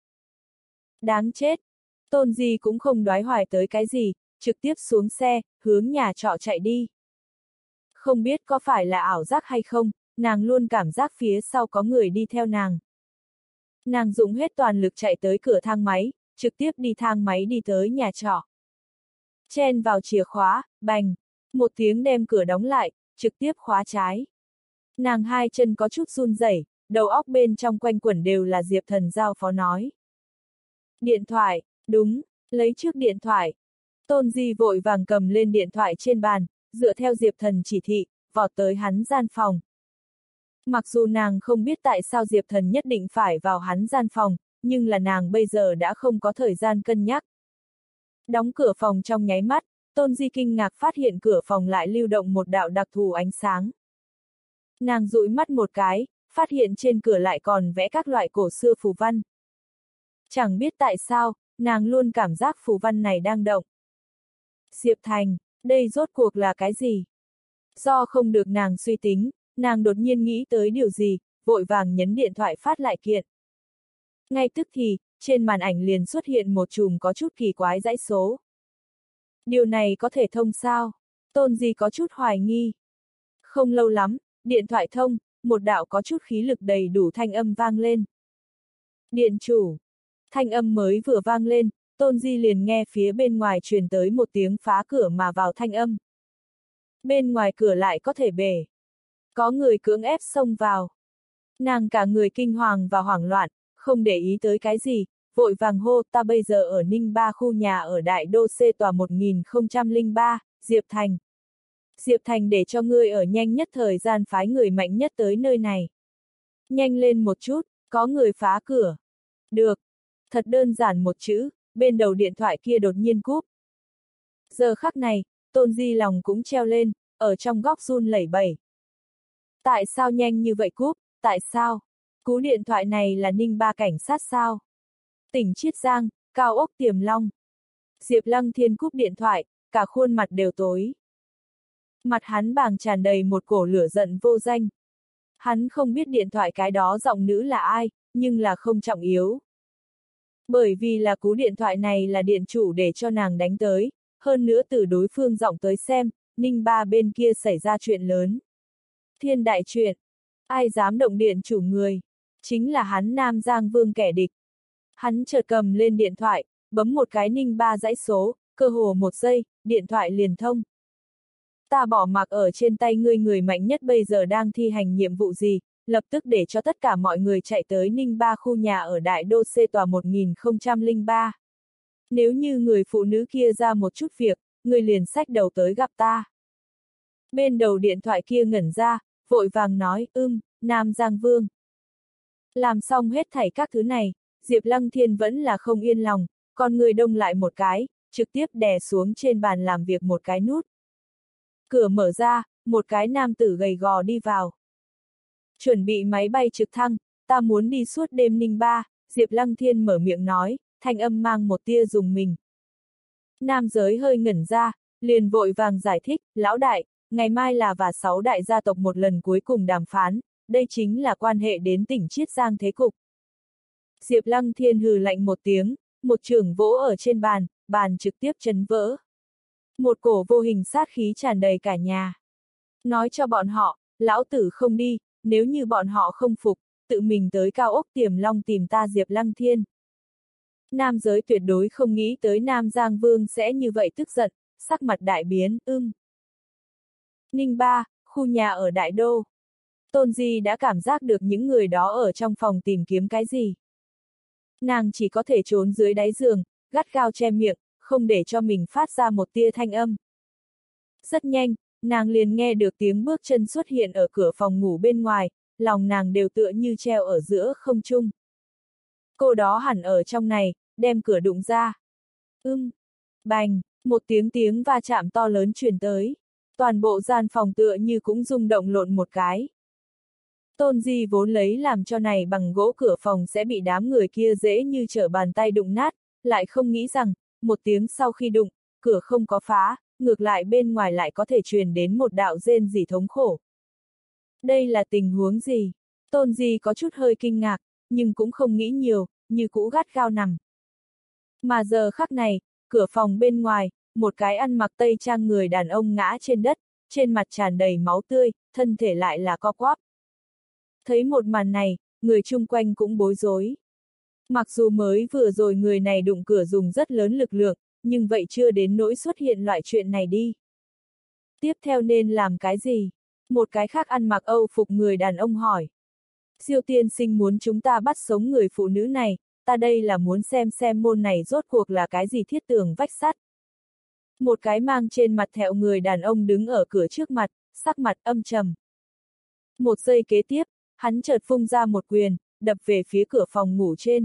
Đáng chết! Tôn Di cũng không đoái hoài tới cái gì, trực tiếp xuống xe, hướng nhà trọ chạy đi. Không biết có phải là ảo giác hay không, nàng luôn cảm giác phía sau có người đi theo nàng. Nàng dùng hết toàn lực chạy tới cửa thang máy, trực tiếp đi thang máy đi tới nhà trọ. Chen vào chìa khóa, bành, Một tiếng đem cửa đóng lại, trực tiếp khóa trái. Nàng hai chân có chút run rẩy, đầu óc bên trong quanh quẩn đều là Diệp Thần giao phó nói. Điện thoại, đúng, lấy trước điện thoại. Tôn Di vội vàng cầm lên điện thoại trên bàn, dựa theo Diệp Thần chỉ thị, vọt tới hắn gian phòng. Mặc dù nàng không biết tại sao Diệp Thần nhất định phải vào hắn gian phòng, nhưng là nàng bây giờ đã không có thời gian cân nhắc. Đóng cửa phòng trong nháy mắt, Tôn Di kinh ngạc phát hiện cửa phòng lại lưu động một đạo đặc thù ánh sáng. Nàng dụi mắt một cái, phát hiện trên cửa lại còn vẽ các loại cổ xưa phù văn. Chẳng biết tại sao, nàng luôn cảm giác phù văn này đang động. Diệp Thành, đây rốt cuộc là cái gì? Do không được nàng suy tính, nàng đột nhiên nghĩ tới điều gì, vội vàng nhấn điện thoại phát lại kiện. Ngay tức thì, trên màn ảnh liền xuất hiện một chùm có chút kỳ quái dãy số. Điều này có thể thông sao? Tôn Di có chút hoài nghi. Không lâu lắm, điện thoại thông, một đạo có chút khí lực đầy đủ thanh âm vang lên. Điện chủ. Thanh âm mới vừa vang lên, Tôn Di liền nghe phía bên ngoài truyền tới một tiếng phá cửa mà vào thanh âm. Bên ngoài cửa lại có thể bể. Có người cưỡng ép xông vào. Nàng cả người kinh hoàng và hoảng loạn, không để ý tới cái gì, vội vàng hô ta bây giờ ở Ninh Ba khu nhà ở Đại Đô C tòa một nghìn không trăm lẻ ba, Diệp Thành. Diệp Thành để cho ngươi ở nhanh nhất thời gian phái người mạnh nhất tới nơi này. Nhanh lên một chút, có người phá cửa. Được. Thật đơn giản một chữ, bên đầu điện thoại kia đột nhiên cúp. Giờ khắc này, Tôn Di lòng cũng treo lên, ở trong góc run lẩy bẩy. Tại sao nhanh như vậy cúp, tại sao? Cú điện thoại này là Ninh Ba cảnh sát sao? Tỉnh Chiết Giang, cao ốc Tiềm Long. Diệp Lăng Thiên cúp điện thoại, cả khuôn mặt đều tối. Mặt hắn bàng tràn đầy một cổ lửa giận vô danh. Hắn không biết điện thoại cái đó giọng nữ là ai, nhưng là không trọng yếu. Bởi vì là cú điện thoại này là điện chủ để cho nàng đánh tới, hơn nữa từ đối phương giọng tới xem, Ninh Ba bên kia xảy ra chuyện lớn. Thiên đại chuyện, ai dám động điện chủ người, chính là hắn Nam Giang Vương kẻ địch. Hắn chợt cầm lên điện thoại, bấm một cái Ninh Ba dãy số, cơ hồ một giây, điện thoại liền thông. Ta bỏ mặc ở trên tay ngươi người mạnh nhất bây giờ đang thi hành nhiệm vụ gì, lập tức để cho tất cả mọi người chạy tới Ninh Ba khu nhà ở Đại Đô C tòa một nghìn không trăm lẻ ba. Nếu như người phụ nữ kia ra một chút việc, người liền xách đầu tới gặp ta. Bên đầu điện thoại kia ngẩn ra, vội vàng nói, ưm, Nam Giang Vương. Làm xong hết thảy các thứ này, Diệp Lăng Thiên vẫn là không yên lòng, con người đông lại một cái, trực tiếp đè xuống trên bàn làm việc một cái nút. Cửa mở ra, một cái nam tử gầy gò đi vào. Chuẩn bị máy bay trực thăng, ta muốn đi suốt đêm Ninh Ba, Diệp Lăng Thiên mở miệng nói, thanh âm mang một tia rùng mình. Nam giới hơi ngẩn ra, liền vội vàng giải thích, lão đại, ngày mai là và sáu đại gia tộc một lần cuối cùng đàm phán, đây chính là quan hệ đến tỉnh Chiết Giang thế cục. Diệp Lăng Thiên hừ lạnh một tiếng, một chưởng vỗ ở trên bàn, bàn trực tiếp chấn vỡ. Một cổ vô hình sát khí tràn đầy cả nhà. Nói cho bọn họ, lão tử không đi, nếu như bọn họ không phục, tự mình tới cao ốc Tiềm Long tìm ta Diệp Lăng Thiên. Nam giới tuyệt đối không nghĩ tới Nam Giang Vương sẽ như vậy tức giận, sắc mặt đại biến, ưm. Ninh Ba, khu nhà ở Đại Đô. Tôn Di đã cảm giác được những người đó ở trong phòng tìm kiếm cái gì. Nàng chỉ có thể trốn dưới đáy giường, gắt gao che miệng, không để cho mình phát ra một tia thanh âm. Rất nhanh, nàng liền nghe được tiếng bước chân xuất hiện ở cửa phòng ngủ bên ngoài, lòng nàng đều tựa như treo ở giữa không trung. Cô đó hẳn ở trong này, đem cửa đụng ra. Ưm, bành, một tiếng tiếng va chạm to lớn truyền tới. Toàn bộ gian phòng tựa như cũng rung động lộn một cái. Tôn Di vốn lấy làm cho này bằng gỗ cửa phòng sẽ bị đám người kia dễ như trở bàn tay đụng nát, lại không nghĩ rằng, một tiếng sau khi đụng, cửa không có phá, ngược lại bên ngoài lại có thể truyền đến một đạo rên rỉ thống khổ. Đây là tình huống gì? Tôn Di có chút hơi kinh ngạc, nhưng cũng không nghĩ nhiều, như cũ gắt gao nằm. Mà giờ khắc này, cửa phòng bên ngoài, một cái ăn mặc tây trang người đàn ông ngã trên đất, trên mặt tràn đầy máu tươi, thân thể lại là co quắp. Thấy một màn này, người chung quanh cũng bối rối. Mặc dù mới vừa rồi người này đụng cửa dùng rất lớn lực lượng, nhưng vậy chưa đến nỗi xuất hiện loại chuyện này đi. Tiếp theo nên làm cái gì? Một cái khác ăn mặc Âu phục người đàn ông hỏi. Diêu tiên sinh muốn chúng ta bắt sống người phụ nữ này, ta đây là muốn xem xem môn này rốt cuộc là cái gì thiết tường vách sắt. Một cái mang trên mặt thẹo người đàn ông đứng ở cửa trước mặt, sắc mặt âm trầm. Một giây kế tiếp, hắn chợt vung ra một quyền, đập về phía cửa phòng ngủ trên.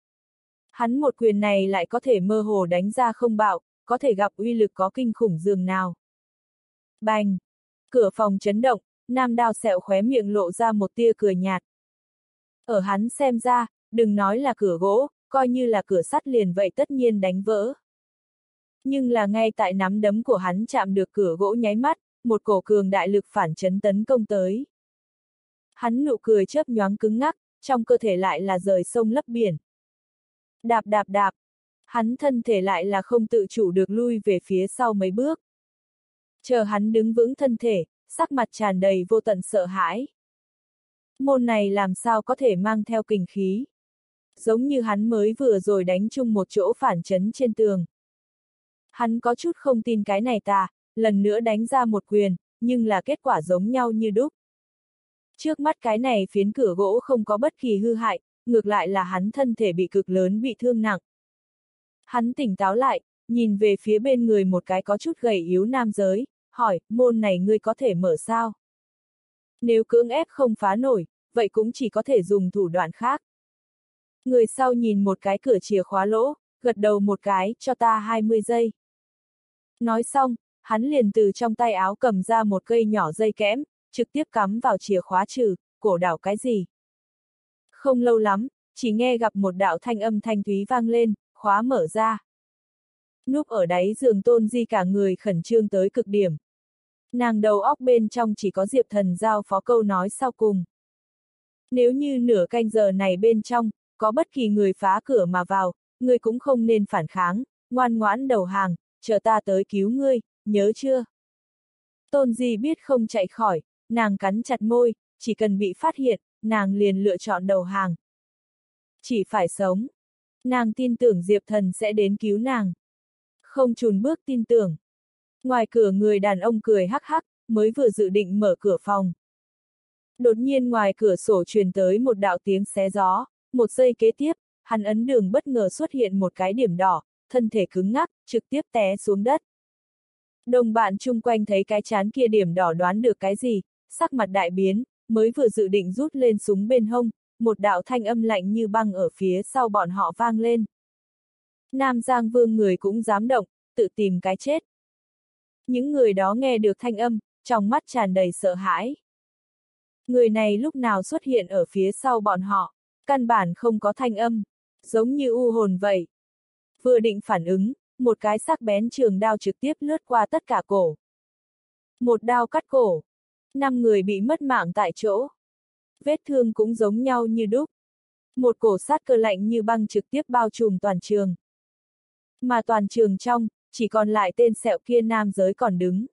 Hắn một quyền này lại có thể mơ hồ đánh ra không bạo, có thể gặp uy lực có kinh khủng dường nào. Bành! Cửa phòng chấn động, Nam Đao Sẹo khóe miệng lộ ra một tia cười nhạt. Ở hắn xem ra, đừng nói là cửa gỗ, coi như là cửa sắt liền vậy tất nhiên đánh vỡ. Nhưng là ngay tại nắm đấm của hắn chạm được cửa gỗ nháy mắt, một cổ cường đại lực phản chấn tấn công tới. Hắn nụ cười chớp nhoáng cứng ngắc, trong cơ thể lại là rời sông lấp biển. Đạp đạp đạp, hắn thân thể lại là không tự chủ được lui về phía sau mấy bước. Chờ hắn đứng vững thân thể, sắc mặt tràn đầy vô tận sợ hãi. Môn này làm sao có thể mang theo kình khí. Giống như hắn mới vừa rồi đánh chung một chỗ phản chấn trên tường. Hắn có chút không tin cái này tà, lần nữa đánh ra một quyền, nhưng là kết quả giống nhau như đúc. Trước mắt cái này phiến cửa gỗ không có bất kỳ hư hại, ngược lại là hắn thân thể bị cực lớn bị thương nặng. Hắn tỉnh táo lại, nhìn về phía bên người một cái có chút gầy yếu nam giới, hỏi, môn này ngươi có thể mở sao? Nếu cưỡng ép không phá nổi, vậy cũng chỉ có thể dùng thủ đoạn khác. Người sau nhìn một cái cửa chìa khóa lỗ, gật đầu một cái, cho ta hai mươi giây. Nói xong, hắn liền từ trong tay áo cầm ra một cây nhỏ dây kẽm, trực tiếp cắm vào chìa khóa trừ, cổ đảo cái gì. Không lâu lắm, chỉ nghe gặp một đạo thanh âm thanh thúy vang lên, khóa mở ra. Núp ở đáy giường Tôn Di cả người khẩn trương tới cực điểm. Nàng đầu óc bên trong chỉ có Diệp Thần giao phó câu nói sau cùng. Nếu như nửa canh giờ này bên trong, có bất kỳ người phá cửa mà vào, ngươi cũng không nên phản kháng, ngoan ngoãn đầu hàng, chờ ta tới cứu ngươi, nhớ chưa? Tôn Di biết không chạy khỏi, nàng cắn chặt môi, chỉ cần bị phát hiện, nàng liền lựa chọn đầu hàng. Chỉ phải sống. Nàng tin tưởng Diệp Thần sẽ đến cứu nàng. Không chùn bước tin tưởng. Ngoài cửa người đàn ông cười hắc hắc, mới vừa dự định mở cửa phòng. Đột nhiên ngoài cửa sổ truyền tới một đạo tiếng xé gió, một giây kế tiếp, hắn ấn đường bất ngờ xuất hiện một cái điểm đỏ, thân thể cứng ngắc, trực tiếp té xuống đất. Đồng bạn chung quanh thấy cái chán kia điểm đỏ đoán được cái gì, sắc mặt đại biến, mới vừa dự định rút lên súng bên hông, một đạo thanh âm lạnh như băng ở phía sau bọn họ vang lên. Nam Giang Vương người cũng dám động, tự tìm cái chết. Những người đó nghe được thanh âm, trong mắt tràn đầy sợ hãi. Người này lúc nào xuất hiện ở phía sau bọn họ, căn bản không có thanh âm, giống như u hồn vậy. Vừa định phản ứng, một cái sắc bén trường đao trực tiếp lướt qua tất cả cổ. Một đao cắt cổ. Năm người bị mất mạng tại chỗ. Vết thương cũng giống nhau như đúc. Một cổ sát cơ lạnh như băng trực tiếp bao trùm toàn trường. Mà toàn trường trong, chỉ còn lại tên sẹo kia nam giới còn đứng.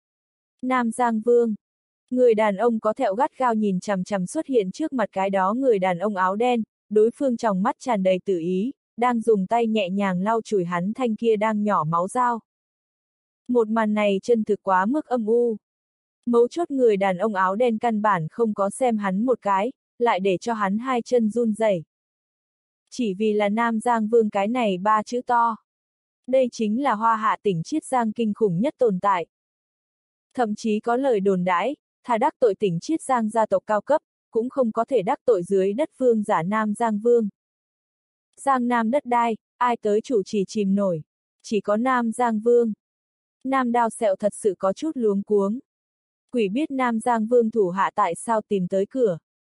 Nam Giang Vương. Người đàn ông có thẹo gắt gao nhìn chằm chằm xuất hiện trước mặt cái đó người đàn ông áo đen, đối phương trong mắt tràn đầy tử ý, đang dùng tay nhẹ nhàng lau chùi hắn thanh kia đang nhỏ máu dao. Một màn này chân thực quá mức âm u. Mấu chốt người đàn ông áo đen căn bản không có xem hắn một cái, lại để cho hắn hai chân run rẩy. Chỉ vì là Nam Giang Vương cái này ba chữ to. Đây chính là Hoa Hạ tỉnh Chiết Giang kinh khủng nhất tồn tại. Thậm chí có lời đồn đãi, thà đắc tội tỉnh Chiết Giang gia tộc cao cấp, cũng không có thể đắc tội dưới đất vương giả Nam Giang Vương. Giang Nam đất đai, ai tới chủ trì chìm nổi, chỉ có Nam Giang Vương. Nam Đao Sẹo thật sự có chút luống cuống. Quỷ biết Nam Giang Vương thủ hạ tại sao tìm tới cửa.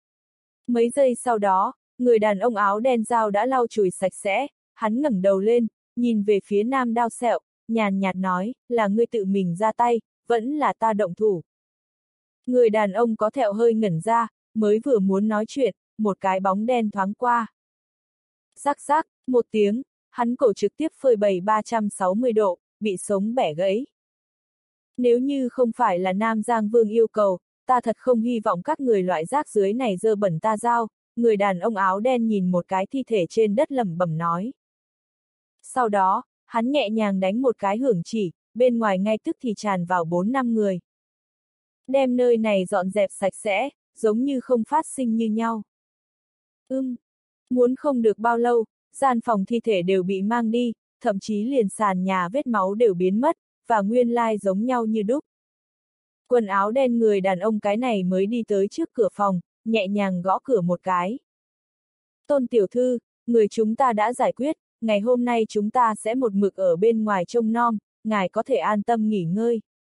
Mấy giây sau đó, người đàn ông áo đen dao đã lau chùi sạch sẽ, hắn ngẩng đầu lên, nhìn về phía Nam Đao Sẹo, nhàn nhạt nói, là ngươi tự mình ra tay, vẫn là ta động thủ. Người đàn ông có thẹo hơi ngẩn ra, mới vừa muốn nói chuyện, một cái bóng đen thoáng qua. Rắc rắc, một tiếng, hắn cổ trực tiếp phơi bày ba trăm sáu mươi độ, bị sống bẻ gãy. Nếu như không phải là Nam Giang Vương yêu cầu, ta thật không hy vọng các người loại rác dưới này dơ bẩn ta giao, người đàn ông áo đen nhìn một cái thi thể trên đất lẩm bẩm nói. Sau đó, hắn nhẹ nhàng đánh một cái hưởng chỉ, bên ngoài ngay tức thì tràn vào bốn năm người. Đem nơi này dọn dẹp sạch sẽ, giống như không phát sinh như nhau. Ưm, muốn không được bao lâu, gian phòng thi thể đều bị mang đi, thậm chí liền sàn nhà vết máu đều biến mất, và nguyên lai giống nhau như đúc. Quần áo đen người đàn ông cái này mới đi tới trước cửa phòng, nhẹ nhàng gõ cửa một cái. Tôn tiểu thư, người chúng ta đã giải quyết, ngày hôm nay chúng ta sẽ một mực ở bên ngoài trông nom, ngài có thể an tâm nghỉ ngơi.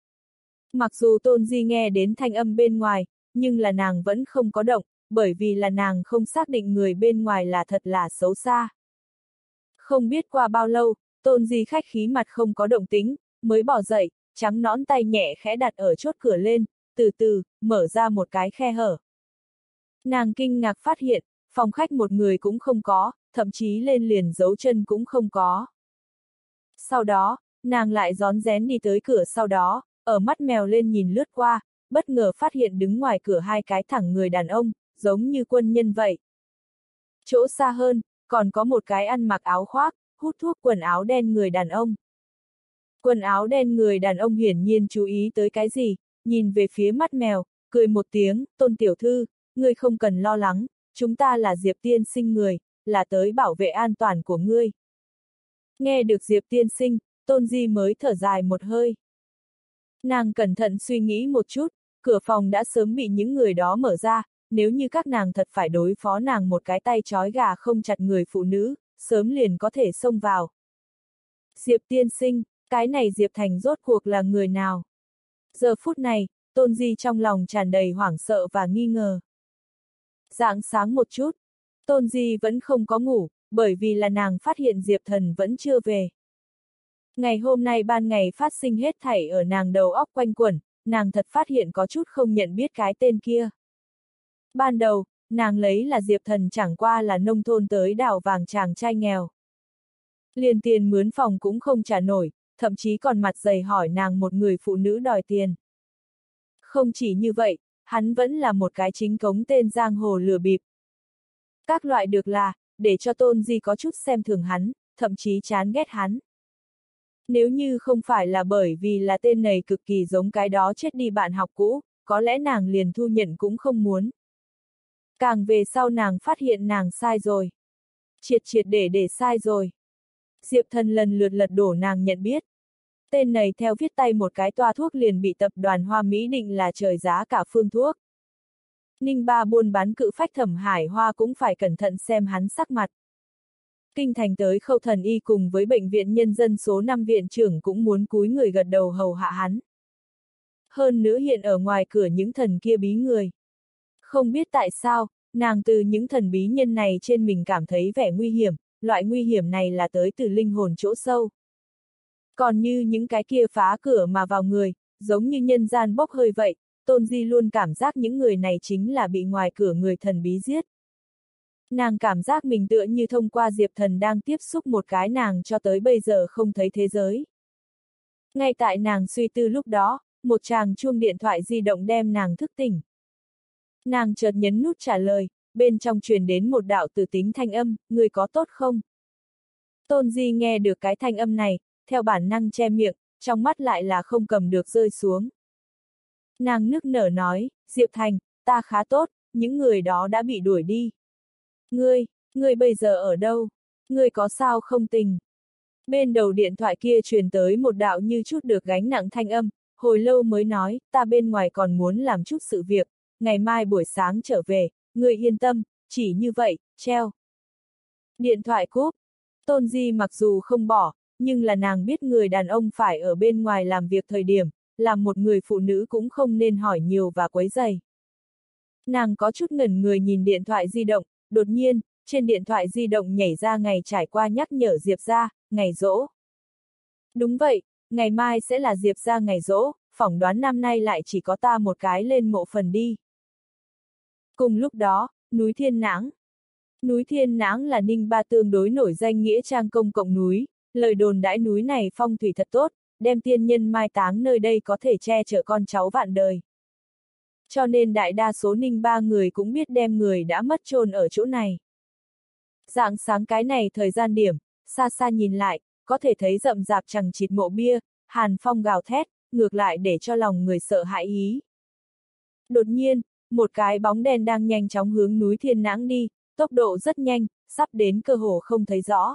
Mặc dù Tôn Di nghe đến thanh âm bên ngoài, nhưng là nàng vẫn không có động, bởi vì là nàng không xác định người bên ngoài là thật là xấu xa. Không biết qua bao lâu, Tôn Di khách khí mặt không có động tính, mới bỏ dậy, trắng nõn tay nhẹ khẽ đặt ở chốt cửa lên, từ từ, mở ra một cái khe hở. Nàng kinh ngạc phát hiện, phòng khách một người cũng không có, thậm chí lên liền dấu chân cũng không có. Sau đó, nàng lại rón rén đi tới cửa sau đó, ở mắt mèo lên nhìn lướt qua, bất ngờ phát hiện đứng ngoài cửa hai cái thẳng người đàn ông, giống như quân nhân vậy. Chỗ xa hơn, còn có một cái ăn mặc áo khoác, hút thuốc quần áo đen người đàn ông. Quần áo đen người đàn ông hiển nhiên chú ý tới cái gì, nhìn về phía mắt mèo, cười một tiếng, Tôn tiểu thư, ngươi không cần lo lắng, chúng ta là Diệp tiên sinh người, là tới bảo vệ an toàn của ngươi. Nghe được Diệp tiên sinh, Tôn Di mới thở dài một hơi. Nàng cẩn thận suy nghĩ một chút, cửa phòng đã sớm bị những người đó mở ra, nếu như các nàng thật phải đối phó nàng một cái tay trói gà không chặt người phụ nữ, sớm liền có thể xông vào. Diệp tiên sinh, cái này Diệp Thành rốt cuộc là người nào? Giờ phút này, Tôn Di trong lòng tràn đầy hoảng sợ và nghi ngờ. Rạng sáng một chút, Tôn Di vẫn không có ngủ, bởi vì là nàng phát hiện Diệp Thần vẫn chưa về. Ngày hôm nay ban ngày phát sinh hết thảy ở nàng đầu óc quanh quẩn, nàng thật phát hiện có chút không nhận biết cái tên kia. Ban đầu, nàng lấy là Diệp Thần chẳng qua là nông thôn tới đảo vàng chàng trai nghèo. Liền tiền mướn phòng cũng không trả nổi, thậm chí còn mặt dày hỏi nàng một người phụ nữ đòi tiền. Không chỉ như vậy, hắn vẫn là một cái chính cống tên giang hồ lừa bịp. Các loại được là, để cho Tôn Di có chút xem thường hắn, thậm chí chán ghét hắn. Nếu như không phải là bởi vì là tên này cực kỳ giống cái đó chết đi bạn học cũ, có lẽ nàng liền thu nhận cũng không muốn. Càng về sau nàng phát hiện nàng sai rồi. Triệt triệt để để sai rồi. Diệp Thần lần lượt lật đổ nàng nhận biết. Tên này theo viết tay một cái toa thuốc liền bị tập đoàn Hoa Mỹ định là trời giá cả phương thuốc. Ninh Ba buôn bán cự phách Thẩm Hải Hoa cũng phải cẩn thận xem hắn sắc mặt. Kinh thành tới Khâu Thần Y cùng với bệnh viện nhân dân số năm viện trưởng cũng muốn cúi người gật đầu hầu hạ hắn. Hơn nữa hiện ở ngoài cửa những thần kia bí người. Không biết tại sao, nàng từ những thần bí nhân này trên mình cảm thấy vẻ nguy hiểm, loại nguy hiểm này là tới từ linh hồn chỗ sâu. Còn như những cái kia phá cửa mà vào người, giống như nhân gian bốc hơi vậy, Tôn Di luôn cảm giác những người này chính là bị ngoài cửa người thần bí giết. Nàng cảm giác mình tựa như thông qua Diệp Thần đang tiếp xúc một cái nàng cho tới bây giờ không thấy thế giới. Ngay tại nàng suy tư lúc đó, một tràng chuông điện thoại di động đem nàng thức tỉnh. Nàng chợt nhấn nút trả lời, bên trong truyền đến một đạo từ tính thanh âm, người có tốt không? Tôn Di nghe được cái thanh âm này, theo bản năng che miệng, trong mắt lại là không cầm được rơi xuống. Nàng nức nở nói, Diệp Thành, ta khá tốt, những người đó đã bị đuổi đi. Ngươi, ngươi bây giờ ở đâu? Ngươi có sao không tình? Bên đầu điện thoại kia truyền tới một đạo như chút được gánh nặng thanh âm, hồi lâu mới nói, ta bên ngoài còn muốn làm chút sự việc, ngày mai buổi sáng trở về, ngươi yên tâm, chỉ như vậy, treo. Điện thoại cúp. Tôn Di mặc dù không bỏ, nhưng là nàng biết người đàn ông phải ở bên ngoài làm việc thời điểm, làm một người phụ nữ cũng không nên hỏi nhiều và quấy rầy. Nàng có chút ngẩn người nhìn điện thoại di động, đột nhiên, trên điện thoại di động nhảy ra ngày trải qua nhắc nhở Diệp gia, ngày giỗ. Đúng vậy, ngày mai sẽ là Diệp gia ngày giỗ, phỏng đoán năm nay lại chỉ có ta một cái lên mộ phần đi. Cùng lúc đó, núi Thiên Nãng. Núi Thiên Nãng là Ninh Ba tương đối nổi danh nghĩa trang công cộng núi, lời đồn đãi núi này phong thủy thật tốt, đem tiên nhân mai táng nơi đây có thể che chở con cháu vạn đời. Cho nên đại đa số Ninh Ba người cũng biết đem người đã mất chôn ở chỗ này. Rạng sáng cái này thời gian điểm, xa xa nhìn lại, có thể thấy rậm rạp chằng chịt mộ bia, hàn phong gào thét, ngược lại để cho lòng người sợ hãi ý. Đột nhiên, một cái bóng đen đang nhanh chóng hướng núi Thiên Nãng đi, tốc độ rất nhanh, sắp đến cơ hồ không thấy rõ.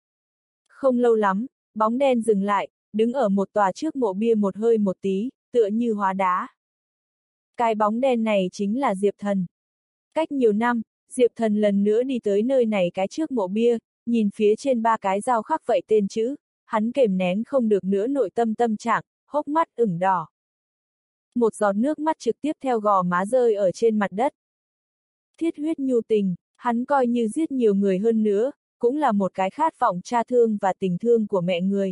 Không lâu lắm, bóng đen dừng lại, đứng ở một tòa trước mộ bia một hơi một tí, tựa như hóa đá. Cái bóng đen này chính là Diệp Thần. Cách nhiều năm, Diệp Thần lần nữa đi tới nơi này cái trước mộ bia, nhìn phía trên ba cái dao khắc vậy tên chữ, hắn kềm nén không được nữa nội tâm tâm trạng, hốc mắt ửng đỏ. Một giọt nước mắt trực tiếp theo gò má rơi ở trên mặt đất. Thiết huyết nhu tình, hắn coi như giết nhiều người hơn nữa, cũng là một cái khát vọng cha thương và tình thương của mẹ người.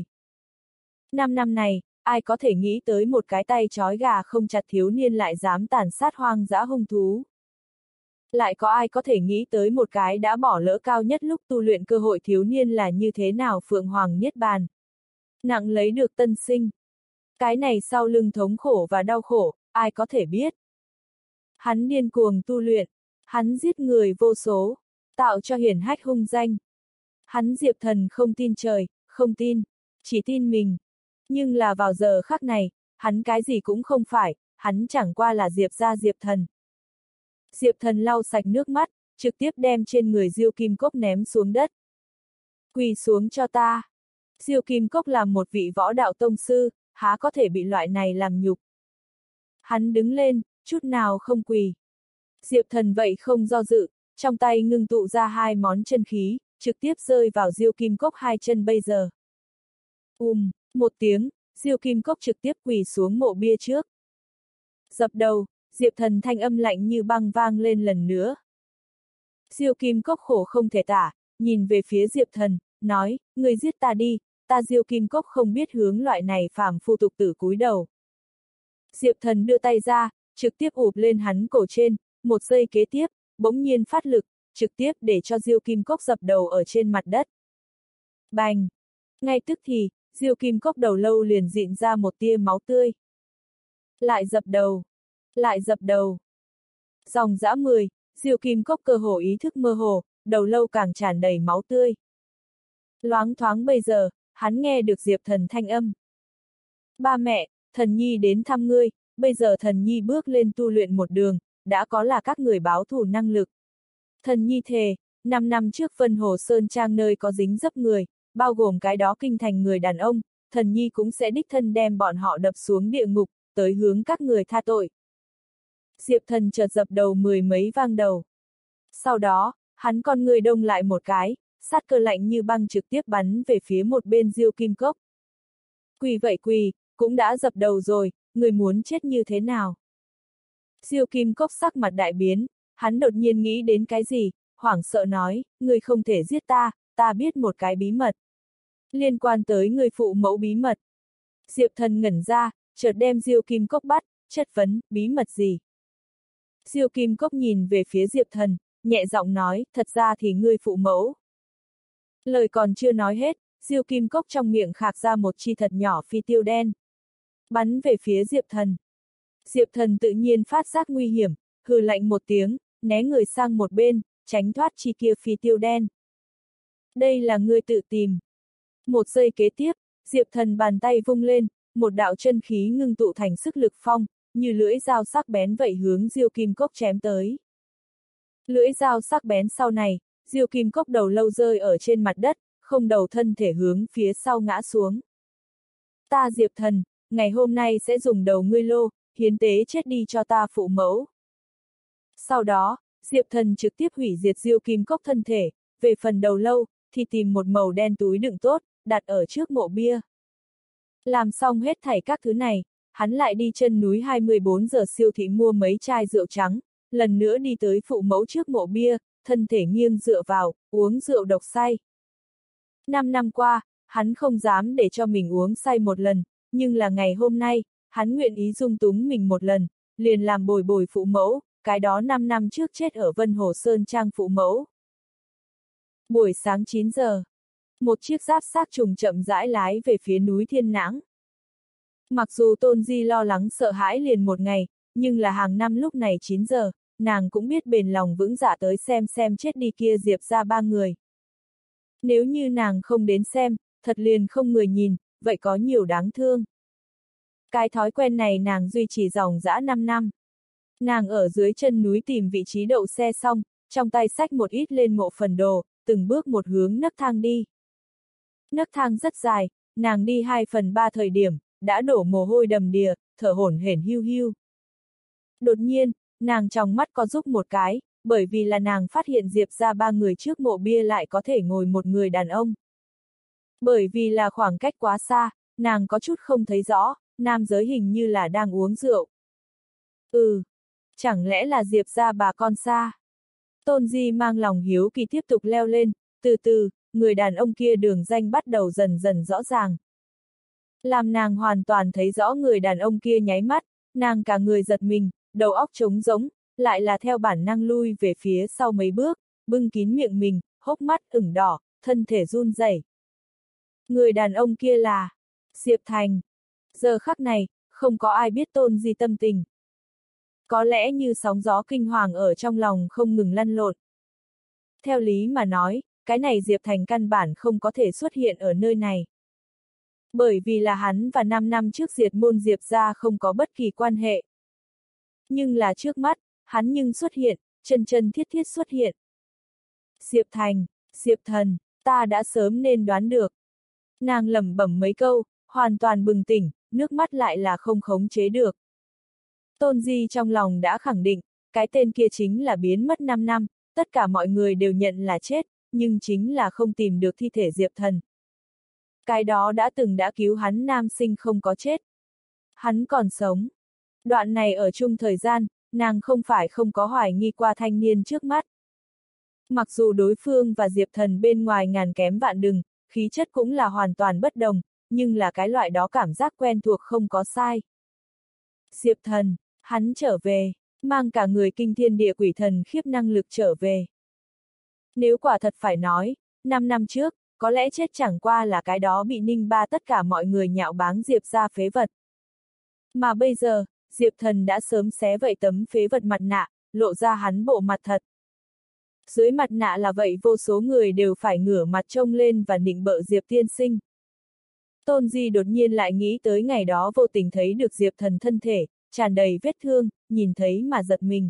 Năm năm này, ai có thể nghĩ tới một cái tay trói gà không chặt thiếu niên lại dám tàn sát hoang dã hung thú. Lại có ai có thể nghĩ tới một cái đã bỏ lỡ cao nhất lúc tu luyện cơ hội thiếu niên là như thế nào Phượng Hoàng Niết Bàn. Nặng lấy được tân sinh. Cái này sau lưng thống khổ và đau khổ, ai có thể biết. Hắn điên cuồng tu luyện, hắn giết người vô số, tạo cho hiển hách hung danh. Hắn Diệp Thần không tin trời, không tin, chỉ tin mình. Nhưng là vào giờ khắc này, hắn cái gì cũng không phải, hắn chẳng qua là Diệp gia Diệp Thần. Diệp Thần lau sạch nước mắt, trực tiếp đem trên người Diêu Kim Cốc ném xuống đất. Quỳ xuống cho ta. Diêu Kim Cốc là một vị võ đạo tông sư, há có thể bị loại này làm nhục. Hắn đứng lên, chút nào không quỳ. Diệp Thần vậy không do dự, trong tay ngưng tụ ra hai món chân khí, trực tiếp rơi vào Diêu Kim Cốc hai chân bây giờ. Um, một tiếng, Diêu Kim Cốc trực tiếp quỳ xuống mộ bia trước. Dập đầu, Diệp Thần thanh âm lạnh như băng vang lên lần nữa. Diêu Kim Cốc khổ không thể tả, nhìn về phía Diệp Thần, nói, người giết ta đi, ta Diêu Kim Cốc không biết hướng loại này phàm phu tục tử cúi đầu. Diệp Thần đưa tay ra, trực tiếp ụp lên hắn cổ trên, một giây kế tiếp, bỗng nhiên phát lực, trực tiếp để cho Diêu Kim Cốc dập đầu ở trên mặt đất. Bành! Ngay tức thì, Diêu Kim Cốc đầu lâu liền dịn ra một tia máu tươi. Lại dập đầu! Lại dập đầu! Dòng dã mười, Diêu Kim Cốc cơ hồ ý thức mơ hồ, đầu lâu càng tràn đầy máu tươi. Loáng thoáng bây giờ, hắn nghe được Diệp Thần thanh âm. Ba mẹ, Thần Nhi đến thăm ngươi, bây giờ Thần Nhi bước lên tu luyện một đường, đã có là các người báo thù năng lực. Thần Nhi thề, năm năm trước Vân Hồ Sơn Trang nơi có dính dấp người, bao gồm cái đó kinh thành người đàn ông, Thần Nhi cũng sẽ đích thân đem bọn họ đập xuống địa ngục, tới hướng các người tha tội. Diệp Thần chợt dập đầu mười mấy vang đầu. Sau đó, hắn con người đông lại một cái, sát cơ lạnh như băng trực tiếp bắn về phía một bên Diêu Kim Cốc. Quỳ vậy quỳ, cũng đã dập đầu rồi, người muốn chết như thế nào? Diêu Kim Cốc sắc mặt đại biến, hắn đột nhiên nghĩ đến cái gì, hoảng sợ nói, người không thể giết ta, ta biết một cái bí mật. Liên quan tới người phụ mẫu bí mật. Diệp Thần ngẩn ra, chợt đem Diêu Kim Cốc bắt, chất vấn, bí mật gì? Diêu Kim Cốc nhìn về phía Diệp Thần, nhẹ giọng nói, thật ra thì ngươi phụ mẫu. Lời còn chưa nói hết, Diêu Kim Cốc trong miệng khạc ra một chi thật nhỏ phi tiêu đen. Bắn về phía Diệp Thần. Diệp Thần tự nhiên phát giác nguy hiểm, hừ lạnh một tiếng, né người sang một bên, tránh thoát chi kia phi tiêu đen. Đây là ngươi tự tìm. Một giây kế tiếp, Diệp Thần bàn tay vung lên, một đạo chân khí ngưng tụ thành sức lực phong, như lưỡi dao sắc bén vậy hướng Diêu Kim Cốc chém tới. Lưỡi dao sắc bén sau này, Diêu Kim Cốc đầu lâu rơi ở trên mặt đất, không đầu thân thể hướng phía sau ngã xuống. Ta Diệp Thần, ngày hôm nay sẽ dùng đầu ngươi lô, hiến tế chết đi cho ta phụ mẫu. Sau đó, Diệp Thần trực tiếp hủy diệt Diêu Kim Cốc thân thể, về phần đầu lâu, thì tìm một màu đen túi đựng tốt, đặt ở trước mộ bia. Làm xong hết thảy các thứ này, hắn lại đi chân núi hai mươi bốn giờ siêu thị mua mấy chai rượu trắng, lần nữa đi tới phụ mẫu trước mộ bia, thân thể nghiêng dựa vào, uống rượu độc say. Năm năm qua, hắn không dám để cho mình uống say một lần, nhưng là ngày hôm nay, hắn nguyện ý dung túng mình một lần, liền làm bồi bồi phụ mẫu, cái đó năm năm trước chết ở Vân Hồ Sơn Trang phụ mẫu. Buổi sáng chín giờ, một chiếc giáp xác trùng chậm rãi lái về phía núi Thiên Nãng. Mặc dù Tôn Di lo lắng sợ hãi liền một ngày, nhưng là hàng năm lúc này chín giờ, nàng cũng biết bền lòng vững dạ tới xem xem chết đi kia Diệp ra ba người. Nếu như nàng không đến xem, thật liền không người nhìn, vậy có nhiều đáng thương. Cái thói quen này nàng duy trì dòng dã năm năm. Nàng ở dưới chân núi tìm vị trí đậu xe xong, trong tay xách một ít lên mộ phần đồ, từng bước một hướng nấc thang đi. Nấc thang rất dài, nàng đi hai phần ba thời điểm, đã đổ mồ hôi đầm đìa, thở hổn hển hiu hiu. Đột nhiên, nàng trong mắt có rúc một cái, bởi vì là nàng phát hiện Diệp ra ba người trước mộ bia lại có thể ngồi một người đàn ông. Bởi vì là khoảng cách quá xa, nàng có chút không thấy rõ, nam giới hình như là đang uống rượu. Ừ, chẳng lẽ là Diệp ra bà con xa? Tôn Di mang lòng hiếu kỳ tiếp tục leo lên, từ từ, người đàn ông kia đường danh bắt đầu dần dần rõ ràng. Làm nàng hoàn toàn thấy rõ người đàn ông kia nháy mắt, nàng cả người giật mình, đầu óc trống rỗng, lại là theo bản năng lui về phía sau mấy bước, bưng kín miệng mình, hốc mắt ửng đỏ, thân thể run rẩy. Người đàn ông kia là Diệp Thành. Giờ khắc này, không có ai biết Tôn Di tâm tình. Có lẽ như sóng gió kinh hoàng ở trong lòng không ngừng lăn lộn. Theo lý mà nói, cái này Diệp Thành căn bản không có thể xuất hiện ở nơi này. Bởi vì là hắn và năm năm trước diệt môn Diệp ra không có bất kỳ quan hệ. Nhưng là trước mắt, hắn nhưng xuất hiện, chân chân thiết thiết xuất hiện. Diệp Thành, Diệp Thần, ta đã sớm nên đoán được. Nàng lẩm bẩm mấy câu, hoàn toàn bừng tỉnh, nước mắt lại là không khống chế được. Tôn Di trong lòng đã khẳng định, cái tên kia chính là biến mất năm năm, tất cả mọi người đều nhận là chết, nhưng chính là không tìm được thi thể Diệp Thần. Cái đó đã từng đã cứu hắn nam sinh không có chết. Hắn còn sống. Đoạn này ở chung thời gian, nàng không phải không có hoài nghi qua thanh niên trước mắt. Mặc dù đối phương và Diệp Thần bên ngoài ngàn kém vạn đừng, khí chất cũng là hoàn toàn bất đồng, nhưng là cái loại đó cảm giác quen thuộc không có sai. Diệp Thần, hắn trở về, mang cả người kinh thiên địa quỷ thần khiếp năng lực trở về. Nếu quả thật phải nói, năm năm trước, có lẽ chết chẳng qua là cái đó bị Ninh Ba tất cả mọi người nhạo báng Diệp ra phế vật. Mà bây giờ, Diệp Thần đã sớm xé vậy tấm phế vật mặt nạ, lộ ra hắn bộ mặt thật. Dưới mặt nạ là vậy vô số người đều phải ngửa mặt trông lên và nịnh bợ Diệp tiên sinh. Tôn Di đột nhiên lại nghĩ tới ngày đó vô tình thấy được Diệp Thần thân thể, tràn đầy vết thương, nhìn thấy mà giật mình.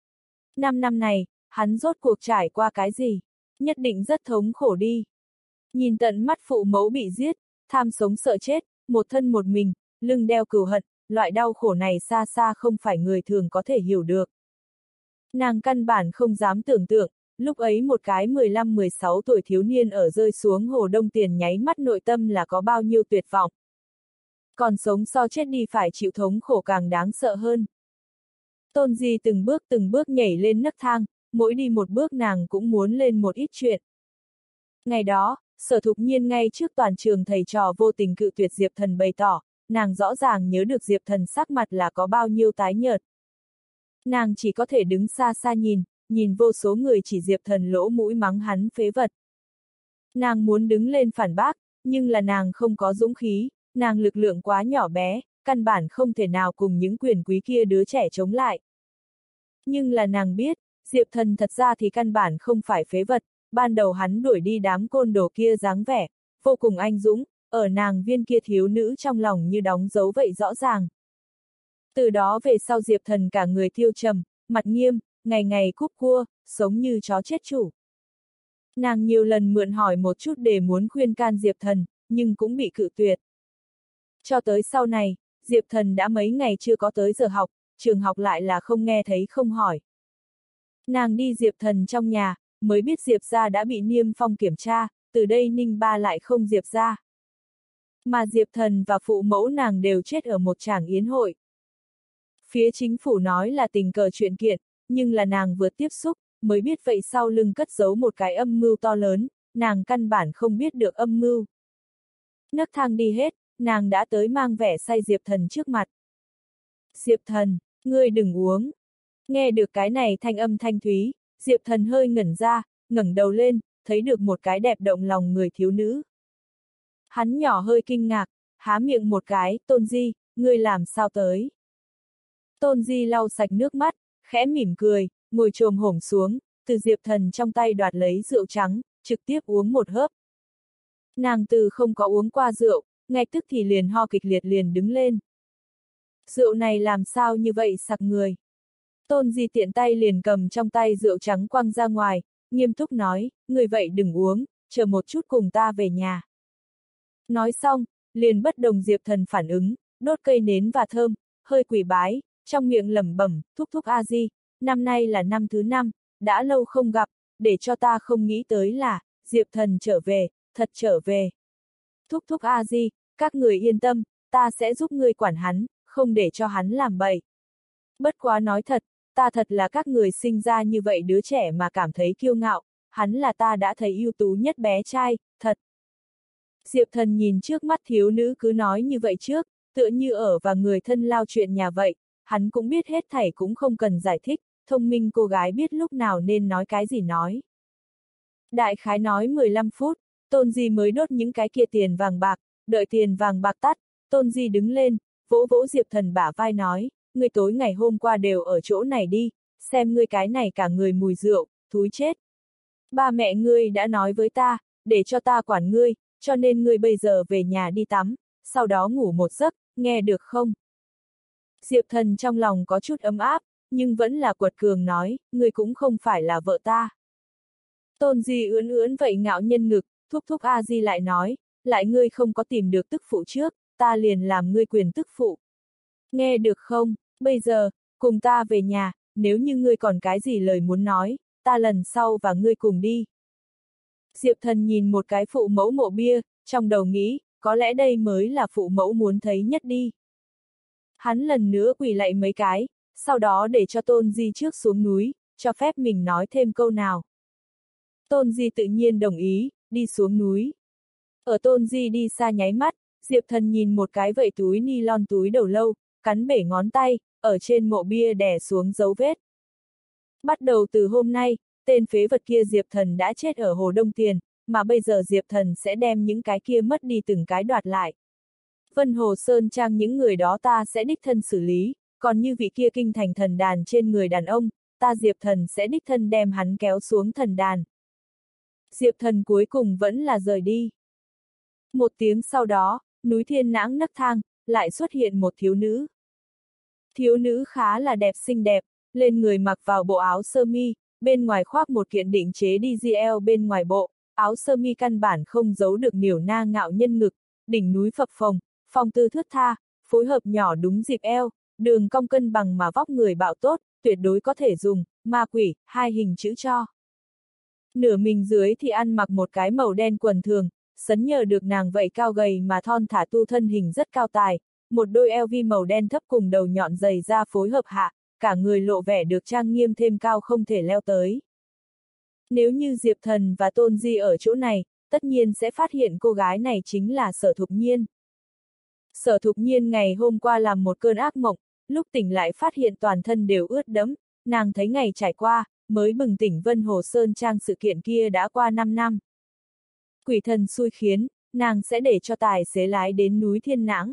Năm năm này, hắn rốt cuộc trải qua cái gì? Nhất định rất thống khổ đi. Nhìn tận mắt phụ mẫu bị giết, tham sống sợ chết, một thân một mình, lưng đeo cừu hận, loại đau khổ này xa xa không phải người thường có thể hiểu được. Nàng căn bản không dám tưởng tượng, lúc ấy một cái mười lăm mười sáu tuổi thiếu niên ở rơi xuống hồ Đông Tiền nháy mắt nội tâm là có bao nhiêu tuyệt vọng. Còn sống so chết đi phải chịu thống khổ càng đáng sợ hơn. Tôn Di từng bước từng bước nhảy lên nấc thang, mỗi đi một bước nàng cũng muốn lên một ít chuyện. Ngày đó, Sở Thục Nhiên ngay trước toàn trường thầy trò vô tình cự tuyệt Diệp Thần bày tỏ, nàng rõ ràng nhớ được Diệp Thần sắc mặt là có bao nhiêu tái nhợt. Nàng chỉ có thể đứng xa xa nhìn, nhìn vô số người chỉ Diệp Thần lỗ mũi mắng hắn phế vật. Nàng muốn đứng lên phản bác, nhưng là nàng không có dũng khí, nàng lực lượng quá nhỏ bé, căn bản không thể nào cùng những quyền quý kia đứa trẻ chống lại. Nhưng là nàng biết, Diệp Thần thật ra thì căn bản không phải phế vật, ban đầu hắn đuổi đi đám côn đồ kia dáng vẻ, vô cùng anh dũng, ở nàng viên kia thiếu nữ trong lòng như đóng dấu vậy rõ ràng. Từ đó về sau Diệp Thần cả người thiêu trầm, mặt nghiêm, ngày ngày cúp cua, sống như chó chết chủ. Nàng nhiều lần mượn hỏi một chút để muốn khuyên can Diệp Thần, nhưng cũng bị cự tuyệt. Cho tới sau này, Diệp Thần đã mấy ngày chưa có tới giờ học, trường học lại là không nghe thấy không hỏi. Nàng đi Diệp Thần trong nhà, mới biết Diệp ra đã bị niêm phong kiểm tra, từ đây Ninh Ba lại không Diệp ra. Mà Diệp Thần và phụ mẫu nàng đều chết ở một tràng yến hội. Phía chính phủ nói là tình cờ chuyện kiện, nhưng là nàng vừa tiếp xúc, mới biết vậy sau lưng cất giấu một cái âm mưu to lớn, nàng căn bản không biết được âm mưu. Nấc thang đi hết, nàng đã tới mang vẻ say Diệp Thần trước mặt. Diệp Thần, ngươi đừng uống. Nghe được cái này thanh âm thanh thúy, Diệp Thần hơi ngẩn ra, ngẩng đầu lên, thấy được một cái đẹp động lòng người thiếu nữ. Hắn nhỏ hơi kinh ngạc, há miệng một cái, Tôn Di, ngươi làm sao tới? Tôn Di lau sạch nước mắt, khẽ mỉm cười, ngồi chồm hổm xuống, từ Diệp Thần trong tay đoạt lấy rượu trắng, trực tiếp uống một hớp. Nàng từ không có uống qua rượu, ngay tức thì liền ho kịch liệt liền đứng lên. Rượu này làm sao như vậy sặc người. Tôn Di tiện tay liền cầm trong tay rượu trắng quăng ra ngoài, nghiêm túc nói, người vậy đừng uống, chờ một chút cùng ta về nhà. Nói xong, liền bất đồng Diệp Thần phản ứng, đốt cây nến và thơm, hơi quỳ bái, trong miệng lẩm bẩm, thúc thúc A Di, năm nay là năm thứ năm, đã lâu không gặp, để cho ta không nghĩ tới là, Diệp Thần trở về, thật trở về. Thúc thúc A Di, các người yên tâm, ta sẽ giúp ngươi quản hắn, không để cho hắn làm bậy. Bất quá nói thật, ta thật là các người sinh ra như vậy đứa trẻ mà cảm thấy kiêu ngạo, hắn là ta đã thấy ưu tú nhất bé trai, thật. Diệp Thần nhìn trước mắt thiếu nữ cứ nói như vậy trước, tựa như ở và người thân lao chuyện nhà vậy, hắn cũng biết hết thảy cũng không cần giải thích, thông minh cô gái biết lúc nào nên nói cái gì nói. Đại khái nói mười lăm phút, Tôn Di mới đốt những cái kia tiền vàng bạc, đợi tiền vàng bạc tắt, Tôn Di đứng lên, vỗ vỗ Diệp Thần bả vai nói, ngươi tối ngày hôm qua đều ở chỗ này đi, xem ngươi cái này cả người mùi rượu, thúi chết. Ba mẹ ngươi đã nói với ta, để cho ta quản ngươi, cho nên ngươi bây giờ về nhà đi tắm, sau đó ngủ một giấc, nghe được không? Diệp Thần trong lòng có chút ấm áp, nhưng vẫn là quật cường nói, ngươi cũng không phải là vợ ta. Tôn Di ưỡn ưỡn vậy ngạo nhân ngực, thúc thúc A Di lại nói, lại ngươi không có tìm được tức phụ trước, ta liền làm ngươi quyền tức phụ. Nghe được không, bây giờ, cùng ta về nhà, nếu như ngươi còn cái gì lời muốn nói, ta lần sau và ngươi cùng đi. Diệp Thần nhìn một cái phụ mẫu mộ bia, trong đầu nghĩ, có lẽ đây mới là phụ mẫu muốn thấy nhất đi. Hắn lần nữa quỳ lạy mấy cái, sau đó để cho Tôn Di trước xuống núi, cho phép mình nói thêm câu nào. Tôn Di tự nhiên đồng ý, đi xuống núi. Ở Tôn Di đi xa nháy mắt, Diệp Thần nhìn một cái vậy túi ni lon túi đầu lâu, cắn bể ngón tay, ở trên mộ bia đè xuống dấu vết. Bắt đầu từ hôm nay, tên phế vật kia Diệp Thần đã chết ở Hồ Đông Tiền, mà bây giờ Diệp Thần sẽ đem những cái kia mất đi từng cái đoạt lại. Vân Hồ Sơn Trang những người đó ta sẽ đích thân xử lý, còn như vị kia kinh thành thần đàn trên người đàn ông, ta Diệp Thần sẽ đích thân đem hắn kéo xuống thần đàn. Diệp Thần cuối cùng vẫn là rời đi. Một tiếng sau đó, núi Thiên Nãng nấc thang, lại xuất hiện một thiếu nữ. Thiếu nữ khá là đẹp xinh đẹp, lên người mặc vào bộ áo sơ mi, bên ngoài khoác một kiện định chế đê giê lờ bên ngoài bộ, áo sơ mi căn bản không giấu được miểu na ngạo nhân ngực, đỉnh núi phập phồng, phong tư thướt tha, phối hợp nhỏ đúng dịp eo, đường cong cân bằng mà vóc người bạo tốt, tuyệt đối có thể dùng, ma quỷ, hai hình chữ cho. Nửa mình dưới thì ăn mặc một cái màu đen quần thường, sấn nhờ được nàng vậy cao gầy mà thon thả tu thân hình rất cao tài, một đôi eo vi màu đen thấp cùng đầu nhọn dày ra phối hợp hạ, cả người lộ vẻ được trang nghiêm thêm cao không thể leo tới. Nếu như Diệp Thần và Tôn Di ở chỗ này, tất nhiên sẽ phát hiện cô gái này chính là Sở Thục Nhiên. Sở Thục Nhiên ngày hôm qua làm một cơn ác mộng, lúc tỉnh lại phát hiện toàn thân đều ướt đẫm, nàng thấy ngày trải qua, mới bừng tỉnh Vân Hồ Sơn Trang sự kiện kia đã qua năm năm. Quỷ thần xui khiến, nàng sẽ để cho tài xế lái đến núi Thiên Nãng.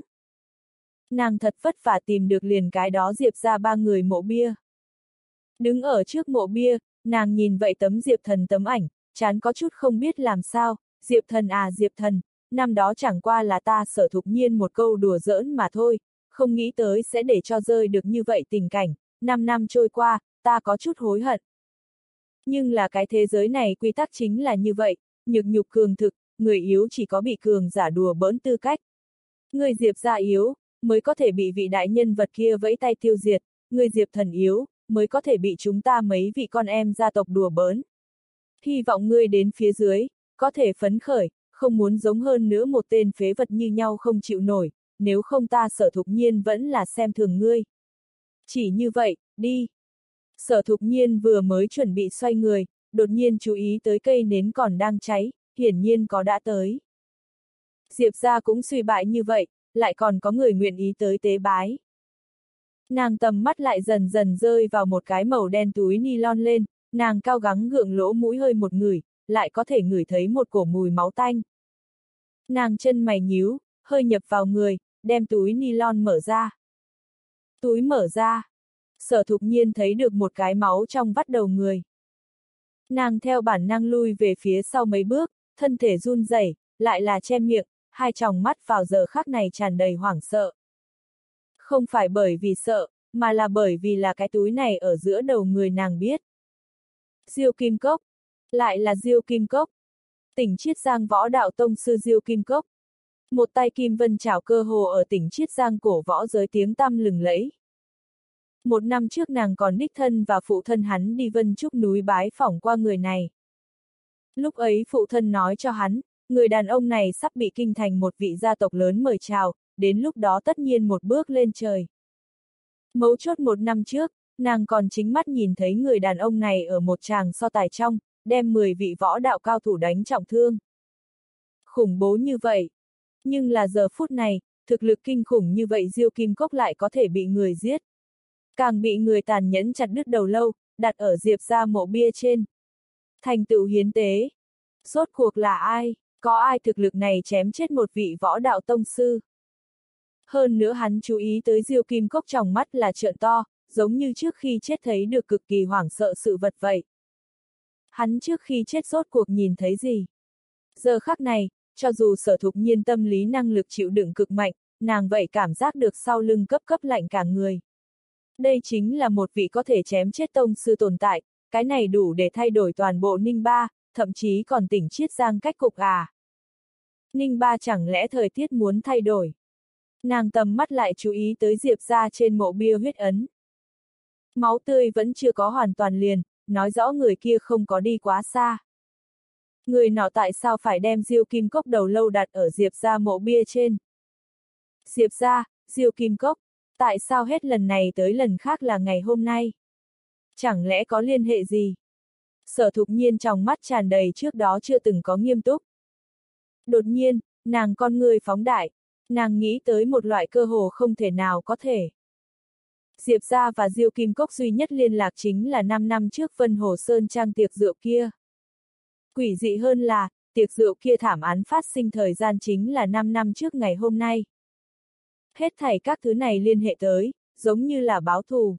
Nàng thật vất vả tìm được liền cái đó Diệp ra ba người mộ bia. Đứng ở trước mộ bia, nàng nhìn vậy tấm Diệp Thần tấm ảnh, chán có chút không biết làm sao, Diệp Thần à Diệp Thần, năm đó chẳng qua là ta Sở Thục Nhiên một câu đùa giỡn mà thôi, không nghĩ tới sẽ để cho rơi được như vậy tình cảnh, năm năm trôi qua, ta có chút hối hận. Nhưng là cái thế giới này quy tắc chính là như vậy, nhược nhục cường thực, người yếu chỉ có bị cường giả đùa bỡn tư cách. Người Diệp gia yếu, mới có thể bị vị đại nhân vật kia vẫy tay tiêu diệt, người Diệp Thần yếu, mới có thể bị chúng ta mấy vị con em gia tộc đùa bỡn. Hy vọng ngươi đến phía dưới, có thể phấn khởi, không muốn giống hơn nữa một tên phế vật như nhau không chịu nổi, nếu không ta Sở Thục Nhiên vẫn là xem thường ngươi. Chỉ như vậy, đi. Sở Thục Nhiên vừa mới chuẩn bị xoay người, đột nhiên chú ý tới cây nến còn đang cháy, hiển nhiên có đã tới. Diệp gia cũng suy bại như vậy, lại còn có người nguyện ý tới tế bái. Nàng tầm mắt lại dần dần rơi vào một cái màu đen túi ni lon lên, nàng cao gắng gượng lỗ mũi hơi một ngửi, lại có thể ngửi thấy một cổ mùi máu tanh. Nàng chân mày nhíu, hơi nhập vào người, đem túi ni lon mở ra. Túi mở ra. Sở Thục Nhiên thấy được một cái máu trong vắt đầu người. Nàng theo bản năng lui về phía sau mấy bước, thân thể run rẩy, lại là che miệng, hai tròng mắt vào giờ khắc này tràn đầy hoảng sợ. Không phải bởi vì sợ, mà là bởi vì là cái túi này ở giữa đầu người nàng biết. Diêu Kim Cốc, lại là Diêu Kim Cốc. Tỉnh Chiết Giang Võ Đạo Tông sư Diêu Kim Cốc. Một tay kim vân chảo cơ hồ ở tỉnh Chiết Giang cổ võ giới tiếng tăm lừng lẫy. Một năm trước nàng còn đích thân và phụ thân hắn đi Vân Trúc núi bái phỏng qua người này. Lúc ấy phụ thân nói cho hắn, người đàn ông này sắp bị kinh thành một vị gia tộc lớn mời chào, đến lúc đó tất nhiên một bước lên trời. Mấu chốt một năm trước, nàng còn chính mắt nhìn thấy người đàn ông này ở một tràng so tài trong, đem mười vị võ đạo cao thủ đánh trọng thương. Khủng bố như vậy. Nhưng là giờ phút này, thực lực kinh khủng như vậy Diêu Kim Cốc lại có thể bị người giết. Càng bị người tàn nhẫn chặt đứt đầu lâu, đặt ở Diệp gia mộ bia trên. Thành tựu hiến tế. Rốt cuộc là ai? Có ai thực lực này chém chết một vị võ đạo tông sư? Hơn nữa hắn chú ý tới Diêu Kim Cốc trong mắt là trợn to, giống như trước khi chết thấy được cực kỳ hoảng sợ sự vật vậy. Hắn trước khi chết rốt cuộc nhìn thấy gì? Giờ khắc này, cho dù Sở Thục Nhiên tâm lý năng lực chịu đựng cực mạnh, nàng vậy cảm giác được sau lưng cấp cấp lạnh cả người. Đây chính là một vị có thể chém chết tông sư tồn tại, cái này đủ để thay đổi toàn bộ Ninh Ba, thậm chí còn tỉnh Chiết Giang cách cục à. Ninh Ba chẳng lẽ thời tiết muốn thay đổi? Nàng tầm mắt lại chú ý tới Diệp gia trên mộ bia huyết ấn. Máu tươi vẫn chưa có hoàn toàn liền, nói rõ người kia không có đi quá xa. Người nọ tại sao phải đem Diêu Kim Cốc đầu lâu đặt ở Diệp gia mộ bia trên? Diệp gia, Diêu Kim Cốc, tại sao hết lần này tới lần khác là ngày hôm nay? Chẳng lẽ có liên hệ gì? Sở Thục Nhiên trong mắt tràn đầy trước đó chưa từng có nghiêm túc. Đột nhiên, nàng con người phóng đại, nàng nghĩ tới một loại cơ hồ không thể nào có thể. Diệp gia và Diêu Kim Cốc duy nhất liên lạc chính là năm năm trước Vân Hồ Sơn Trang tiệc rượu kia. Quỷ dị hơn là, tiệc rượu kia thảm án phát sinh thời gian chính là năm năm trước ngày hôm nay. Hết thảy các thứ này liên hệ tới, giống như là báo thù.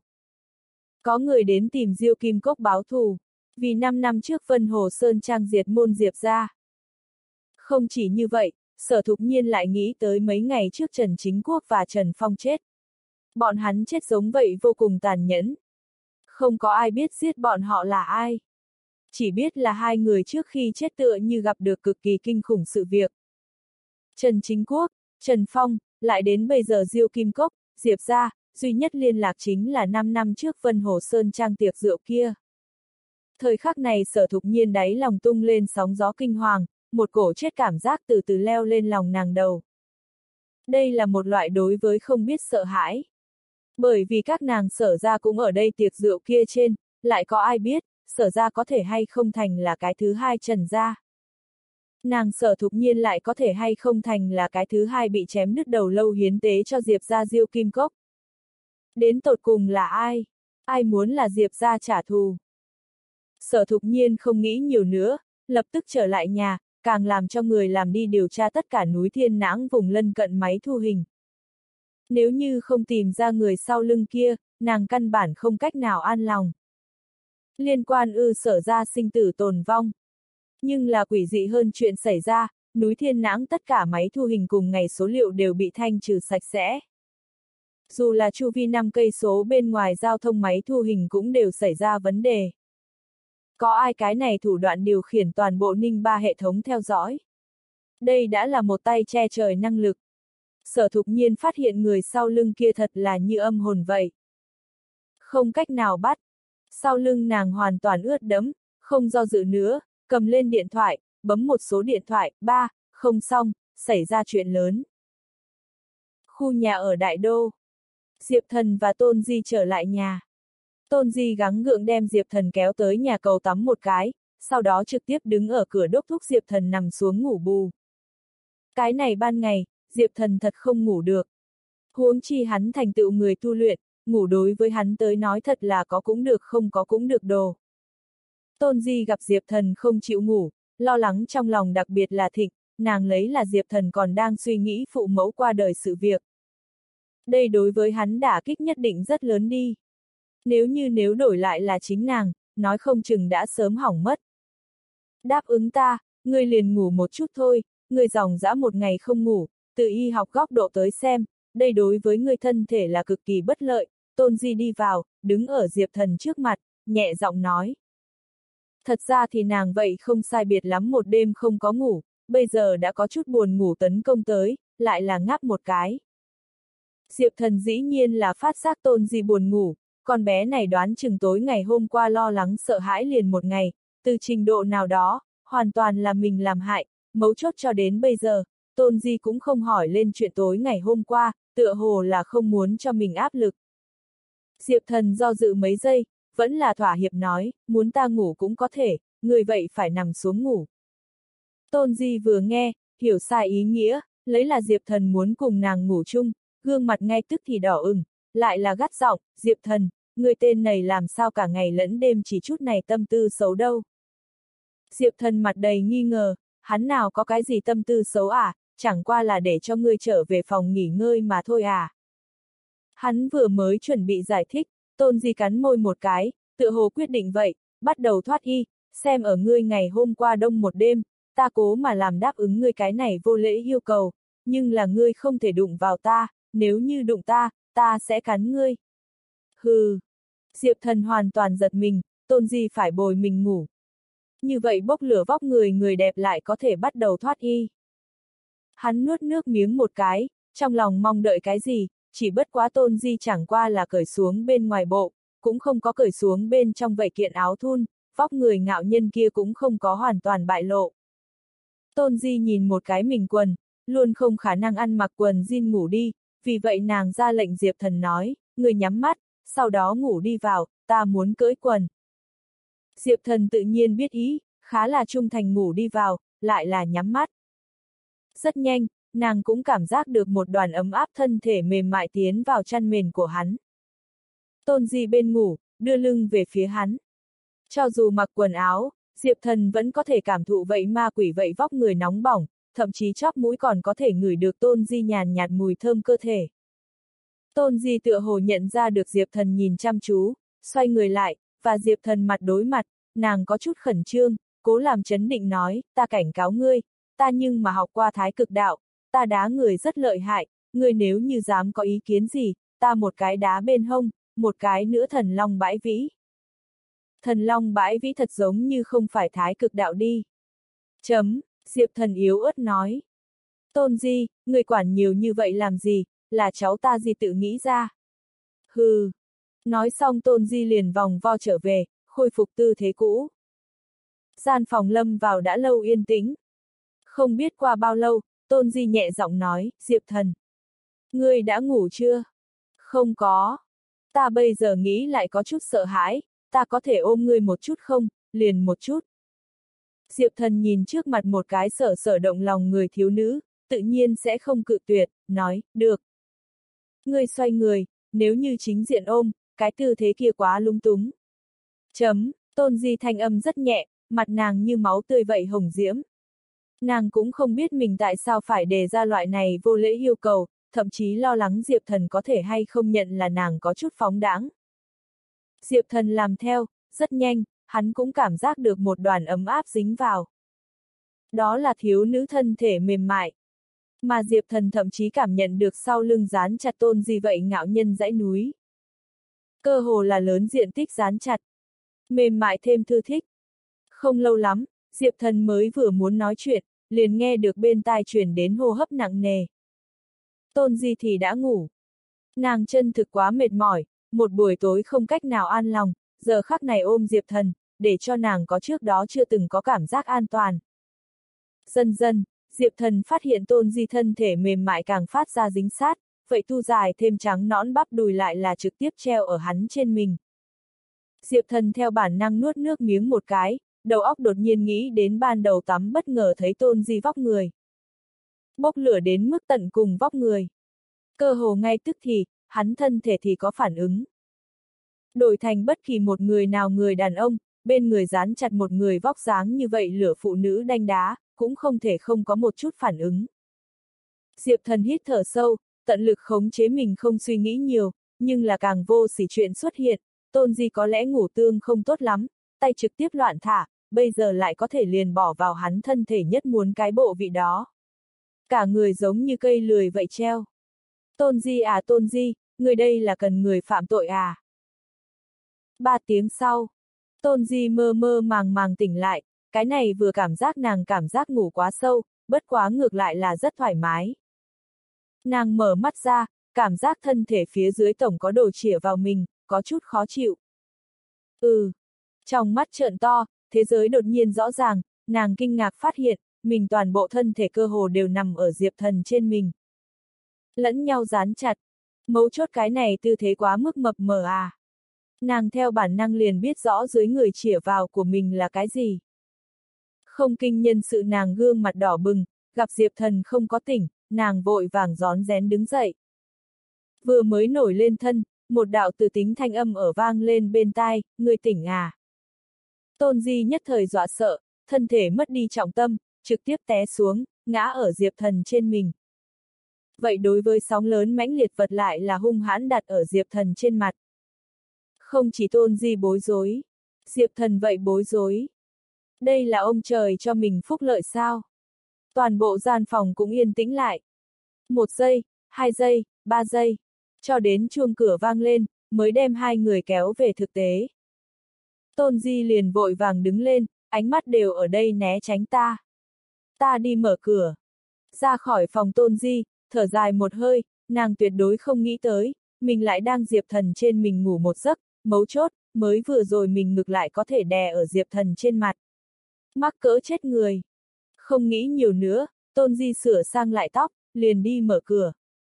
Có người đến tìm Diêu Kim Cốc báo thù, vì năm năm trước Vân Hồ Sơn Trang diệt môn Diệp gia. Không chỉ như vậy, Sở Thục Nhiên lại nghĩ tới mấy ngày trước Trần Chính Quốc và Trần Phong chết. Bọn hắn chết giống vậy vô cùng tàn nhẫn. Không có ai biết giết bọn họ là ai. Chỉ biết là hai người trước khi chết tựa như gặp được cực kỳ kinh khủng sự việc. Trần Chính Quốc, Trần Phong, lại đến bây giờ Diêu Kim Cốc, Diệp gia, duy nhất liên lạc chính là năm năm trước Vân Hồ Sơn Trang tiệc rượu kia. Thời khắc này Sở Thục Nhiên đáy lòng tung lên sóng gió kinh hoàng, một cổ chết cảm giác từ từ leo lên lòng nàng đầu. Đây là một loại đối với không biết sợ hãi. Bởi vì các nàng Sở gia cũng ở đây tiệc rượu kia trên, lại có ai biết, Sở gia có thể hay không thành là cái thứ hai Trần gia. Nàng Sở Thục Nhiên lại có thể hay không thành là cái thứ hai bị chém đứt đầu lâu hiến tế cho Diệp gia Diêu Kim Cốc. Đến tột cùng là ai? Ai muốn là Diệp gia trả thù? Sở Thục Nhiên không nghĩ nhiều nữa, lập tức trở lại nhà, càng làm cho người làm đi điều tra tất cả núi Thiên Nãng vùng lân cận máy thu hình. Nếu như không tìm ra người sau lưng kia, nàng căn bản không cách nào an lòng. Liên quan ư Sở gia sinh tử tồn vong. Nhưng là quỷ dị hơn chuyện xảy ra, núi Thiên Nãng tất cả máy thu hình cùng ngày số liệu đều bị thanh trừ sạch sẽ. Dù là chu vi năm cây số bên ngoài giao thông máy thu hình cũng đều xảy ra vấn đề. Có ai cái này thủ đoạn điều khiển toàn bộ Ninh Ba hệ thống theo dõi? Đây đã là một tay che trời năng lực. Sở Thục Nhiên phát hiện người sau lưng kia thật là như âm hồn vậy. Không cách nào bắt. Sau lưng nàng hoàn toàn ướt đẫm, không do dự nữa, cầm lên điện thoại, bấm một số điện thoại, ba, không xong, xảy ra chuyện lớn. Khu nhà ở Đại Đô. Diệp Thần và Tôn Di trở lại nhà. Tôn Di gắng gượng đem Diệp Thần kéo tới nhà cầu tắm một cái, sau đó trực tiếp đứng ở cửa đốc thúc Diệp Thần nằm xuống ngủ bù. Cái này ban ngày, Diệp Thần thật không ngủ được. Huống chi hắn thành tựu người tu luyện, ngủ đối với hắn tới nói thật là có cũng được không có cũng được đồ. Tôn Di gặp Diệp Thần không chịu ngủ, lo lắng trong lòng đặc biệt là Thịnh, nàng lấy là Diệp Thần còn đang suy nghĩ phụ mẫu qua đời sự việc. Đây đối với hắn đả kích nhất định rất lớn đi. Nếu như nếu đổi lại là chính nàng, nói không chừng đã sớm hỏng mất. Đáp ứng ta, ngươi liền ngủ một chút thôi, người dòng dã một ngày không ngủ, từ y học góc độ tới xem, đây đối với người thân thể là cực kỳ bất lợi. Tôn Di đi vào, đứng ở Diệp Thần trước mặt, nhẹ giọng nói. Thật ra thì nàng vậy không sai biệt lắm một đêm không có ngủ, bây giờ đã có chút buồn ngủ tấn công tới, lại là ngáp một cái. Diệp Thần dĩ nhiên là phát giác Tôn Di buồn ngủ, con bé này đoán chừng tối ngày hôm qua lo lắng sợ hãi liền một ngày, từ trình độ nào đó, hoàn toàn là mình làm hại, mấu chốt cho đến bây giờ, Tôn Di cũng không hỏi lên chuyện tối ngày hôm qua, tựa hồ là không muốn cho mình áp lực. Diệp Thần do dự mấy giây, vẫn là thỏa hiệp nói, muốn ta ngủ cũng có thể, người vậy phải nằm xuống ngủ. Tôn Di vừa nghe, hiểu sai ý nghĩa, lấy là Diệp Thần muốn cùng nàng ngủ chung, gương mặt ngay tức thì đỏ ửng, lại là gắt giọng, Diệp Thần, người tên này làm sao cả ngày lẫn đêm chỉ chút này tâm tư xấu đâu. Diệp Thần mặt đầy nghi ngờ, hắn nào có cái gì tâm tư xấu à, chẳng qua là để cho ngươi trở về phòng nghỉ ngơi mà thôi à. Hắn vừa mới chuẩn bị giải thích, Tôn Di cắn môi một cái, tựa hồ quyết định vậy, bắt đầu thoát y, xem ở ngươi ngày hôm qua đông một đêm, ta cố mà làm đáp ứng ngươi cái này vô lễ yêu cầu, nhưng là ngươi không thể đụng vào ta, nếu như đụng ta, ta sẽ cắn ngươi. Hừ. Diệp Thần hoàn toàn giật mình, Tôn Di phải bồi mình ngủ. Như vậy bốc lửa vóc người người đẹp lại có thể bắt đầu thoát y. Hắn nuốt nước miếng một cái, trong lòng mong đợi cái gì, chỉ bất quá Tôn Di chẳng qua là cởi xuống bên ngoài bộ, cũng không có cởi xuống bên trong vậy kiện áo thun, vóc người ngạo nhân kia cũng không có hoàn toàn bại lộ. Tôn Di nhìn một cái mình quần, luôn không khả năng ăn mặc quần jean ngủ đi, vì vậy nàng ra lệnh Diệp Thần nói, người nhắm mắt, sau đó ngủ đi vào, ta muốn cởi quần. Diệp Thần tự nhiên biết ý, khá là trung thành ngủ đi vào, lại là nhắm mắt. Rất nhanh, nàng cũng cảm giác được một đoàn ấm áp thân thể mềm mại tiến vào chăn mền của hắn. Tôn Di bên ngủ, đưa lưng về phía hắn. Cho dù mặc quần áo, Diệp Thần vẫn có thể cảm thụ vậy ma quỷ vậy vóc người nóng bỏng, thậm chí chóp mũi còn có thể ngửi được Tôn Di nhàn nhạt mùi thơm cơ thể. Tôn Di tựa hồ nhận ra được Diệp Thần nhìn chăm chú, xoay người lại, và Diệp Thần mặt đối mặt, nàng có chút khẩn trương, cố làm trấn định nói, ta cảnh cáo ngươi, ta nhưng mà học qua thái cực đạo, ta đá người rất lợi hại, ngươi nếu như dám có ý kiến gì, ta một cái đá bên hông, một cái nữa thần long bãi vĩ. Thần long bãi vĩ thật giống như không phải thái cực đạo đi. Chấm, Diệp Thần yếu ớt nói. Tôn Di, ngươi quản nhiều như vậy làm gì, là cháu ta gì tự nghĩ ra. Hừ. Nói xong Tôn Di liền vòng vo trở về, khôi phục tư thế cũ. Gian phòng lâm vào đã lâu yên tĩnh. Không biết qua bao lâu, Tôn Di nhẹ giọng nói, Diệp Thần. Ngươi đã ngủ chưa? Không có. Ta bây giờ nghĩ lại có chút sợ hãi, ta có thể ôm ngươi một chút không, liền một chút. Diệp Thần nhìn trước mặt một cái sở sở động lòng người thiếu nữ, tự nhiên sẽ không cự tuyệt, nói, được. Ngươi xoay người, nếu như chính diện ôm, cái tư thế kia quá lung túng. Chấm, Tôn Di thanh âm rất nhẹ, mặt nàng như máu tươi vậy hồng diễm. Nàng cũng không biết mình tại sao phải đề ra loại này vô lễ yêu cầu, thậm chí lo lắng Diệp Thần có thể hay không nhận là nàng có chút phóng đãng. Diệp Thần làm theo, rất nhanh, hắn cũng cảm giác được một đoàn ấm áp dính vào. Đó là thiếu nữ thân thể mềm mại. Mà Diệp Thần thậm chí cảm nhận được sau lưng dán chặt Tôn Di vậy ngạo nhân dãy núi. Cơ hồ là lớn diện tích dán chặt. Mềm mại thêm thư thích. Không lâu lắm, Diệp Thần mới vừa muốn nói chuyện, liền nghe được bên tai truyền đến hô hấp nặng nề. Tôn Di thì đã ngủ. Nàng chân thực quá mệt mỏi, một buổi tối không cách nào an lòng, giờ khắc này ôm Diệp Thần, để cho nàng có trước đó chưa từng có cảm giác an toàn. Dần dần, Diệp Thần phát hiện Tôn Di thân thể mềm mại càng phát ra dính sát, vậy tu dài thêm trắng nõn bắp đùi lại là trực tiếp treo ở hắn trên mình. Diệp Thần theo bản năng nuốt nước miếng một cái, đầu óc đột nhiên nghĩ đến ban đầu tắm bất ngờ thấy Tôn Di vóc người. Bốc lửa đến mức tận cùng vóc người. Cơ hồ ngay tức thì, hắn thân thể thì có phản ứng. Đổi thành bất kỳ một người nào người đàn ông, bên người dán chặt một người vóc dáng như vậy lửa phụ nữ đanh đá, cũng không thể không có một chút phản ứng. Diệp Thần hít thở sâu, tận lực khống chế mình không suy nghĩ nhiều, nhưng là càng vô sỉ chuyện xuất hiện, Tôn Di có lẽ ngủ tương không tốt lắm, tay trực tiếp loạn thả, bây giờ lại có thể liền bỏ vào hắn thân thể nhất muốn cái bộ vị đó. cả người giống như cây lười vậy treo. Tôn Di à Tôn Di, người đây là cần người phạm tội à? Ba tiếng sau, Tôn Di mơ mơ màng màng tỉnh lại, cái này vừa cảm giác nàng cảm giác ngủ quá sâu, bất quá ngược lại là rất thoải mái. Nàng mở mắt ra, cảm giác thân thể phía dưới tổng có đồ chĩa vào mình, có chút khó chịu. Ừ. Trong mắt trợn to, thế giới đột nhiên rõ ràng, nàng kinh ngạc phát hiện, mình toàn bộ thân thể cơ hồ đều nằm ở Diệp Thần trên mình. Lẫn nhau dán chặt. Mấu chốt cái này tư thế quá mức mập mờ à. Nàng theo bản năng liền biết rõ dưới người chĩa vào của mình là cái gì. Không kinh nhân sự nàng gương mặt đỏ bừng, gặp Diệp Thần không có tỉnh, nàng vội vàng rón rén đứng dậy. Vừa mới nổi lên thân, một đạo từ tính thanh âm ở vang lên bên tai, người tỉnh à. Tôn Di nhất thời dọa sợ, thân thể mất đi trọng tâm, trực tiếp té xuống, ngã ở Diệp Thần trên mình. Vậy đối với sóng lớn mãnh liệt vật lại là hung hãn đặt ở Diệp Thần trên mặt. Không chỉ Tôn Di bối rối, Diệp Thần vậy bối rối. Đây là ông trời cho mình phúc lợi sao? Toàn bộ gian phòng cũng yên tĩnh lại. Một giây, hai giây, ba giây, cho đến chuông cửa vang lên, mới đem hai người kéo về thực tế. Tôn Di liền vội vàng đứng lên, ánh mắt đều ở đây né tránh ta. Ta đi mở cửa. Ra khỏi phòng Tôn Di, thở dài một hơi, nàng tuyệt đối không nghĩ tới, mình lại đang Diệp Thần trên mình ngủ một giấc, mấu chốt, mới vừa rồi mình ngược lại có thể đè ở Diệp Thần trên mặt. Mắc cỡ chết người. Không nghĩ nhiều nữa, Tôn Di sửa sang lại tóc, liền đi mở cửa.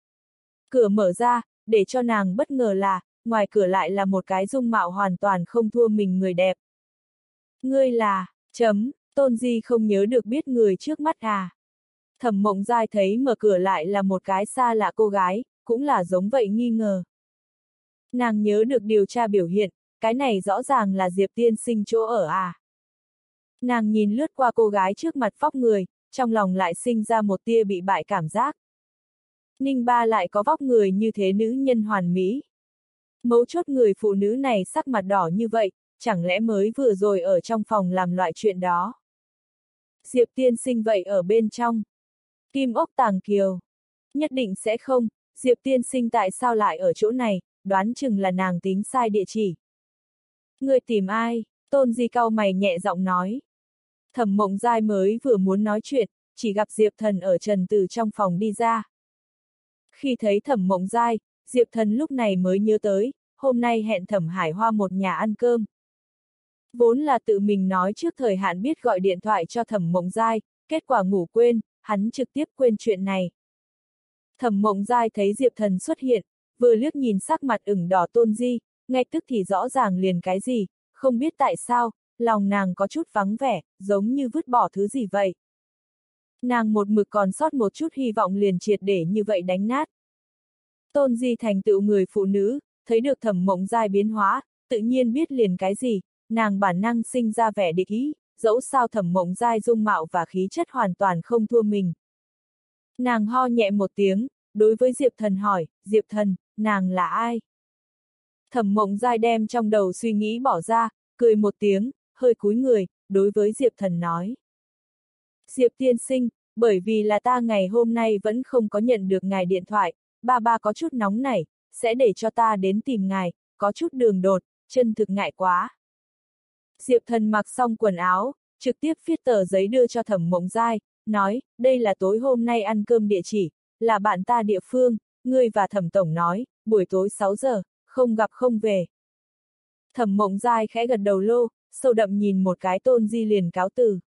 Cửa mở ra, để cho nàng bất ngờ là, ngoài cửa lại là một cái dung mạo hoàn toàn không thua mình người đẹp. Ngươi là, chấm, Tôn Di không nhớ được biết người trước mắt à. Thẩm Mộng Giai thấy mở cửa lại là một cái xa lạ cô gái, cũng là giống vậy nghi ngờ. Nàng nhớ được điều tra biểu hiện, cái này rõ ràng là Diệp tiên sinh chỗ ở à. Nàng nhìn lướt qua cô gái trước mặt vóc người, trong lòng lại sinh ra một tia bị bại cảm giác. Ninh Ba lại có vóc người như thế nữ nhân hoàn mỹ. Mấu chốt người phụ nữ này sắc mặt đỏ như vậy, chẳng lẽ mới vừa rồi ở trong phòng làm loại chuyện đó. Diệp tiên sinh vậy ở bên trong. Kim ốc tàng kiều. Nhất định sẽ không, Diệp tiên sinh tại sao lại ở chỗ này, đoán chừng là nàng tính sai địa chỉ. Người tìm ai? Tôn Di cau mày nhẹ giọng nói. Thẩm Mộng Giai mới vừa muốn nói chuyện, chỉ gặp Diệp Thần ở trần từ trong phòng đi ra. Khi thấy Thẩm Mộng Giai, Diệp Thần lúc này mới nhớ tới, hôm nay hẹn Thẩm Hải Hoa một nhà ăn cơm. Vốn là tự mình nói trước thời hạn biết gọi điện thoại cho Thẩm Mộng Giai, kết quả ngủ quên, hắn trực tiếp quên chuyện này. Thẩm Mộng Giai thấy Diệp Thần xuất hiện, vừa liếc nhìn sắc mặt ửng đỏ Tôn Di, ngay tức thì rõ ràng liền cái gì, không biết tại sao, lòng nàng có chút vắng vẻ, giống như vứt bỏ thứ gì vậy. Nàng một mực còn sót một chút hy vọng liền triệt để như vậy đánh nát. Tôn Di thành tựu người phụ nữ, thấy được Thẩm Mộng Giai biến hóa, tự nhiên biết liền cái gì, nàng bản năng sinh ra vẻ địch ý, dẫu sao Thẩm Mộng Giai dung mạo và khí chất hoàn toàn không thua mình. Nàng ho nhẹ một tiếng, đối với Diệp Thần hỏi, Diệp Thần, nàng là ai? Thẩm Mộng Giai đem trong đầu suy nghĩ bỏ ra, cười một tiếng, hơi cúi người, đối với Diệp Thần nói. Diệp tiên sinh, bởi vì là ta ngày hôm nay vẫn không có nhận được ngài điện thoại, ba ba có chút nóng nảy, sẽ để cho ta đến tìm ngài, có chút đường đột, chân thực ngại quá. Diệp Thần mặc xong quần áo, trực tiếp viết tờ giấy đưa cho Thẩm Mộng Giai, nói, đây là tối hôm nay ăn cơm địa chỉ, là bạn ta địa phương, ngươi và Thẩm Tổng nói, buổi tối sáu giờ, không gặp không về. Thẩm Mộng Giai khẽ gật đầu lô, sâu đậm nhìn một cái Tôn Di liền cáo từ.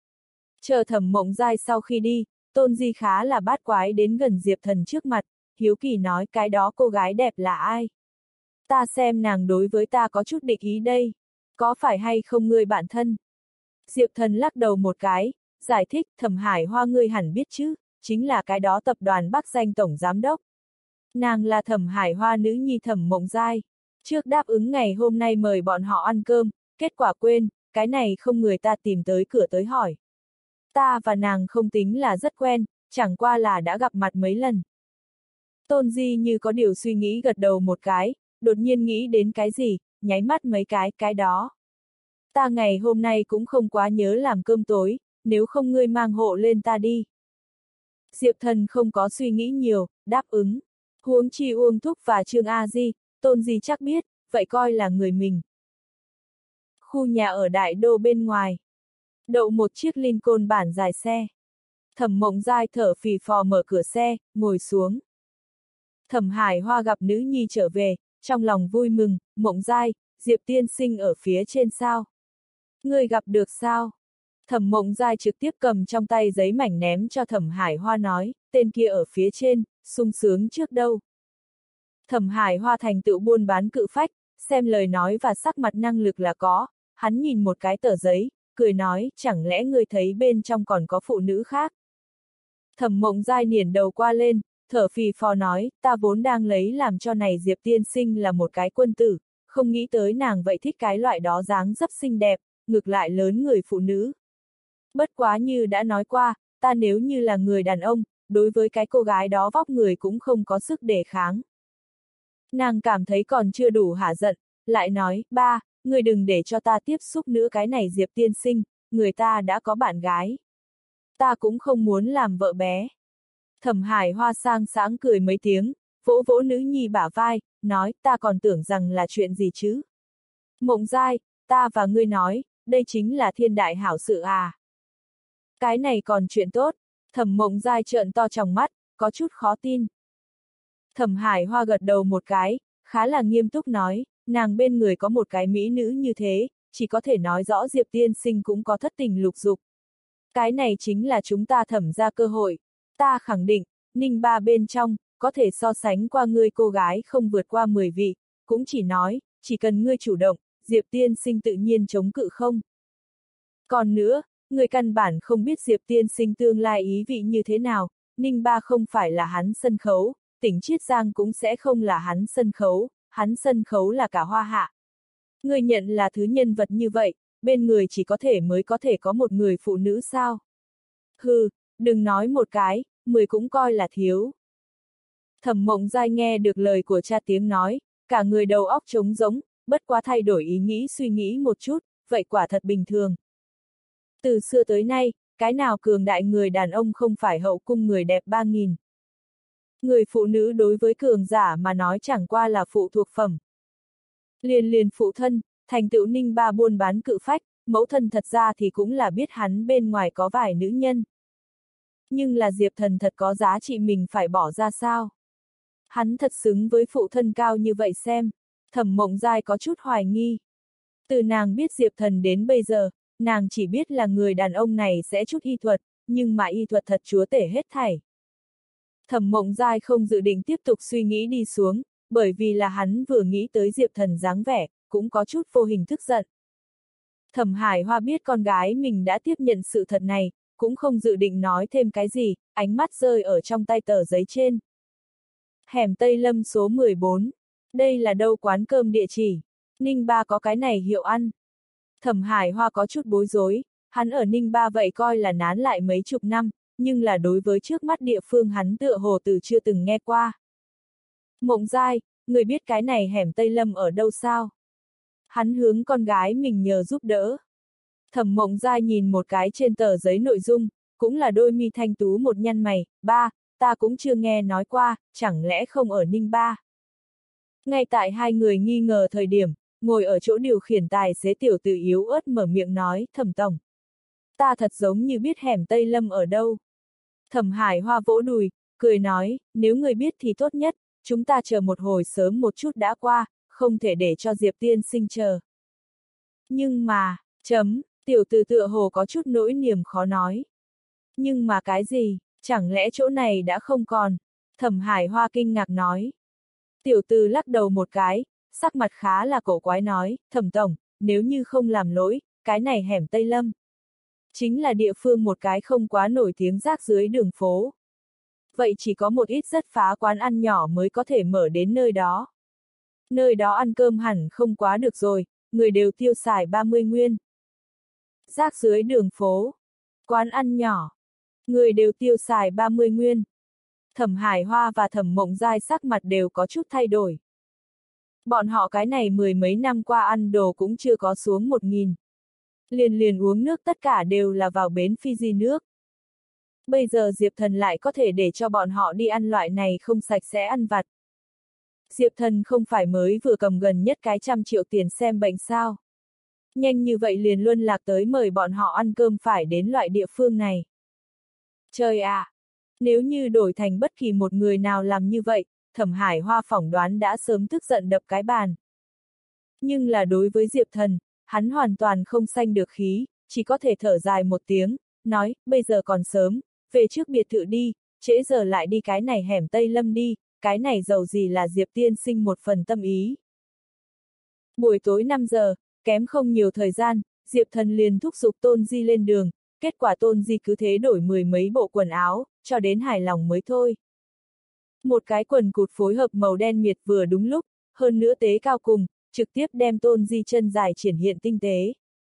Chờ Thẩm Mộng Giai sau khi đi, Tôn Di khá là bát quái đến gần Diệp Thần trước mặt, hiếu kỳ nói cái đó cô gái đẹp là ai? Ta xem nàng đối với ta có chút địch ý đây, có phải hay không ngươi bạn thân? Diệp Thần lắc đầu một cái, giải thích, Thẩm Hải Hoa ngươi hẳn biết chứ, chính là cái đó tập đoàn Bắc Danh tổng giám đốc. Nàng là Thẩm Hải Hoa nữ nhi Thẩm Mộng Giai, trước đáp ứng ngày hôm nay mời bọn họ ăn cơm, kết quả quên, cái này không người ta tìm tới cửa tới hỏi. Ta và nàng không tính là rất quen, chẳng qua là đã gặp mặt mấy lần. Tôn Di như có điều suy nghĩ gật đầu một cái, đột nhiên nghĩ đến cái gì, nháy mắt mấy cái, cái đó. Ta ngày hôm nay cũng không quá nhớ làm cơm tối, nếu không ngươi mang hộ lên ta đi. Diệp Thần không có suy nghĩ nhiều, đáp ứng. Huống chi Uông Thúc và Trương A Di, Tôn Di chắc biết, vậy coi là người mình. Khu nhà ở Đại Đô bên ngoài. Đậu một chiếc Lincoln bản dài xe. Thẩm Mộng Giai thở phì phò mở cửa xe, ngồi xuống. Thẩm Hải Hoa gặp nữ nhi trở về, trong lòng vui mừng, Mộng Giai, Diệp tiên sinh ở phía trên sao? Ngươi gặp được sao? Thẩm Mộng Giai trực tiếp cầm trong tay giấy mảnh ném cho Thẩm Hải Hoa nói, tên kia ở phía trên, sung sướng trước đâu. Thẩm Hải Hoa thành tựu buôn bán cự phách, xem lời nói và sắc mặt năng lực là có, hắn nhìn một cái tờ giấy, cười nói, chẳng lẽ ngươi thấy bên trong còn có phụ nữ khác? Thẩm Mộng Giai niển đầu qua lên, thở phì phò nói, ta vốn đang lấy làm cho này Diệp tiên sinh là một cái quân tử, không nghĩ tới nàng vậy thích cái loại đó dáng dấp xinh đẹp, ngược lại lớn người phụ nữ. Bất quá như đã nói qua, ta nếu như là người đàn ông, đối với cái cô gái đó vóc người cũng không có sức đề kháng. Nàng cảm thấy còn chưa đủ hả giận, lại nói, ba, người đừng để cho ta tiếp xúc nữa cái này Diệp tiên sinh, người ta đã có bạn gái. Ta cũng không muốn làm vợ bé. Thẩm Hải Hoa sang sáng cười mấy tiếng, vỗ vỗ nữ nhi bả vai, nói, ta còn tưởng rằng là chuyện gì chứ. Mộng Giai, ta và ngươi nói, đây chính là thiên đại hảo sự à. Cái này còn chuyện tốt, Thẩm Mộng Giai trợn to tròng mắt, có chút khó tin. Thẩm Hải Hoa gật đầu một cái, khá là nghiêm túc nói, nàng bên người có một cái mỹ nữ như thế, chỉ có thể nói rõ Diệp tiên sinh cũng có thất tình lục dục. Cái này chính là chúng ta thẩm ra cơ hội, ta khẳng định, Ninh Ba bên trong, có thể so sánh qua ngươi cô gái không vượt qua mười vị, cũng chỉ nói, chỉ cần ngươi chủ động, Diệp tiên sinh tự nhiên chống cự không. Còn nữa, ngươi căn bản không biết Diệp tiên sinh tương lai ý vị như thế nào, Ninh Ba không phải là hắn sân khấu, Tỉnh Chiết Giang cũng sẽ không là hắn sân khấu, hắn sân khấu là cả Hoa Hạ. Ngươi nhận là thứ nhân vật như vậy, bên người chỉ có thể mới có thể có một người phụ nữ sao? Hừ, đừng nói một cái, mười cũng coi là thiếu. Thẩm Mộng Giai nghe được lời của cha tiếng nói, cả người đầu óc trống rỗng, bất quá thay đổi ý nghĩ suy nghĩ một chút, vậy quả thật bình thường. Từ xưa tới nay, cái nào cường đại người đàn ông không phải hậu cung người đẹp ba nghìn. Người phụ nữ đối với cường giả mà nói chẳng qua là phụ thuộc phẩm. Liền liền phụ thân, thành tựu Ninh Ba buôn bán cự phách, mẫu thân thật ra thì cũng là biết hắn bên ngoài có vài nữ nhân. Nhưng là Diệp Thần thật có giá trị mình phải bỏ ra sao? Hắn thật xứng với phụ thân cao như vậy xem, Thẩm Mộng Giai có chút hoài nghi. Từ nàng biết Diệp Thần đến bây giờ, nàng chỉ biết là người đàn ông này sẽ chút y thuật, nhưng mà y thuật thật chúa tể hết thảy. Thẩm Mộng Giai không dự định tiếp tục suy nghĩ đi xuống, bởi vì là hắn vừa nghĩ tới Diệp Thần dáng vẻ, cũng có chút vô hình tức giận. Thẩm Hải Hoa biết con gái mình đã tiếp nhận sự thật này, cũng không dự định nói thêm cái gì, ánh mắt rơi ở trong tay tờ giấy trên. Hẻm Tây Lâm số mười bốn. Đây là đâu quán cơm địa chỉ? Ninh Ba có cái này hiệu ăn. Thẩm Hải Hoa có chút bối rối, hắn ở Ninh Ba vậy coi là nán lại mấy chục năm, nhưng là đối với trước mắt địa phương hắn tựa hồ từ chưa từng nghe qua. Mộng Giai, người biết cái này hẻm Tây Lâm ở đâu sao? Hắn hướng con gái mình nhờ giúp đỡ. Thẩm Mộng Giai nhìn một cái trên tờ giấy nội dung, cũng là đôi mi thanh tú một nhăn mày, ba, ta cũng chưa nghe nói qua, chẳng lẽ không ở Ninh Ba? Ngay tại hai người nghi ngờ thời điểm, ngồi ở chỗ điều khiển tài xế tiểu tử yếu ớt mở miệng nói, Thẩm tổng. Ta thật giống như biết hẻm Tây Lâm ở đâu. Thẩm Hải Hoa vỗ đùi, cười nói, nếu người biết thì tốt nhất, chúng ta chờ một hồi sớm một chút đã qua, không thể để cho Diệp tiên sinh chờ. Nhưng mà, chấm, tiểu tử tựa hồ có chút nỗi niềm khó nói. Nhưng mà cái gì, chẳng lẽ chỗ này đã không còn? Thẩm Hải Hoa kinh ngạc nói. Tiểu tử lắc đầu một cái, sắc mặt khá là cổ quái nói, Thẩm tổng, nếu như không làm lỗi, cái này hẻm Tây Lâm. Chính là địa phương một cái không quá nổi tiếng rác dưới đường phố. Vậy chỉ có một ít rất phá quán ăn nhỏ mới có thể mở đến nơi đó. Nơi đó ăn cơm hẳn không quá được rồi, người đều tiêu xài ba mươi nguyên. Rác dưới đường phố, quán ăn nhỏ, người đều tiêu xài ba mươi nguyên. Thẩm Hải Hoa và Thẩm Mộng Giai sắc mặt đều có chút thay đổi. Bọn họ cái này mười mấy năm qua ăn đồ cũng chưa có xuống một nghìn. Liền liền uống nước tất cả đều là vào bến Fiji nước. Bây giờ Diệp Thần lại có thể để cho bọn họ đi ăn loại này không sạch sẽ ăn vặt. Diệp Thần không phải mới vừa cầm gần nhất cái trăm triệu tiền xem bệnh sao. Nhanh như vậy liền luân lạc tới mời bọn họ ăn cơm phải đến loại địa phương này. Trời à! Nếu như đổi thành bất kỳ một người nào làm như vậy, Thẩm Hải Hoa phỏng đoán đã sớm tức giận đập cái bàn. Nhưng là đối với Diệp Thần, hắn hoàn toàn không sanh được khí, chỉ có thể thở dài một tiếng, nói, bây giờ còn sớm, về trước biệt thự đi, trễ giờ lại đi cái này hẻm Tây Lâm đi, cái này dầu gì là Diệp tiên sinh một phần tâm ý. Buổi tối năm giờ, kém không nhiều thời gian, Diệp Thần liền thúc giục Tôn Di lên đường, kết quả Tôn Di cứ thế đổi mười mấy bộ quần áo, cho đến hài lòng mới thôi. Một cái quần cụt phối hợp màu đen miệt vừa đúng lúc, hơn nữa tế cao cùng, trực tiếp đem Tôn Di chân dài triển hiện tinh tế.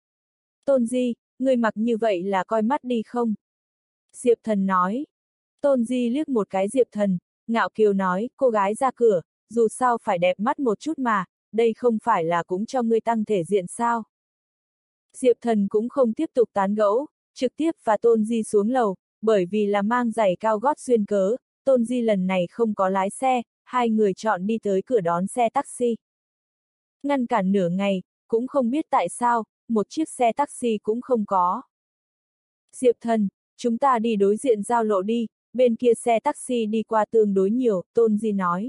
Tôn Di, người mặc như vậy là coi mắt đi không? Diệp Thần nói. Tôn Di liếc một cái Diệp Thần, ngạo kiều nói, cô gái ra cửa, dù sao phải đẹp mắt một chút mà, đây không phải là cũng cho ngươi tăng thể diện sao? Diệp Thần cũng không tiếp tục tán gẫu, trực tiếp và Tôn Di xuống lầu, bởi vì là mang giày cao gót xuyên cớ, Tôn Di lần này không có lái xe, hai người chọn đi tới cửa đón xe taxi. Ngăn cản nửa ngày, cũng không biết tại sao, một chiếc xe taxi cũng không có. Diệp Thần, chúng ta đi đối diện giao lộ đi, bên kia xe taxi đi qua tương đối nhiều, Tôn Di nói.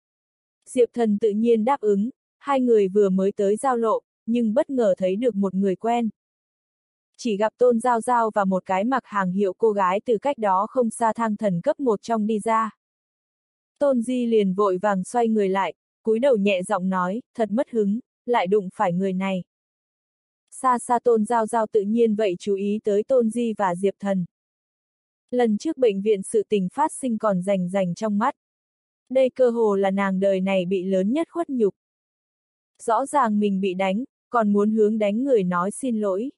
Diệp Thần tự nhiên đáp ứng, hai người vừa mới tới giao lộ, nhưng bất ngờ thấy được một người quen. Chỉ gặp Tôn Giao Giao và một cái mặc hàng hiệu cô gái từ cách đó không xa thang thần cấp một trong đi ra. Tôn Di liền vội vàng xoay người lại, cúi đầu nhẹ giọng nói, thật mất hứng, lại đụng phải người này. Xa xa Tôn Giao Giao tự nhiên vậy chú ý tới Tôn Di và Diệp Thần. Lần trước bệnh viện sự tình phát sinh còn rành rành trong mắt. Đây cơ hồ là nàng đời này bị lớn nhất khuất nhục. Rõ ràng mình bị đánh, còn muốn hướng đánh người nói xin lỗi.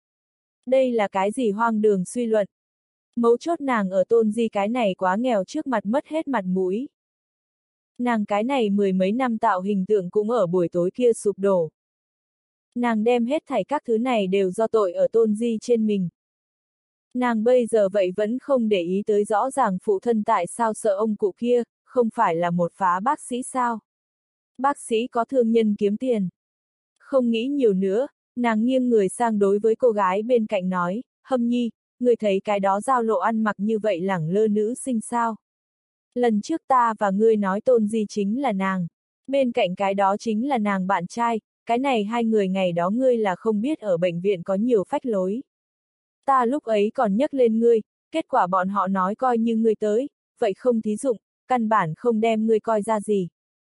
Đây là cái gì hoang đường suy luận. Mấu chốt nàng ở Tôn Di cái này quá nghèo trước mặt mất hết mặt mũi. Nàng cái này mười mấy năm tạo hình tượng cũng ở buổi tối kia sụp đổ. Nàng đem hết thảy các thứ này đều do tội ở Tôn Di trên mình. Nàng bây giờ vậy vẫn không để ý tới rõ ràng phụ thân tại sao sợ ông cụ kia, không phải là một phá bác sĩ sao? Bác sĩ có thương nhân kiếm tiền. Không nghĩ nhiều nữa, nàng nghiêng người sang đối với cô gái bên cạnh nói, Hâm Nhi, người thấy cái đó giao lộ ăn mặc như vậy lẳng lơ nữ sinh sao? Lần trước ta và ngươi nói Tôn Di chính là nàng, bên cạnh cái đó chính là nàng bạn trai, cái này hai người ngày đó ngươi là không biết ở bệnh viện có nhiều phách lối. Ta lúc ấy còn nhắc lên ngươi, kết quả bọn họ nói coi như ngươi tới, vậy không thí dụng, căn bản không đem ngươi coi ra gì.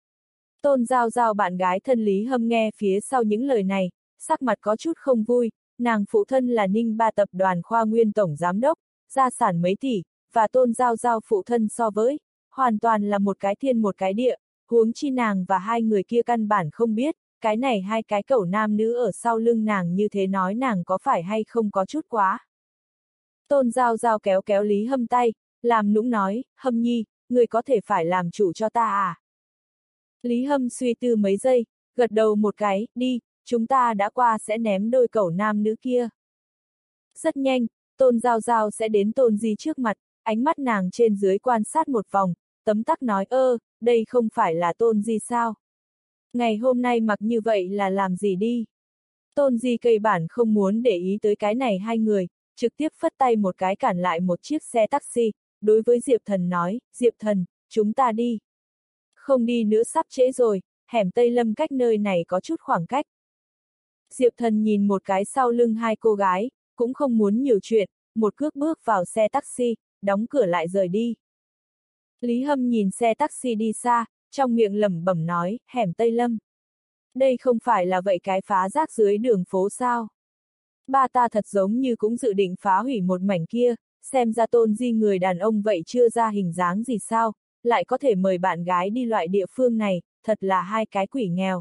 Tôn Giao Giao bạn gái thân Lý Hâm nghe phía sau những lời này, sắc mặt có chút không vui, nàng phụ thân là Ninh Ba tập đoàn Khoa Nguyên tổng giám đốc, gia sản mấy tỷ, và Tôn Giao Giao phụ thân so với, hoàn toàn là một cái thiên một cái địa, huống chi nàng và hai người kia căn bản không biết, cái này hai cái cẩu nam nữ ở sau lưng nàng như thế nói nàng có phải hay không có chút quá. Tôn Giao Giao kéo kéo Lý Hâm tay, làm nũng nói, Hâm Nhi, người có thể phải làm chủ cho ta à? Lý Hâm suy tư mấy giây, gật đầu một cái, đi, chúng ta đã qua sẽ ném đôi cẩu nam nữ kia. Rất nhanh, Tôn Giao Giao sẽ đến Tôn Di trước mặt, ánh mắt nàng trên dưới quan sát một vòng, tấm tắc nói ơ, đây không phải là Tôn Di sao? Ngày hôm nay mặc như vậy là làm gì đi? Tôn Di cây bản không muốn để ý tới cái này hai người, trực tiếp phất tay một cái cản lại một chiếc xe taxi, đối với Diệp Thần nói, Diệp Thần, chúng ta đi. Không đi nữa sắp trễ rồi, hẻm Tây Lâm cách nơi này có chút khoảng cách. Diệp Thần nhìn một cái sau lưng hai cô gái, cũng không muốn nhiều chuyện, một cước bước vào xe taxi, đóng cửa lại rời đi. Lý Hâm nhìn xe taxi đi xa, trong miệng lẩm bẩm nói, hẻm Tây Lâm. Đây không phải là vậy cái phá rác dưới đường phố sao? Ba ta thật giống như cũng dự định phá hủy một mảnh kia, xem ra Tôn Di người đàn ông vậy chưa ra hình dáng gì sao, lại có thể mời bạn gái đi loại địa phương này, thật là hai cái quỷ nghèo.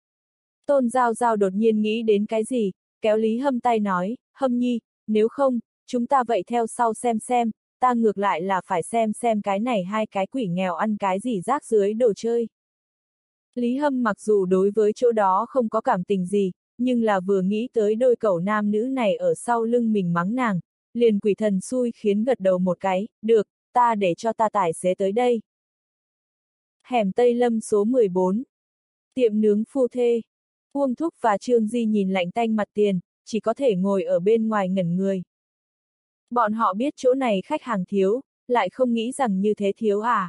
Tôn Giao Giao đột nhiên nghĩ đến cái gì, kéo Lý Hâm tay nói, Hâm Nhi, nếu không, chúng ta vậy theo sau xem xem, ta ngược lại là phải xem xem cái này hai cái quỷ nghèo ăn cái gì rác dưới đồ chơi. Lý Hâm mặc dù đối với chỗ đó không có cảm tình gì, nhưng là vừa nghĩ tới đôi cẩu nam nữ này ở sau lưng mình mắng nàng, liền quỷ thần xui khiến gật đầu một cái, được, ta để cho ta tài xế tới đây. Hẻm Tây Lâm số mười bốn. Tiệm nướng phu thê. Uông Thúc và Trương Di nhìn lạnh tanh mặt tiền, chỉ có thể ngồi ở bên ngoài ngẩn người. Bọn họ biết chỗ này khách hàng thiếu, lại không nghĩ rằng như thế thiếu à.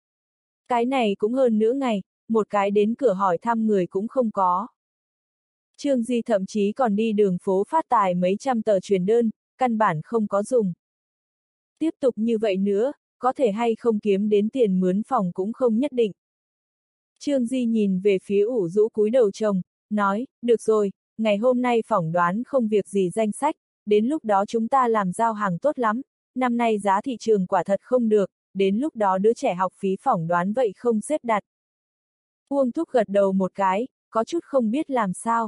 Cái này cũng hơn nửa ngày, một cái đến cửa hỏi thăm người cũng không có. Trương Di thậm chí còn đi đường phố phát tài mấy trăm tờ truyền đơn, căn bản không có dùng. Tiếp tục như vậy nữa, có thể hay không kiếm đến tiền mướn phòng cũng không nhất định. Trương Di nhìn về phía ủ rũ cúi đầu chồng, nói, được rồi, ngày hôm nay phỏng đoán không việc gì danh sách, đến lúc đó chúng ta làm giao hàng tốt lắm, năm nay giá thị trường quả thật không được, đến lúc đó đứa trẻ học phí phỏng đoán vậy không xếp đặt. Uông Thúc gật đầu một cái, có chút không biết làm sao.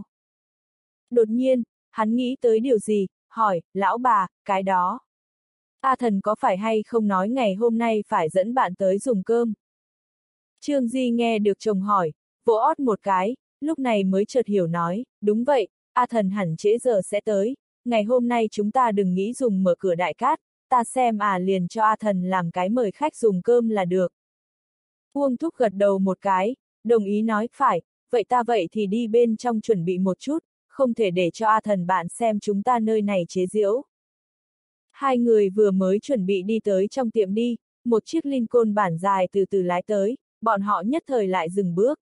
Đột nhiên, hắn nghĩ tới điều gì, hỏi, lão bà, cái đó. A Thần có phải hay không nói ngày hôm nay phải dẫn bạn tới dùng cơm? Trương Di nghe được chồng hỏi, vỗ ót một cái, lúc này mới chợt hiểu nói, đúng vậy, A Thần hẳn trễ giờ sẽ tới, ngày hôm nay chúng ta đừng nghĩ dùng mở cửa đại cát, ta xem à liền cho A Thần làm cái mời khách dùng cơm là được. Uông Thúc gật đầu một cái, đồng ý nói, phải, vậy ta vậy thì đi bên trong chuẩn bị một chút, không thể để cho A Thần bạn xem chúng ta nơi này chế giễu. Hai người vừa mới chuẩn bị đi tới trong tiệm đi, một chiếc Lincoln bản dài từ từ lái tới, bọn họ nhất thời lại dừng bước.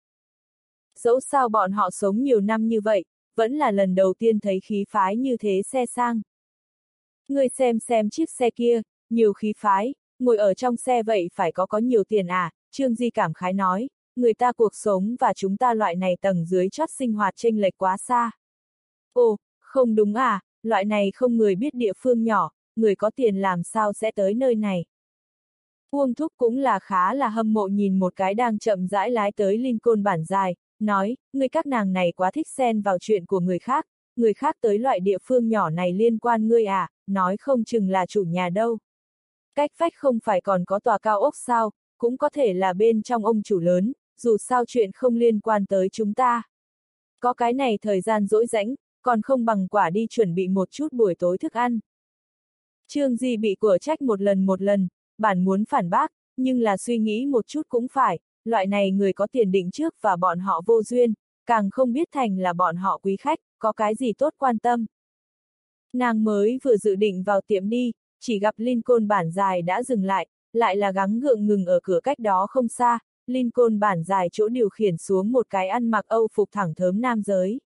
Dẫu sao bọn họ sống nhiều năm như vậy, vẫn là lần đầu tiên thấy khí phái như thế xe sang. Ngươi xem xem chiếc xe kia, nhiều khí phái, ngồi ở trong xe vậy phải có có nhiều tiền à, Trương Di cảm khái nói, người ta cuộc sống và chúng ta loại này tầng dưới chót sinh hoạt chênh lệch quá xa. Ồ, không đúng à, loại này không người biết địa phương nhỏ, người có tiền làm sao sẽ tới nơi này. Uông Thúc cũng là khá là hâm mộ nhìn một cái đang chậm rãi lái tới Lincoln bản dài, nói, ngươi các nàng này quá thích xen vào chuyện của người khác, người khác tới loại địa phương nhỏ này liên quan ngươi à, nói không chừng là chủ nhà đâu. Cách vách không phải còn có tòa cao ốc sao, cũng có thể là bên trong ông chủ lớn, dù sao chuyện không liên quan tới chúng ta. Có cái này thời gian dỗi rãnh, còn không bằng quả đi chuẩn bị một chút buổi tối thức ăn. Trương Di bị của trách một lần một lần, bản muốn phản bác, nhưng là suy nghĩ một chút cũng phải, loại này người có tiền định trước và bọn họ vô duyên, càng không biết thành là bọn họ quý khách, có cái gì tốt quan tâm. Nàng mới vừa dự định vào tiệm đi, chỉ gặp Lincoln bản dài đã dừng lại, lại là gắng gượng ngừng ở cửa cách đó không xa, Lincoln bản dài chỗ điều khiển xuống một cái ăn mặc Âu phục thẳng thớm nam giới.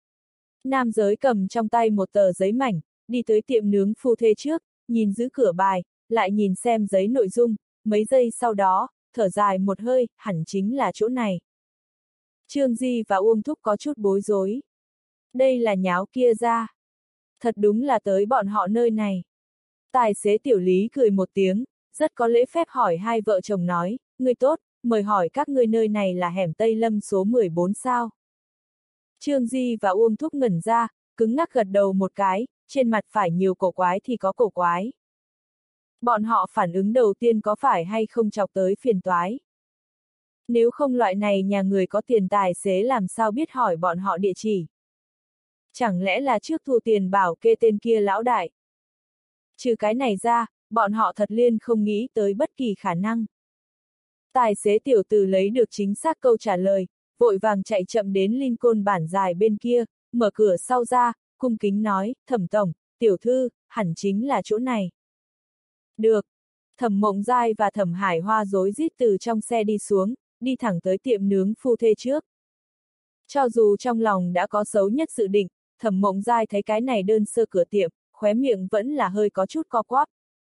Nam giới cầm trong tay một tờ giấy mảnh, đi tới tiệm nướng phu thê trước, nhìn giữ cửa bài, lại nhìn xem giấy nội dung, mấy giây sau đó, thở dài một hơi, hẳn chính là chỗ này. Trương Di và Uông Thúc có chút bối rối. Đây là nháo kia ra. Thật đúng là tới bọn họ nơi này. Tài xế Tiểu Lý cười một tiếng, rất có lễ phép hỏi hai vợ chồng nói, ngươi tốt, mời hỏi các ngươi nơi này là hẻm Tây Lâm số mười bốn sao. Trương Di và Uông Thúc ngẩn ra, cứng ngắc gật đầu một cái, trên mặt phải nhiều cổ quái thì có cổ quái. Bọn họ phản ứng đầu tiên có phải hay không chọc tới phiền toái. Nếu không loại này nhà người có tiền tài xế làm sao biết hỏi bọn họ địa chỉ. Chẳng lẽ là trước thu tiền bảo kê tên kia lão đại. Trừ cái này ra, bọn họ thật liên không nghĩ tới bất kỳ khả năng. Tài xế tiểu từ lấy được chính xác câu trả lời, vội vàng chạy chậm đến Lincoln bản dài bên kia, mở cửa sau ra, cung kính nói, Thẩm tổng, tiểu thư, hẳn chính là chỗ này. Được. Thẩm Mộng Giai và Thẩm Hải Hoa rối rít từ trong xe đi xuống, đi thẳng tới tiệm nướng phu thê trước. Cho dù trong lòng đã có xấu nhất dự định, Thẩm Mộng Giai thấy cái này đơn sơ cửa tiệm, khóe miệng vẫn là hơi có chút co quắp.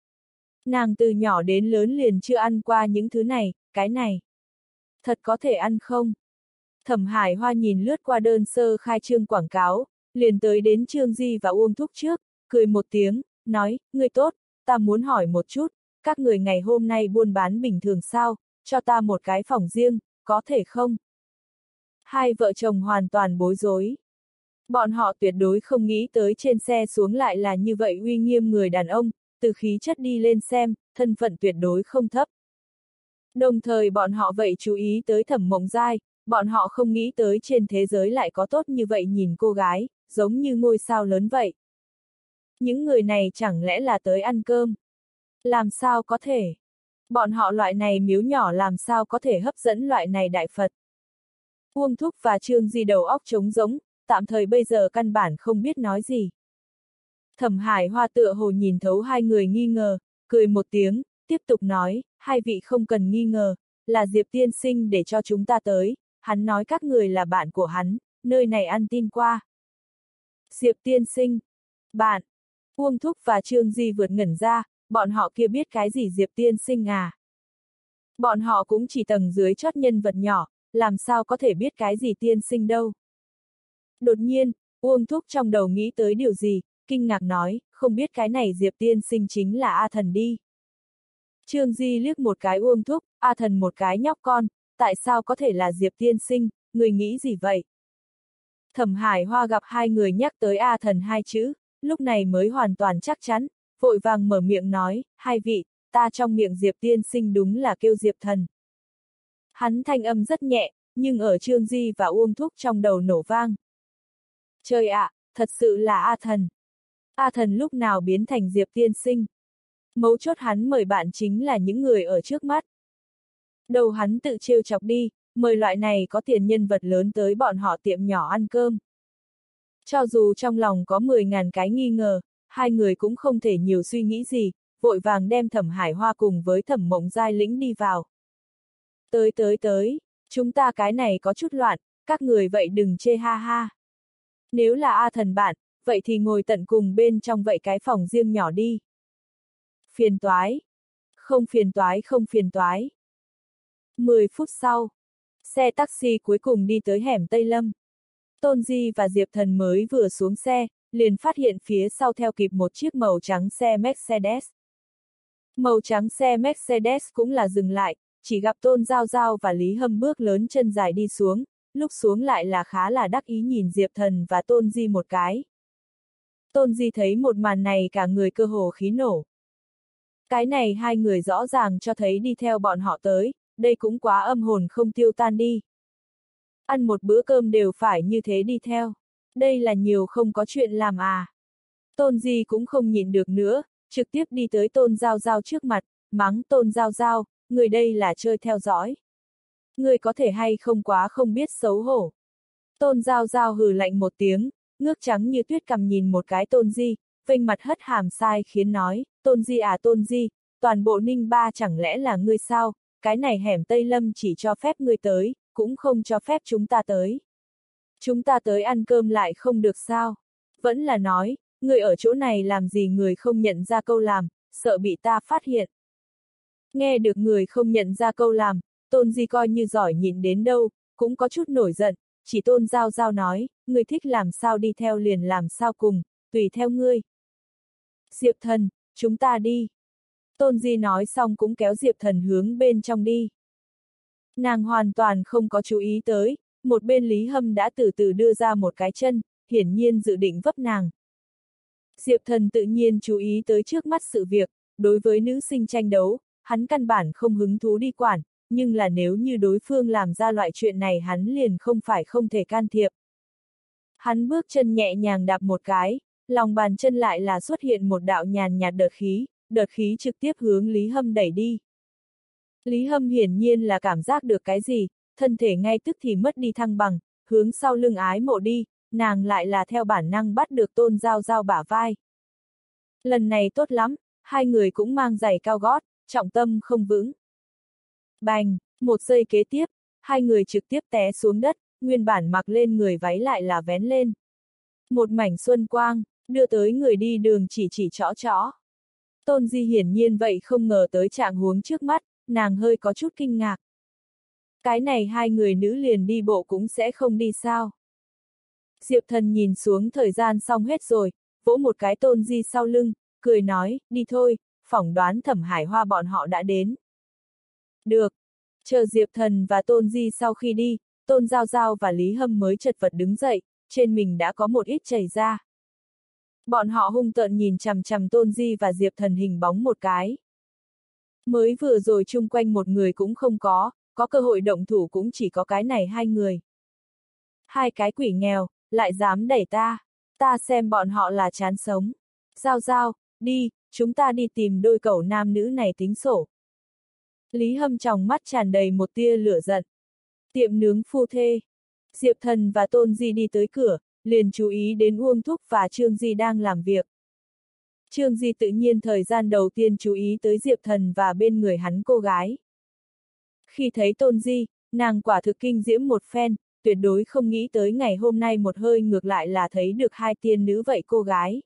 Nàng từ nhỏ đến lớn liền chưa ăn qua những thứ này, cái này. Thật có thể ăn không? Thẩm Hải Hoa nhìn lướt qua đơn sơ khai trương quảng cáo, liền tới đến Trương Di và Uông Thúc trước, cười một tiếng, nói, ngươi tốt, ta muốn hỏi một chút, các người ngày hôm nay buôn bán bình thường sao, cho ta một cái phòng riêng, có thể không? Hai vợ chồng hoàn toàn bối rối. Bọn họ tuyệt đối không nghĩ tới trên xe xuống lại là như vậy uy nghiêm người đàn ông, từ khí chất đi lên xem, thân phận tuyệt đối không thấp. Đồng thời bọn họ vậy chú ý tới Thẩm Mộng Giai, bọn họ không nghĩ tới trên thế giới lại có tốt như vậy nhìn cô gái, giống như ngôi sao lớn vậy. Những người này chẳng lẽ là tới ăn cơm? Làm sao có thể? Bọn họ loại này miếu nhỏ làm sao có thể hấp dẫn loại này đại Phật? Uông Thúc và Trương Di đầu óc trống rỗng, tạm thời bây giờ căn bản không biết nói gì. Thẩm Hải Hoa tựa hồ nhìn thấu hai người nghi ngờ, cười một tiếng, tiếp tục nói, hai vị không cần nghi ngờ, là Diệp tiên sinh để cho chúng ta tới, hắn nói các người là bạn của hắn, nơi này ăn tin qua. Diệp tiên sinh, bạn, Uông Thúc và Trương Di vượt ngẩn ra, bọn họ kia biết cái gì Diệp tiên sinh à? Bọn họ cũng chỉ tầng dưới chót nhân vật nhỏ, làm sao có thể biết cái gì tiên sinh đâu. Đột nhiên, Uông Thúc trong đầu nghĩ tới điều gì, kinh ngạc nói, không biết cái này Diệp tiên sinh chính là A Thần đi. Trương Di liếc một cái Uông Thúc, A Thần một cái nhóc con, tại sao có thể là Diệp tiên sinh, người nghĩ gì vậy? Thẩm Hải Hoa gặp hai người nhắc tới A Thần hai chữ, lúc này mới hoàn toàn chắc chắn, vội vàng mở miệng nói, hai vị, ta trong miệng Diệp tiên sinh đúng là kêu Diệp Thần. Hắn thanh âm rất nhẹ, nhưng ở Trương Di và Uông Thúc trong đầu nổ vang. Trời ạ, à, thật sự là A Thần. A Thần lúc nào biến thành Diệp tiên sinh? Mấu chốt hắn mời bạn chính là những người ở trước mắt. Đầu hắn tự trêu chọc đi, mời loại này có tiền nhân vật lớn tới bọn họ tiệm nhỏ ăn cơm. Cho dù trong lòng có mười ngàn cái nghi ngờ, hai người cũng không thể nhiều suy nghĩ gì, vội vàng đem Thẩm Hải Hoa cùng với Thẩm Mộng Giai lĩnh đi vào. Tới tới tới, chúng ta cái này có chút loạn, các người vậy đừng chê ha ha. Nếu là A Thần bạn, vậy thì ngồi tận cùng bên trong vậy cái phòng riêng nhỏ đi. Phiền toái. Không phiền toái không phiền toái. mười phút sau, xe taxi cuối cùng đi tới hẻm Tây Lâm. Tôn Di và Diệp Thần mới vừa xuống xe, liền phát hiện phía sau theo kịp một chiếc màu trắng xe Mercedes. Màu trắng xe Mercedes cũng là dừng lại, chỉ gặp Tôn Giao Giao và Lý Hâm bước lớn chân dài đi xuống, lúc xuống lại là khá là đắc ý nhìn Diệp Thần và Tôn Di một cái. Tôn Di thấy một màn này cả người cơ hồ khí nổ. Cái này hai người rõ ràng cho thấy đi theo bọn họ tới, đây cũng quá âm hồn không tiêu tan đi. Ăn một bữa cơm đều phải như thế đi theo. Đây là nhiều không có chuyện làm à. Tôn Di cũng không nhịn được nữa, trực tiếp đi tới Tôn Giao Giao trước mặt, mắng Tôn Giao Giao, người đây là chơi theo dõi. Người có thể hay không quá không biết xấu hổ. Tôn Giao Giao hừ lạnh một tiếng, ngước trắng như tuyết cằm nhìn một cái Tôn Di, vênh mặt hất hàm sai khiến nói, Tôn Di à Tôn Di, toàn bộ Ninh Ba chẳng lẽ là ngươi sao, cái này hẻm Tây Lâm chỉ cho phép ngươi tới, cũng không cho phép chúng ta tới. Chúng ta tới ăn cơm lại không được sao? Vẫn là nói, người ở chỗ này làm gì người không nhận ra câu làm, sợ bị ta phát hiện. Nghe được người không nhận ra câu làm, Tôn Di coi như giỏi nhịn đến đâu, cũng có chút nổi giận, chỉ Tôn Giao Giao nói, người thích làm sao đi theo liền làm sao cùng, tùy theo ngươi. Diệp Thần, chúng ta đi. Tôn Di nói xong cũng kéo Diệp Thần hướng bên trong đi. Nàng hoàn toàn không có chú ý tới, một bên Lý Hâm đã từ từ đưa ra một cái chân, hiển nhiên dự định vấp nàng. Diệp Thần tự nhiên chú ý tới trước mắt sự việc, đối với nữ sinh tranh đấu, hắn căn bản không hứng thú đi quản, nhưng là nếu như đối phương làm ra loại chuyện này hắn liền không phải không thể can thiệp. Hắn bước chân nhẹ nhàng đạp một cái, lòng bàn chân lại là xuất hiện một đạo nhàn nhạt đợt khí, đợt khí trực tiếp hướng Lý Hâm đẩy đi. Lý Hâm hiển nhiên là cảm giác được cái gì, thân thể ngay tức thì mất đi thăng bằng, hướng sau lưng ái mộ đi, nàng lại là theo bản năng bắt được Tôn Giao Giao bả vai. Lần này tốt lắm, hai người cũng mang giày cao gót, trọng tâm không vững. Bành, một giây kế tiếp, hai người trực tiếp té xuống đất, nguyên bản mặc lên người váy lại là vén lên. Một mảnh xuân quang, đưa tới người đi đường chỉ chỉ chõ chõ. Tôn Di hiển nhiên vậy không ngờ tới trạng huống trước mắt, nàng hơi có chút kinh ngạc. Cái này hai người nữ liền đi bộ cũng sẽ không đi sao. Diệp Thần nhìn xuống thời gian xong hết rồi, vỗ một cái Tôn Di sau lưng, cười nói, đi thôi, phỏng đoán Thẩm Hải Hoa bọn họ đã đến. Được. Chờ Diệp Thần và Tôn Di sau khi đi, Tôn Giao Giao và Lý Hâm mới chật vật đứng dậy, trên mình đã có một ít chảy ra. Bọn họ hung tợn nhìn chằm chằm Tôn Di và Diệp Thần hình bóng một cái. Mới vừa rồi chung quanh một người cũng không có, có cơ hội động thủ cũng chỉ có cái này hai người. Hai cái quỷ nghèo, lại dám đẩy ta, ta xem bọn họ là chán sống. Giao Giao, đi, chúng ta đi tìm đôi cẩu nam nữ này tính sổ. Lý Hâm trong mắt tràn đầy một tia lửa giận. Tiệm nướng phu thê. Diệp Thần và Tôn Di đi tới cửa, liền chú ý đến Uông Thúc và Trương Di đang làm việc. Trương Di tự nhiên thời gian đầu tiên chú ý tới Diệp Thần và bên người hắn cô gái. Khi thấy Tôn Di, nàng quả thực kinh diễm một phen, tuyệt đối không nghĩ tới ngày hôm nay một hơi ngược lại là thấy được hai tiên nữ vậy cô gái.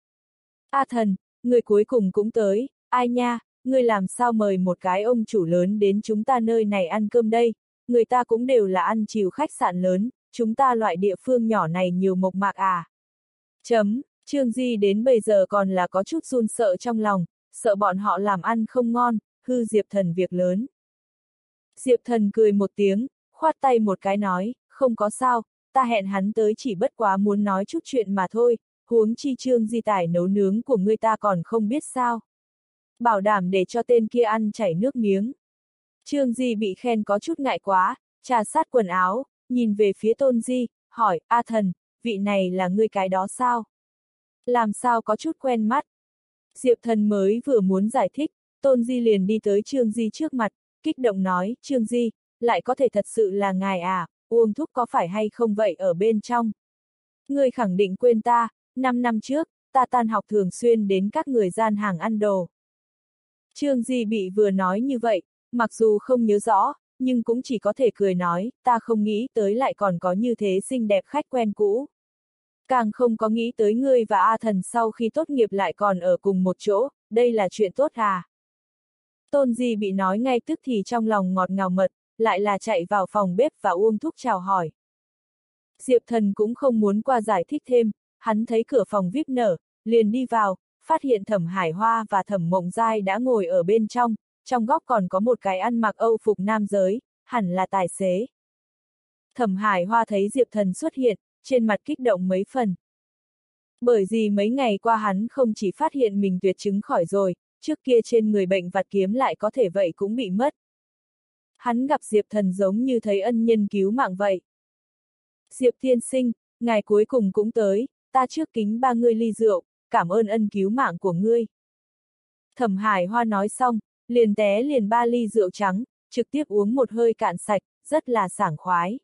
A Thần, người cuối cùng cũng tới, ai nha, người làm sao mời một cái ông chủ lớn đến chúng ta nơi này ăn cơm đây, người ta cũng đều là ăn chiều khách sạn lớn, chúng ta loại địa phương nhỏ này nhiều mộc mạc à. Chấm, Trương Di đến bây giờ còn là có chút run sợ trong lòng, sợ bọn họ làm ăn không ngon, hư Diệp Thần việc lớn. Diệp Thần cười một tiếng, khoát tay một cái nói, không có sao, ta hẹn hắn tới chỉ bất quá muốn nói chút chuyện mà thôi, huống chi Trương Di tài nấu nướng của ngươi ta còn không biết sao. Bảo đảm để cho tên kia ăn chảy nước miếng. Trương Di bị khen có chút ngại quá, trà sát quần áo, nhìn về phía Tôn Di, hỏi, A Thần, vị này là ngươi cái đó sao? Làm sao có chút quen mắt? Diệp Thần mới vừa muốn giải thích, Tôn Di liền đi tới Trương Di trước mặt, kích động nói, Trương Di, lại có thể thật sự là ngài à, Uông Thúc có phải hay không vậy ở bên trong? Ngươi khẳng định quên ta, năm năm trước, ta tan học thường xuyên đến các người gian hàng ăn đồ. Trương Di bị vừa nói như vậy, mặc dù không nhớ rõ, nhưng cũng chỉ có thể cười nói, ta không nghĩ tới lại còn có như thế xinh đẹp khách quen cũ. Càng không có nghĩ tới ngươi và A Thần sau khi tốt nghiệp lại còn ở cùng một chỗ, đây là chuyện tốt à. Tôn Di bị nói ngay tức thì trong lòng ngọt ngào mật, lại là chạy vào phòng bếp và Uông Thúc chào hỏi. Diệp Thần cũng không muốn qua giải thích thêm, hắn thấy cửa phòng vi ai pi nở, liền đi vào, phát hiện Thẩm Hải Hoa và Thẩm Mộng Giai đã ngồi ở bên trong, trong góc còn có một cái ăn mặc Âu phục nam giới, hẳn là tài xế. Thẩm Hải Hoa thấy Diệp Thần xuất hiện, trên mặt kích động mấy phần. Bởi vì mấy ngày qua hắn không chỉ phát hiện mình tuyệt chứng khỏi rồi, trước kia trên người bệnh vặt kiếm lại có thể vậy cũng bị mất. Hắn gặp Diệp Thần giống như thấy ân nhân cứu mạng vậy. Diệp tiên sinh, ngài cuối cùng cũng tới, ta trước kính ba ngươi ly rượu, cảm ơn ân cứu mạng của ngươi. Thẩm Hải Hoa nói xong, liền té liền ba ly rượu trắng, trực tiếp uống một hơi cạn sạch, rất là sảng khoái.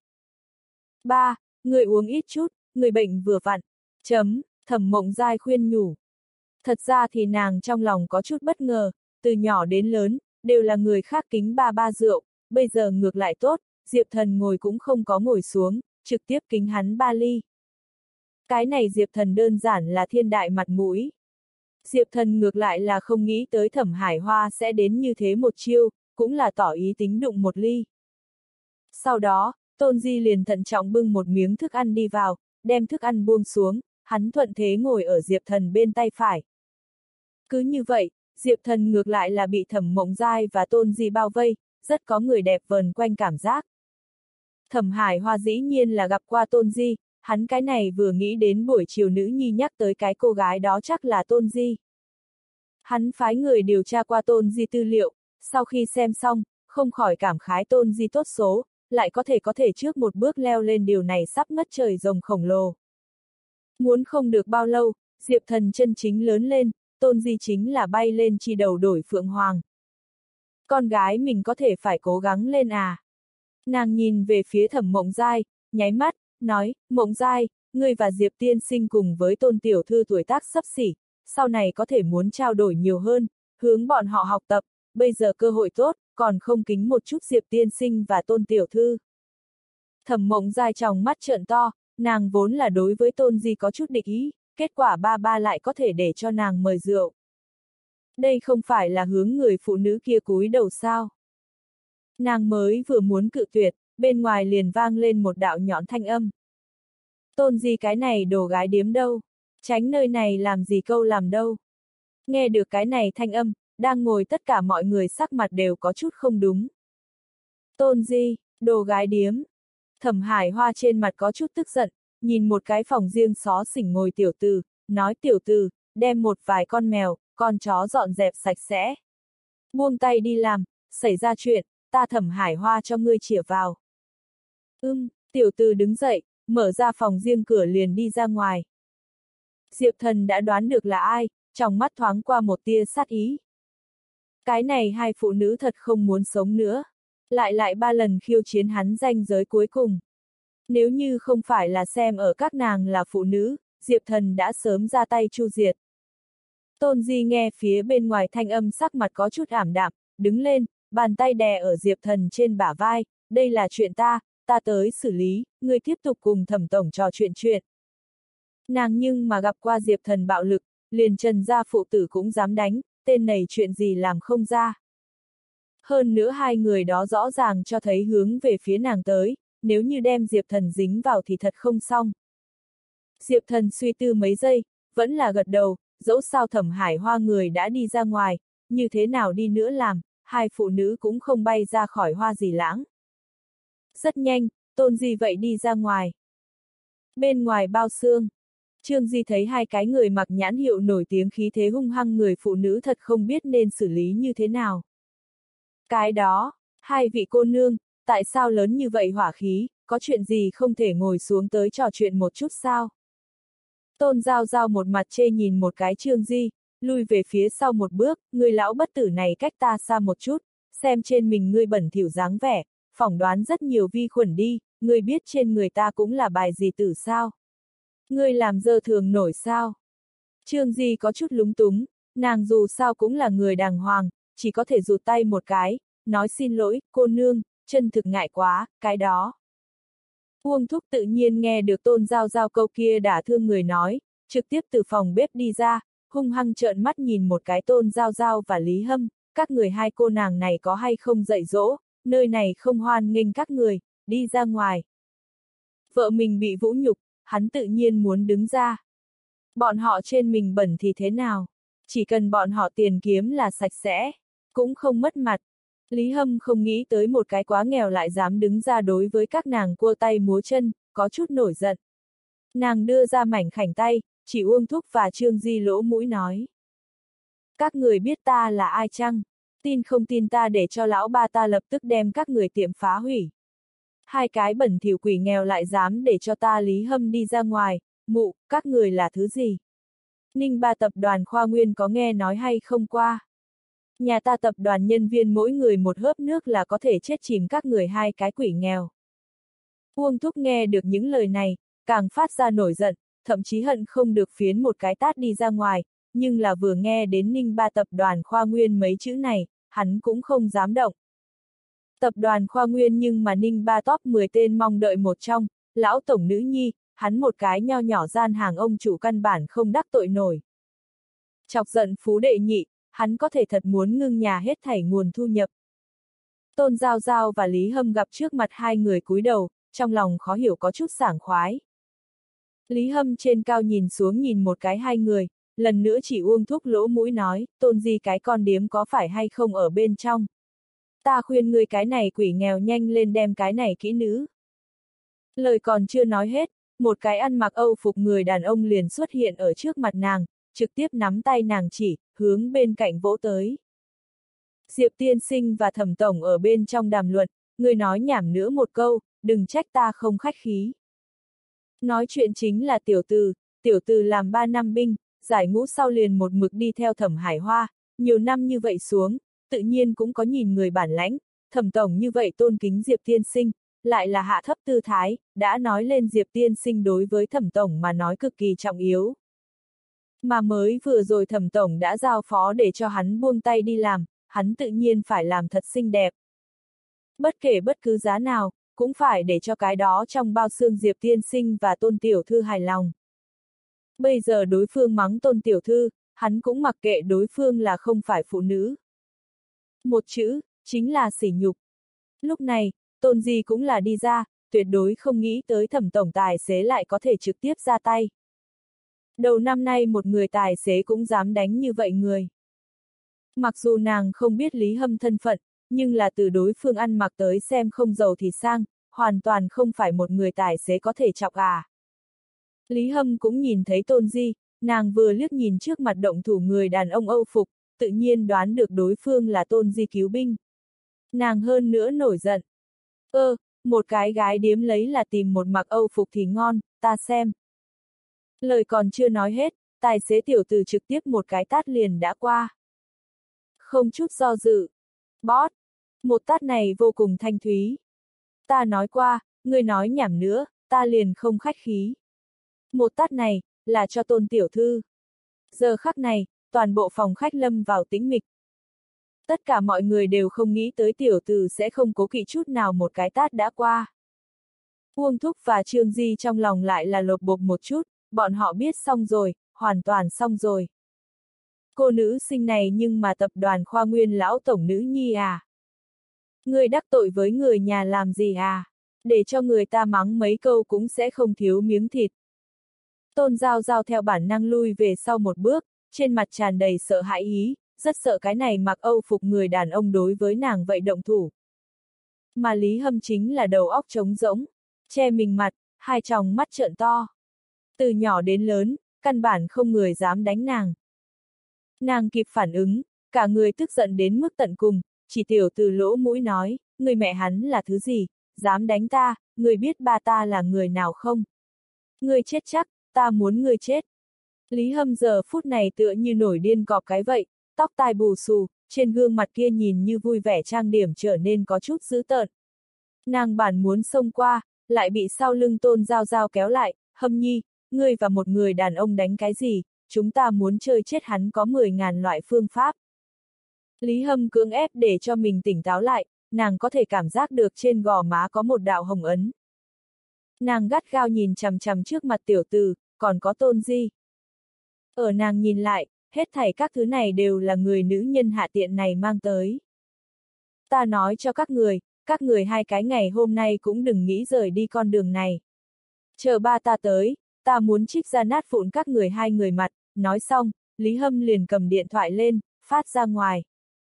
Ba, người uống ít chút, người bệnh vừa vặn. Chấm, Thẩm Mộng Giai khuyên nhủ. Thật ra thì nàng trong lòng có chút bất ngờ, từ nhỏ đến lớn, đều là người khác kính ba ba rượu, bây giờ ngược lại tốt, Diệp Thần ngồi cũng không có ngồi xuống, trực tiếp kính hắn ba ly. Cái này Diệp Thần đơn giản là thiên đại mặt mũi. Diệp Thần ngược lại là không nghĩ tới Thẩm Hải Hoa sẽ đến như thế một chiêu, cũng là tỏ ý tính đụng một ly. Sau đó, Tôn Di liền thận trọng bưng một miếng thức ăn đi vào, đem thức ăn buông xuống, hắn thuận thế ngồi ở Diệp Thần bên tay phải. Cứ như vậy, Diệp Thần ngược lại là bị Thẩm Mộng Giai và Tôn Di bao vây, rất có người đẹp vờn quanh cảm giác. Thẩm Hải Hoa dĩ nhiên là gặp qua Tôn Di, hắn cái này vừa nghĩ đến buổi chiều nữ nhi nhắc tới cái cô gái đó chắc là Tôn Di. Hắn phái người điều tra qua Tôn Di tư liệu, sau khi xem xong, không khỏi cảm khái Tôn Di tốt số, lại có thể có thể trước một bước leo lên điều này sắp ngất trời rồng khổng lồ. Muốn không được bao lâu, Diệp Thần chân chính lớn lên, Tôn Di chính là bay lên chi đầu đổi phượng hoàng. Con gái mình có thể phải cố gắng lên à. Nàng nhìn về phía Thẩm Mộng Giai, nháy mắt, nói, Mộng Giai, ngươi và Diệp tiên sinh cùng với Tôn tiểu thư tuổi tác xấp xỉ, sau này có thể muốn trao đổi nhiều hơn, hướng bọn họ học tập, bây giờ cơ hội tốt, còn không kính một chút Diệp tiên sinh và Tôn tiểu thư. Thẩm Mộng Giai trong mắt trợn to, nàng vốn là đối với Tôn Di có chút địch ý, kết quả ba ba lại có thể để cho nàng mời rượu. Đây không phải là hướng người phụ nữ kia cúi đầu sao? Nàng mới vừa muốn cự tuyệt, bên ngoài liền vang lên một đạo nhọn thanh âm. Tôn Di cái này đồ gái điếm đâu? Tránh nơi này làm gì câu làm đâu? Nghe được cái này thanh âm, đang ngồi tất cả mọi người sắc mặt đều có chút không đúng. Tôn Di, đồ gái điếm. Thẩm Hải Hoa trên mặt có chút tức giận, nhìn một cái phòng riêng xó xỉnh ngồi tiểu từ, nói tiểu từ, đem một vài con mèo, con chó dọn dẹp sạch sẽ. Buông tay đi làm, xảy ra chuyện, ta Thẩm Hải Hoa cho ngươi chìa vào. Ưm, tiểu từ đứng dậy, mở ra phòng riêng cửa liền đi ra ngoài. Diệp Thần đã đoán được là ai, trong mắt thoáng qua một tia sát ý. Cái này hai phụ nữ thật không muốn sống nữa. Lại lại ba lần khiêu chiến hắn ranh giới cuối cùng. Nếu như không phải là xem ở các nàng là phụ nữ, Diệp Thần đã sớm ra tay chu diệt. Tôn Di nghe phía bên ngoài thanh âm sắc mặt có chút ảm đạm, đứng lên, bàn tay đè ở Diệp Thần trên bả vai, đây là chuyện ta, ta tới xử lý, ngươi tiếp tục cùng Thẩm tổng trò chuyện chuyện. Nàng nhưng mà gặp qua Diệp Thần bạo lực, liền Trần gia phụ tử cũng dám đánh, tên này chuyện gì làm không ra. Hơn nữa hai người đó rõ ràng cho thấy hướng về phía nàng tới, nếu như đem Diệp Thần dính vào thì thật không xong. Diệp Thần suy tư mấy giây, vẫn là gật đầu, dẫu sao Thẩm Hải Hoa người đã đi ra ngoài, như thế nào đi nữa làm, hai phụ nữ cũng không bay ra khỏi Hoa Dì Lãng. Rất nhanh, Tôn Di vậy đi ra ngoài. Bên ngoài bao xương, Trương Di thấy hai cái người mặc nhãn hiệu nổi tiếng khí thế hung hăng người phụ nữ thật không biết nên xử lý như thế nào. Cái đó, hai vị cô nương, tại sao lớn như vậy hỏa khí, có chuyện gì không thể ngồi xuống tới trò chuyện một chút sao? Tôn Giao Giao một mặt chê nhìn một cái Trương Di, lui về phía sau một bước, người lão bất tử này cách ta xa một chút, xem trên mình ngươi bẩn thỉu dáng vẻ, phỏng đoán rất nhiều vi khuẩn đi, ngươi biết trên người ta cũng là bài gì tử sao? Ngươi làm dơ thường nổi sao? Trương Di có chút lúng túng, nàng dù sao cũng là người đàng hoàng, chỉ có thể rụt tay một cái, nói xin lỗi, cô nương, chân thực ngại quá, cái đó. Uông Thúc tự nhiên nghe được Tôn Giao Giao câu kia đả thương người nói, trực tiếp từ phòng bếp đi ra, hung hăng trợn mắt nhìn một cái Tôn Giao Giao và Lý Hâm, các người hai cô nàng này có hay không dạy dỗ, nơi này không hoan nghênh các người, đi ra ngoài. Vợ mình bị vũ nhục, hắn tự nhiên muốn đứng ra. Bọn họ trên mình bẩn thì thế nào? Chỉ cần bọn họ tiền kiếm là sạch sẽ, cũng không mất mặt. Lý Hâm không nghĩ tới một cái quá nghèo lại dám đứng ra đối với các nàng cua tay múa chân, có chút nổi giận. Nàng đưa ra mảnh khảnh tay, chỉ Uông Thúc và Trương Di lỗ mũi nói. Các người biết ta là ai chăng? Tin không tin ta để cho lão ba ta lập tức đem các người tiệm phá hủy. Hai cái bẩn thỉu quỷ nghèo lại dám để cho ta Lý Hâm đi ra ngoài, mụ, các người là thứ gì? Ninh Ba tập đoàn Khoa Nguyên có nghe nói hay không qua? Nhà ta tập đoàn nhân viên mỗi người một hớp nước là có thể chết chìm các người hai cái quỷ nghèo. Uông Thúc nghe được những lời này, càng phát ra nổi giận, thậm chí hận không được phiến một cái tát đi ra ngoài, nhưng là vừa nghe đến Ninh Ba tập đoàn Khoa Nguyên mấy chữ này, hắn cũng không dám động. Tập đoàn Khoa Nguyên nhưng mà Ninh Ba top mười tên mong đợi một trong, lão tổng nữ nhi, hắn một cái nho nhỏ gian hàng ông chủ căn bản không đắc tội nổi. Chọc giận Phú đệ nhị, hắn có thể thật muốn ngưng nhà hết thảy nguồn thu nhập. Tôn Giao Giao và Lý Hâm gặp trước mặt hai người cúi đầu, trong lòng khó hiểu có chút sảng khoái. Lý Hâm trên cao nhìn xuống nhìn một cái hai người, lần nữa chỉ Uông Thúc lỗ mũi nói, Tôn Di cái con điếm có phải hay không ở bên trong. Ta khuyên ngươi cái này quỷ nghèo nhanh lên đem cái này kỹ nữ. Lời còn chưa nói hết, một cái ăn mặc Âu phục người đàn ông liền xuất hiện ở trước mặt nàng, trực tiếp nắm tay nàng chỉ, hướng bên cạnh vỗ tới. Diệp tiên sinh và Thẩm tổng ở bên trong đàm luận, người nói nhảm nữa một câu, đừng trách ta không khách khí. Nói chuyện chính là tiểu từ, tiểu từ làm ba năm binh, giải ngũ sau liền một mực đi theo Thẩm Hải Hoa, nhiều năm như vậy xuống, tự nhiên cũng có nhìn người bản lãnh, Thẩm tổng như vậy tôn kính Diệp tiên sinh, lại là hạ thấp tư thái, đã nói lên Diệp tiên sinh đối với Thẩm tổng mà nói cực kỳ trọng yếu. Mà mới vừa rồi Thẩm tổng đã giao phó để cho hắn buông tay đi làm, hắn tự nhiên phải làm thật xinh đẹp. Bất kể bất cứ giá nào, cũng phải để cho cái đó trong bao xương Diệp tiên sinh và Tôn tiểu thư hài lòng. Bây giờ đối phương mắng Tôn tiểu thư, hắn cũng mặc kệ đối phương là không phải phụ nữ. Một chữ, chính là sỉ nhục. Lúc này, Tôn Di cũng là đi ra, tuyệt đối không nghĩ tới Thẩm tổng tài xế lại có thể trực tiếp ra tay. Đầu năm nay một người tài xế cũng dám đánh như vậy người. Mặc dù nàng không biết Lý Hâm thân phận, nhưng là từ đối phương ăn mặc tới xem không giàu thì sang, hoàn toàn không phải một người tài xế có thể chọc à. Lý Hâm cũng nhìn thấy Tôn Di, nàng vừa liếc nhìn trước mặt động thủ người đàn ông Âu phục, tự nhiên đoán được đối phương là Tôn Di cứu binh. Nàng hơn nữa nổi giận. Ơ, một cái gái điếm lấy là tìm một mặc Âu phục thì ngon, ta xem. Lời còn chưa nói hết, tài xế tiểu tử trực tiếp một cái tát liền đã qua. Không chút do dự. Boss. Một tát này vô cùng thanh thúy. Ta nói qua, ngươi nói nhảm nữa, ta liền không khách khí. Một tát này, là cho Tôn tiểu thư. Giờ khắc này, toàn bộ phòng khách lâm vào tĩnh mịch. Tất cả mọi người đều không nghĩ tới tiểu tử sẽ không cố kỵ chút nào một cái tát đã qua. Uông Thúc và Trương Di trong lòng lại là lột bột một chút, bọn họ biết xong rồi, hoàn toàn xong rồi. Cô nữ sinh này nhưng mà tập đoàn Khoa Nguyên lão tổng nữ nhi à? Người đắc tội với người nhà làm gì à? Để cho người ta mắng mấy câu cũng sẽ không thiếu miếng thịt. Tôn Giao Giao theo bản năng lui về sau một bước, trên mặt tràn đầy sợ hãi ý, rất sợ cái này mặc âu phục người đàn ông đối với nàng vậy động thủ. Mà Lý Hâm chính là đầu óc trống rỗng, che mình mặt, hai tròng mắt trợn to. Từ nhỏ đến lớn, căn bản không người dám đánh nàng. Nàng kịp phản ứng, cả người tức giận đến mức tận cùng, chỉ tiểu từ lỗ mũi nói, người mẹ hắn là thứ gì, dám đánh ta, người biết ba ta là người nào không? Người chết chắc, ta muốn người chết. Lý Hâm giờ phút này tựa như nổi điên cọp cái vậy, tóc tai bù xù, trên gương mặt kia nhìn như vui vẻ trang điểm trở nên có chút dữ tợn. Nàng bản muốn xông qua, lại bị sau lưng Tôn Giao Giao kéo lại, Hâm nhi, ngươi và một người đàn ông đánh cái gì, chúng ta muốn chơi chết hắn có mười ngàn loại phương pháp. Lý Hâm cưỡng ép để cho mình tỉnh táo lại, nàng có thể cảm giác được trên gò má có một đạo hồng ấn. Nàng gắt gao nhìn chằm chằm trước mặt tiểu tử, còn có Tôn Di. Ở nàng nhìn lại, hết thảy các thứ này đều là người nữ nhân hạ tiện này mang tới. Ta nói cho các người, các người hai cái ngày hôm nay cũng đừng nghĩ rời đi con đường này. Chờ ba ta tới, ta muốn trích ra nát vụn các người hai người mặt, nói xong, Lý Hâm liền cầm điện thoại lên, phát ra ngoài.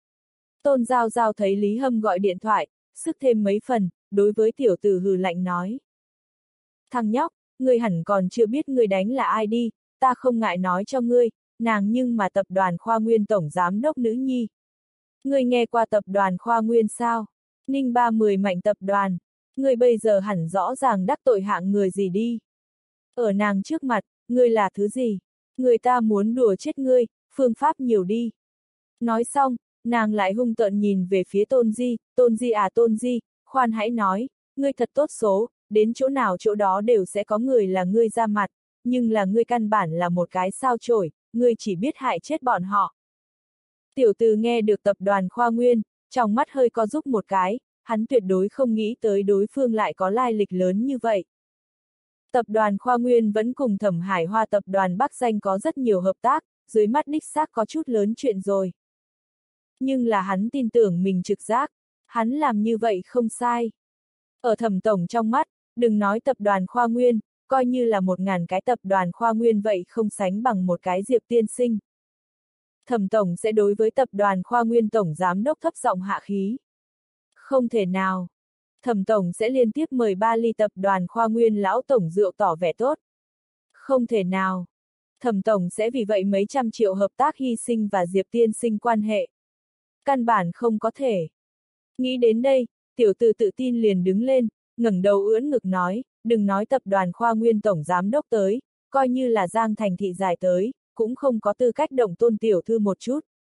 Tôn Giao Giao thấy Lý Hâm gọi điện thoại, sức thêm mấy phần, đối với tiểu tử hừ lạnh nói. Thằng nhóc, ngươi hẳn còn chưa biết ngươi đánh là ai đi, ta không ngại nói cho ngươi, nàng nhưng mà tập đoàn Khoa Nguyên tổng giám đốc nữ nhi. Ngươi nghe qua tập đoàn Khoa Nguyên sao? Ninh ba mười mạnh tập đoàn, ngươi bây giờ hẳn rõ ràng đắc tội hạng người gì đi. Ở nàng trước mặt, ngươi là thứ gì? Người ta muốn đùa chết ngươi, phương pháp nhiều đi. Nói xong, nàng lại hung tợn nhìn về phía Tôn Di, Tôn Di à Tôn Di, khoan hãy nói, ngươi thật tốt số, đến chỗ nào chỗ đó đều sẽ có người là ngươi ra mặt, nhưng là ngươi căn bản là một cái sao chổi, ngươi chỉ biết hại chết bọn họ. Tiểu từ nghe được tập đoàn Khoa Nguyên, trong mắt hơi co rúm một cái, hắn tuyệt đối không nghĩ tới đối phương lại có lai lịch lớn như vậy. Tập đoàn Khoa Nguyên vẫn cùng Thẩm Hải Hoa tập đoàn Bắc Danh có rất nhiều hợp tác, dưới mắt đích xác có chút lớn chuyện rồi. Nhưng là hắn tin tưởng mình trực giác, hắn làm như vậy không sai. Ở Thẩm tổng trong mắt, đừng nói tập đoàn Khoa Nguyên, coi như là một ngàn cái tập đoàn Khoa Nguyên vậy không sánh bằng một cái Diệp tiên sinh. Thẩm tổng sẽ đối với tập đoàn Khoa Nguyên tổng giám đốc thấp giọng hạ khí. Không thể nào. Thẩm tổng sẽ liên tiếp mời ba ly tập đoàn Khoa Nguyên lão tổng rượu tỏ vẻ tốt. Không thể nào. Thẩm tổng sẽ vì vậy mấy trăm triệu hợp tác hy sinh và Diệp tiên sinh quan hệ. Căn bản không có thể. Nghĩ đến đây, tiểu tử tự tin liền đứng lên, ngẩng đầu ưỡn ngực nói, đừng nói tập đoàn Khoa Nguyên tổng giám đốc tới, coi như là Giang Thành thị giải tới, cũng không có tư cách động Tôn tiểu thư một chút.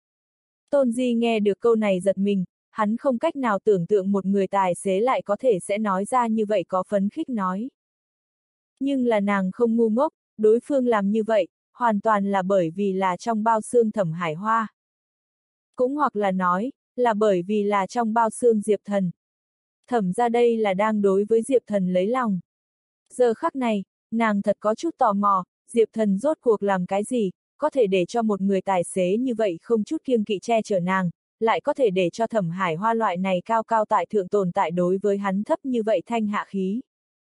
Tôn Di nghe được câu này giật mình, hắn không cách nào tưởng tượng một người tài xế lại có thể sẽ nói ra như vậy có phấn khích nói. Nhưng là nàng không ngu ngốc, đối phương làm như vậy, hoàn toàn là bởi vì là trong bao xương Thẩm Hải Hoa. Cũng hoặc là nói, là bởi vì là trong bao xương Diệp Thần. Thẩm ra đây là đang đối với Diệp Thần lấy lòng. Giờ khắc này, nàng thật có chút tò mò, Diệp Thần rốt cuộc làm cái gì, có thể để cho một người tài xế như vậy không chút kiêng kỵ che chở nàng, lại có thể để cho Thẩm Hải Hoa loại này cao cao tại thượng tồn tại đối với hắn thấp như vậy thanh hạ khí.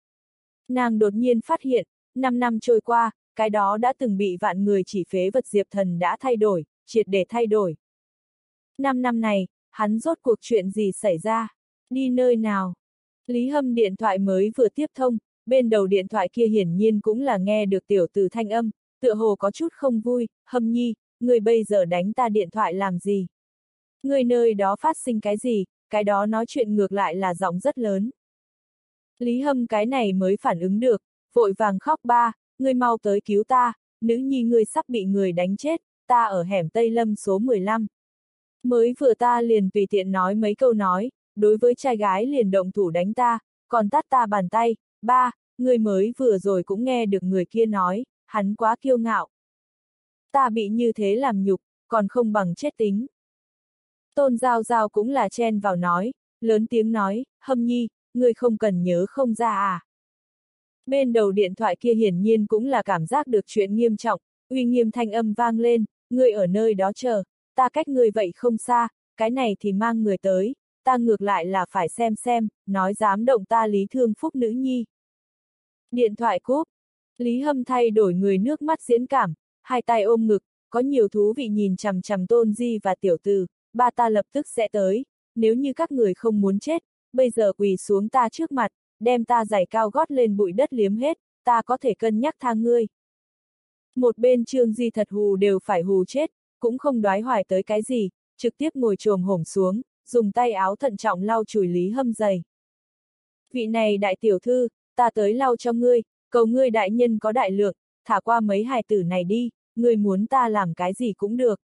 Nàng đột nhiên phát hiện, năm năm trôi qua, cái đó đã từng bị vạn người chỉ phế vật Diệp Thần đã thay đổi, triệt để thay đổi. Năm năm này, hắn rốt cuộc chuyện gì xảy ra? Đi nơi nào? Lý Hâm điện thoại mới vừa tiếp thông, bên đầu điện thoại kia hiển nhiên cũng là nghe được tiểu tử thanh âm, tựa hồ có chút không vui, Hâm nhi, người bây giờ đánh ta điện thoại làm gì? Người nơi đó phát sinh cái gì, cái đó nói chuyện ngược lại là giọng rất lớn. Lý Hâm cái này mới phản ứng được, vội vàng khóc ba, người mau tới cứu ta, nữ nhi ngươi sắp bị người đánh chết, ta ở hẻm Tây Lâm số mười lăm. Mới vừa ta liền tùy tiện nói mấy câu nói, đối với trai gái liền động thủ đánh ta, còn tát ta bàn tay, ba, ngươi mới vừa rồi cũng nghe được người kia nói, hắn quá kiêu ngạo. Ta bị như thế làm nhục, còn không bằng chết tính. Tôn Giao Giao cũng là chen vào nói, lớn tiếng nói, Hâm Nhi, ngươi không cần nhớ không ra à. Bên đầu điện thoại kia hiển nhiên cũng là cảm giác được chuyện nghiêm trọng, uy nghiêm thanh âm vang lên, ngươi ở nơi đó chờ, ta cách ngươi vậy không xa, cái này thì mang người tới, ta ngược lại là phải xem xem, nói dám động ta Lý Thương Phúc nữ nhi. Điện thoại cúp, Lý Hâm thay đổi người nước mắt diễn cảm, hai tay ôm ngực, có nhiều thú vị nhìn chằm chằm Tôn Di và tiểu tử, ba ta lập tức sẽ tới, nếu như các người không muốn chết, bây giờ quỳ xuống ta trước mặt, đem ta giày cao gót lên bụi đất liếm hết, ta có thể cân nhắc tha ngươi. Một bên Trương Di thật hù đều phải hù chết, cũng không đoái hoài tới cái gì, trực tiếp ngồi chồm hổm xuống, dùng tay áo thận trọng lau chùi Lý Hâm giày. Vị này đại tiểu thư, ta tới lau cho ngươi, cầu ngươi đại nhân có đại lượng, thả qua mấy hài tử này đi, ngươi muốn ta làm cái gì cũng được.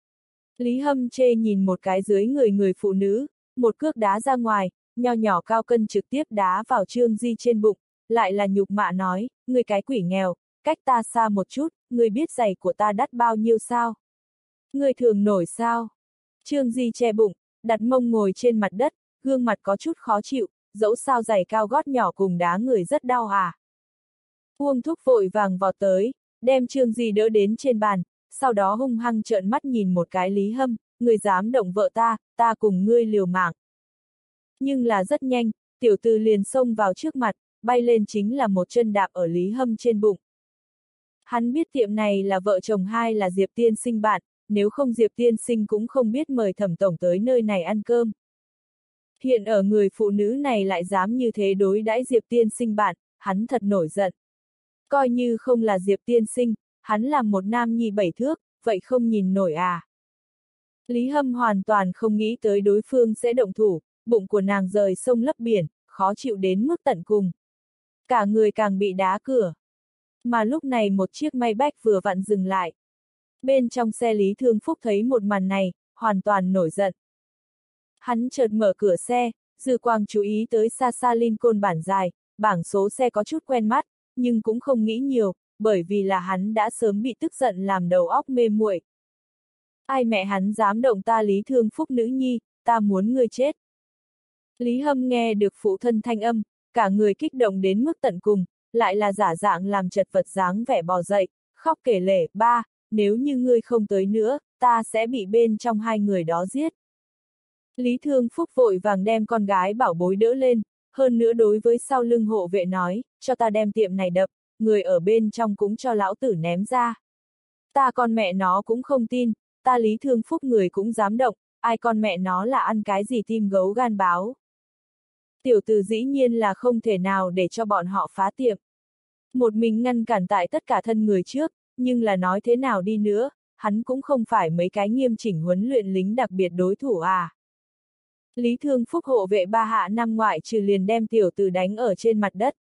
Lý Hâm chê nhìn một cái dưới người người phụ nữ, một cước đá ra ngoài, nho nhỏ cao cân trực tiếp đá vào Trương Di trên bụng, lại là nhục mạ nói, ngươi cái quỷ nghèo, cách ta xa một chút, ngươi biết giày của ta đắt bao nhiêu sao? Ngươi thường nổi sao? Trương Di che bụng, đặt mông ngồi trên mặt đất, gương mặt có chút khó chịu, dẫu sao giày cao gót nhỏ cùng đá người rất đau à. Uông Thúc vội vàng vọt tới, đem Trương Di đỡ đến trên bàn, sau đó hung hăng trợn mắt nhìn một cái Lý Hâm, ngươi dám động vợ ta, ta cùng ngươi liều mạng. Nhưng là rất nhanh, tiểu tử liền xông vào trước mặt, bay lên chính là một chân đạp ở Lý Hâm trên bụng. Hắn biết tiệm này là vợ chồng hai là Diệp Tiên Sinh bạn, nếu không Diệp Tiên Sinh cũng không biết mời Thẩm tổng tới nơi này ăn cơm. Hiện ở người phụ nữ này lại dám như thế đối đãi Diệp Tiên Sinh bạn, hắn thật nổi giận. Coi như không là Diệp Tiên Sinh, hắn là một nam nhi bảy thước, vậy không nhìn nổi à. Lý Hâm hoàn toàn không nghĩ tới đối phương sẽ động thủ, bụng của nàng rời sông lấp biển, khó chịu đến mức tận cùng. Cả người càng bị đá cửa. Mà lúc này một chiếc Maybach vừa vặn dừng lại. Bên trong xe Lý Thương Phúc thấy một màn này, hoàn toàn nổi giận. Hắn chợt mở cửa xe, dư quang chú ý tới xa xa Lincoln bản dài, bảng số xe có chút quen mắt, nhưng cũng không nghĩ nhiều, bởi vì là hắn đã sớm bị tức giận làm đầu óc mê muội. Ai mẹ hắn dám động ta Lý Thương Phúc nữ nhi, ta muốn ngươi chết. Lý Hâm nghe được phụ thân thanh âm, cả người kích động đến mức tận cùng, lại là giả dạng làm chật vật dáng vẻ bò dậy, khóc kể lể, ba, nếu như ngươi không tới nữa, ta sẽ bị bên trong hai người đó giết. Lý Thương Phúc vội vàng đem con gái bảo bối đỡ lên, hơn nữa đối với sau lưng hộ vệ nói, cho ta đem tiệm này đập, người ở bên trong cũng cho lão tử ném ra. Ta con mẹ nó cũng không tin, ta Lý Thương Phúc người cũng dám động, ai con mẹ nó là ăn cái gì tim gấu gan báo. Tiểu tử dĩ nhiên là không thể nào để cho bọn họ phá tiệm. Một mình ngăn cản tại tất cả thân người trước, nhưng là nói thế nào đi nữa, hắn cũng không phải mấy cái nghiêm chỉnh huấn luyện lính đặc biệt đối thủ à. Lý Thương Phúc hộ vệ ba hạ năm ngoại trừ liền đem tiểu tử đánh ở trên mặt đất.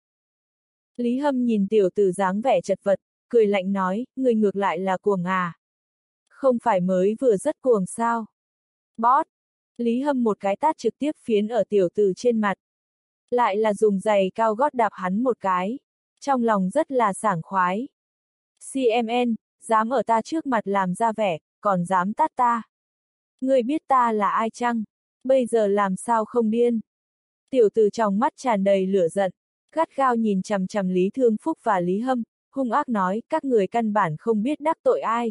Lý Hâm nhìn tiểu tử dáng vẻ chật vật, cười lạnh nói, người ngược lại là cuồng à. Không phải mới vừa rất cuồng sao. Bót! Lý Hâm một cái tát trực tiếp phiến ở tiểu tử trên mặt. Lại là dùng giày cao gót đạp hắn một cái. Trong lòng rất là sảng khoái. xê em en, dám ở ta trước mặt làm ra vẻ, còn dám tát ta. Ngươi biết ta là ai chăng? Bây giờ làm sao không điên? Tiểu tử trong mắt tràn đầy lửa giận, gắt gao nhìn chằm chằm Lý Thương Phúc và Lý Hâm, hung ác nói, các người căn bản không biết đắc tội ai.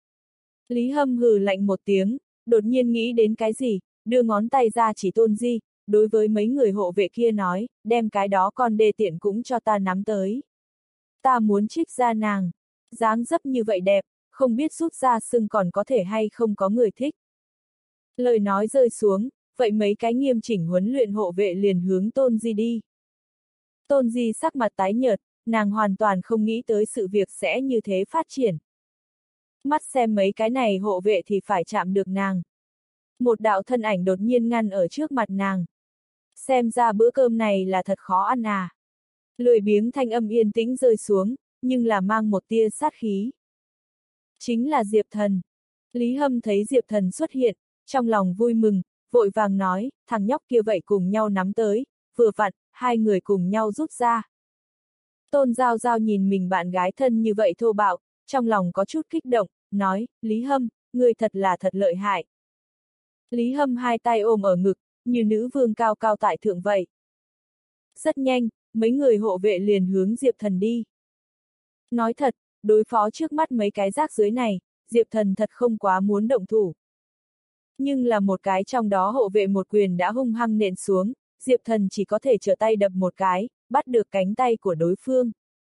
Lý Hâm hừ lạnh một tiếng, đột nhiên nghĩ đến cái gì, đưa ngón tay ra chỉ Tôn Di, đối với mấy người hộ vệ kia nói, đem cái đó con đê tiện cũng cho ta nắm tới. Ta muốn trích ra nàng, dáng dấp như vậy đẹp, không biết rút ra sưng còn có thể hay không có người thích. Lời nói rơi xuống, vậy mấy cái nghiêm chỉnh huấn luyện hộ vệ liền hướng Tôn Di đi. Tôn Di sắc mặt tái nhợt, nàng hoàn toàn không nghĩ tới sự việc sẽ như thế phát triển. Mắt xem mấy cái này hộ vệ thì phải chạm được nàng. Một đạo thân ảnh đột nhiên ngăn ở trước mặt nàng. Xem ra bữa cơm này là thật khó ăn à. Lười biếng thanh âm yên tĩnh rơi xuống, nhưng là mang một tia sát khí. Chính là Diệp Thần. Lý Hâm thấy Diệp Thần xuất hiện, trong lòng vui mừng, vội vàng nói, thằng nhóc kia vậy cùng nhau nắm tới, vừa vặn, hai người cùng nhau rút ra. Tôn Giao Giao nhìn mình bạn gái thân như vậy thô bạo, trong lòng có chút kích động, nói, Lý Hâm, ngươi thật là thật lợi hại. Lý Hâm hai tay ôm ở ngực, như nữ vương cao cao tại thượng vậy. Rất nhanh, mấy người hộ vệ liền hướng Diệp Thần đi. Nói thật, đối phó trước mắt mấy cái rác dưới này, Diệp Thần thật không quá muốn động thủ. Nhưng là một cái trong đó hộ vệ một quyền đã hung hăng nện xuống, Diệp Thần chỉ có thể trở tay đập một cái, bắt được cánh tay của đối phương.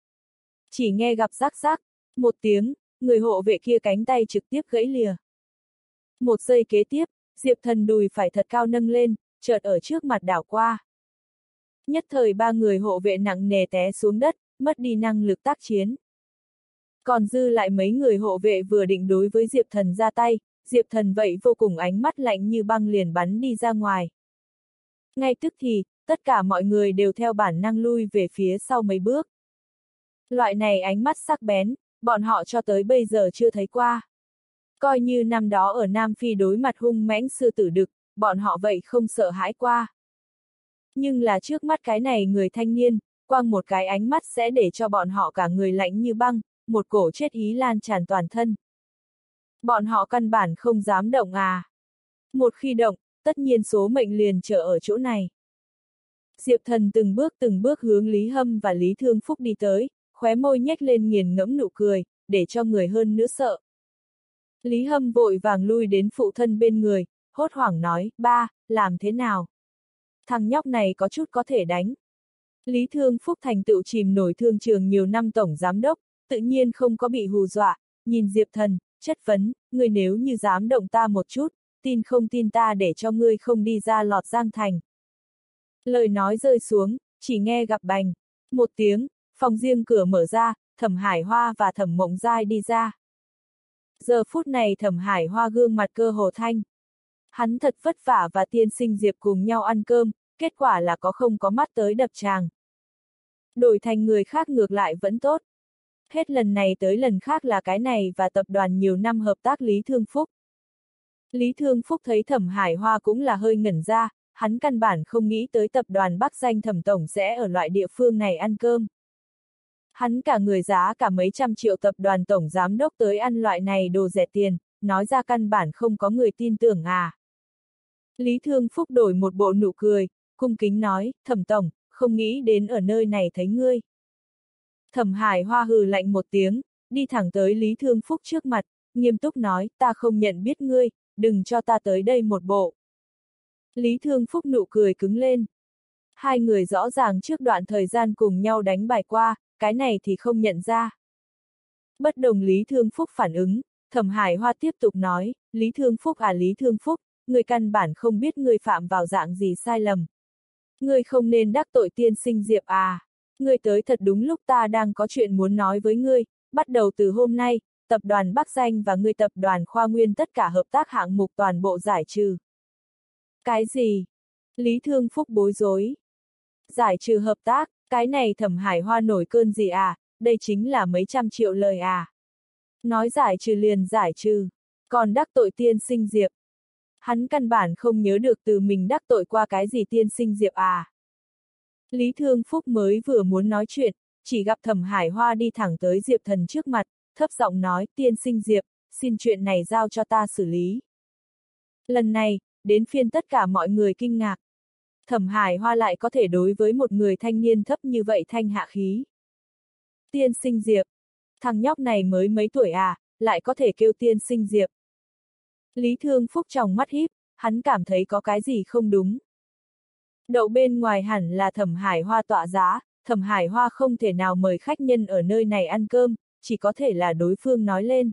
Chỉ nghe gặp rắc rắc, một tiếng, người hộ vệ kia cánh tay trực tiếp gãy lìa. Một giây kế tiếp, Diệp Thần đùi phải thật cao nâng lên, chợt ở trước mặt đảo qua. Nhất thời ba người hộ vệ nặng nề té xuống đất, mất đi năng lực tác chiến. Còn dư lại mấy người hộ vệ vừa định đối với Diệp Thần ra tay, Diệp Thần vậy vô cùng ánh mắt lạnh như băng liền bắn đi ra ngoài. Ngay tức thì, tất cả mọi người đều theo bản năng lui về phía sau mấy bước. Loại này ánh mắt sắc bén, bọn họ cho tới bây giờ chưa thấy qua. Coi như năm đó ở Nam Phi đối mặt hung mãnh sư tử đực, bọn họ vậy không sợ hãi qua. Nhưng là trước mắt cái này người thanh niên, quang một cái ánh mắt sẽ để cho bọn họ cả người lạnh như băng, một cổ chết ý lan tràn toàn thân. Bọn họ căn bản không dám động à. Một khi động, tất nhiên số mệnh liền chờ ở chỗ này. Diệp Thần từng bước từng bước hướng Lý Hâm và Lý Thương Phúc đi tới, khóe môi nhếch lên nghiền ngẫm nụ cười, để cho người hơn nữa sợ. Lý Hâm vội vàng lui đến phụ thân bên người, hốt hoảng nói, ba, làm thế nào? Thằng nhóc này có chút có thể đánh. Lý Thương Phúc thành tựu chìm nổi thương trường nhiều năm tổng giám đốc, tự nhiên không có bị hù dọa, nhìn Diệp Thần, chất vấn, ngươi nếu như dám động ta một chút, tin không tin ta để cho ngươi không đi ra lọt Giang Thành. Lời nói rơi xuống, chỉ nghe gặp bành. Một tiếng, phòng riêng cửa mở ra, Thẩm Hải Hoa và Thẩm Mộng Giai đi ra. Giờ phút này Thẩm Hải Hoa gương mặt cơ hồ thanh. Hắn thật vất vả và tiên sinh Diệp cùng nhau ăn cơm, kết quả là có không có mắt tới đập tràng. Đổi thành người khác ngược lại vẫn tốt. Hết lần này tới lần khác là cái này và tập đoàn nhiều năm hợp tác Lý Thương Phúc. Lý Thương Phúc thấy Thẩm Hải Hoa cũng là hơi ngẩn ra, hắn căn bản không nghĩ tới tập đoàn Bắc Danh Thẩm Tổng sẽ ở loại địa phương này ăn cơm. Hắn cả người giá cả mấy trăm triệu tập đoàn tổng giám đốc tới ăn loại này đồ rẻ tiền, nói ra căn bản không có người tin tưởng à. Lý Thương Phúc đổi một bộ nụ cười, cung kính nói, Thẩm Tổng, không nghĩ đến ở nơi này thấy ngươi. Thẩm Hải Hoa hừ lạnh một tiếng, đi thẳng tới Lý Thương Phúc trước mặt, nghiêm túc nói, ta không nhận biết ngươi, đừng cho ta tới đây một bộ. Lý Thương Phúc nụ cười cứng lên. Hai người rõ ràng trước đoạn thời gian cùng nhau đánh bài qua, cái này thì không nhận ra. Bất đồng Lý Thương Phúc phản ứng, Thẩm Hải Hoa tiếp tục nói, Lý Thương Phúc à Lý Thương Phúc, người căn bản không biết người phạm vào dạng gì sai lầm. Người không nên đắc tội tiên sinh Diệp à. Ngươi tới thật đúng lúc ta đang có chuyện muốn nói với ngươi, bắt đầu từ hôm nay, tập đoàn Bắc Danh và ngươi tập đoàn Khoa Nguyên tất cả hợp tác hạng mục toàn bộ giải trừ. Cái gì? Lý Thương Phúc bối rối. Giải trừ hợp tác, cái này Thẩm Hải Hoa nổi cơn gì à, đây chính là mấy trăm triệu lời à. Nói giải trừ liền giải trừ, còn đắc tội tiên sinh Diệp. Hắn căn bản không nhớ được từ mình đắc tội qua cái gì tiên sinh Diệp à. Lý Thương Phúc mới vừa muốn nói chuyện, chỉ gặp Thẩm Hải Hoa đi thẳng tới Diệp Thần trước mặt, thấp giọng nói, tiên sinh Diệp, xin chuyện này giao cho ta xử lý. Lần này, đến phiên tất cả mọi người kinh ngạc. Thẩm Hải Hoa lại có thể đối với một người thanh niên thấp như vậy thanh hạ khí. Tiên sinh Diệp, thằng nhóc này mới mấy tuổi à, lại có thể kêu tiên sinh Diệp. Lý Thương Phúc trong mắt híp, hắn cảm thấy có cái gì không đúng. Đậu bên ngoài hẳn là Thẩm Hải Hoa tọa giá, Thẩm Hải Hoa không thể nào mời khách nhân ở nơi này ăn cơm, chỉ có thể là đối phương nói lên.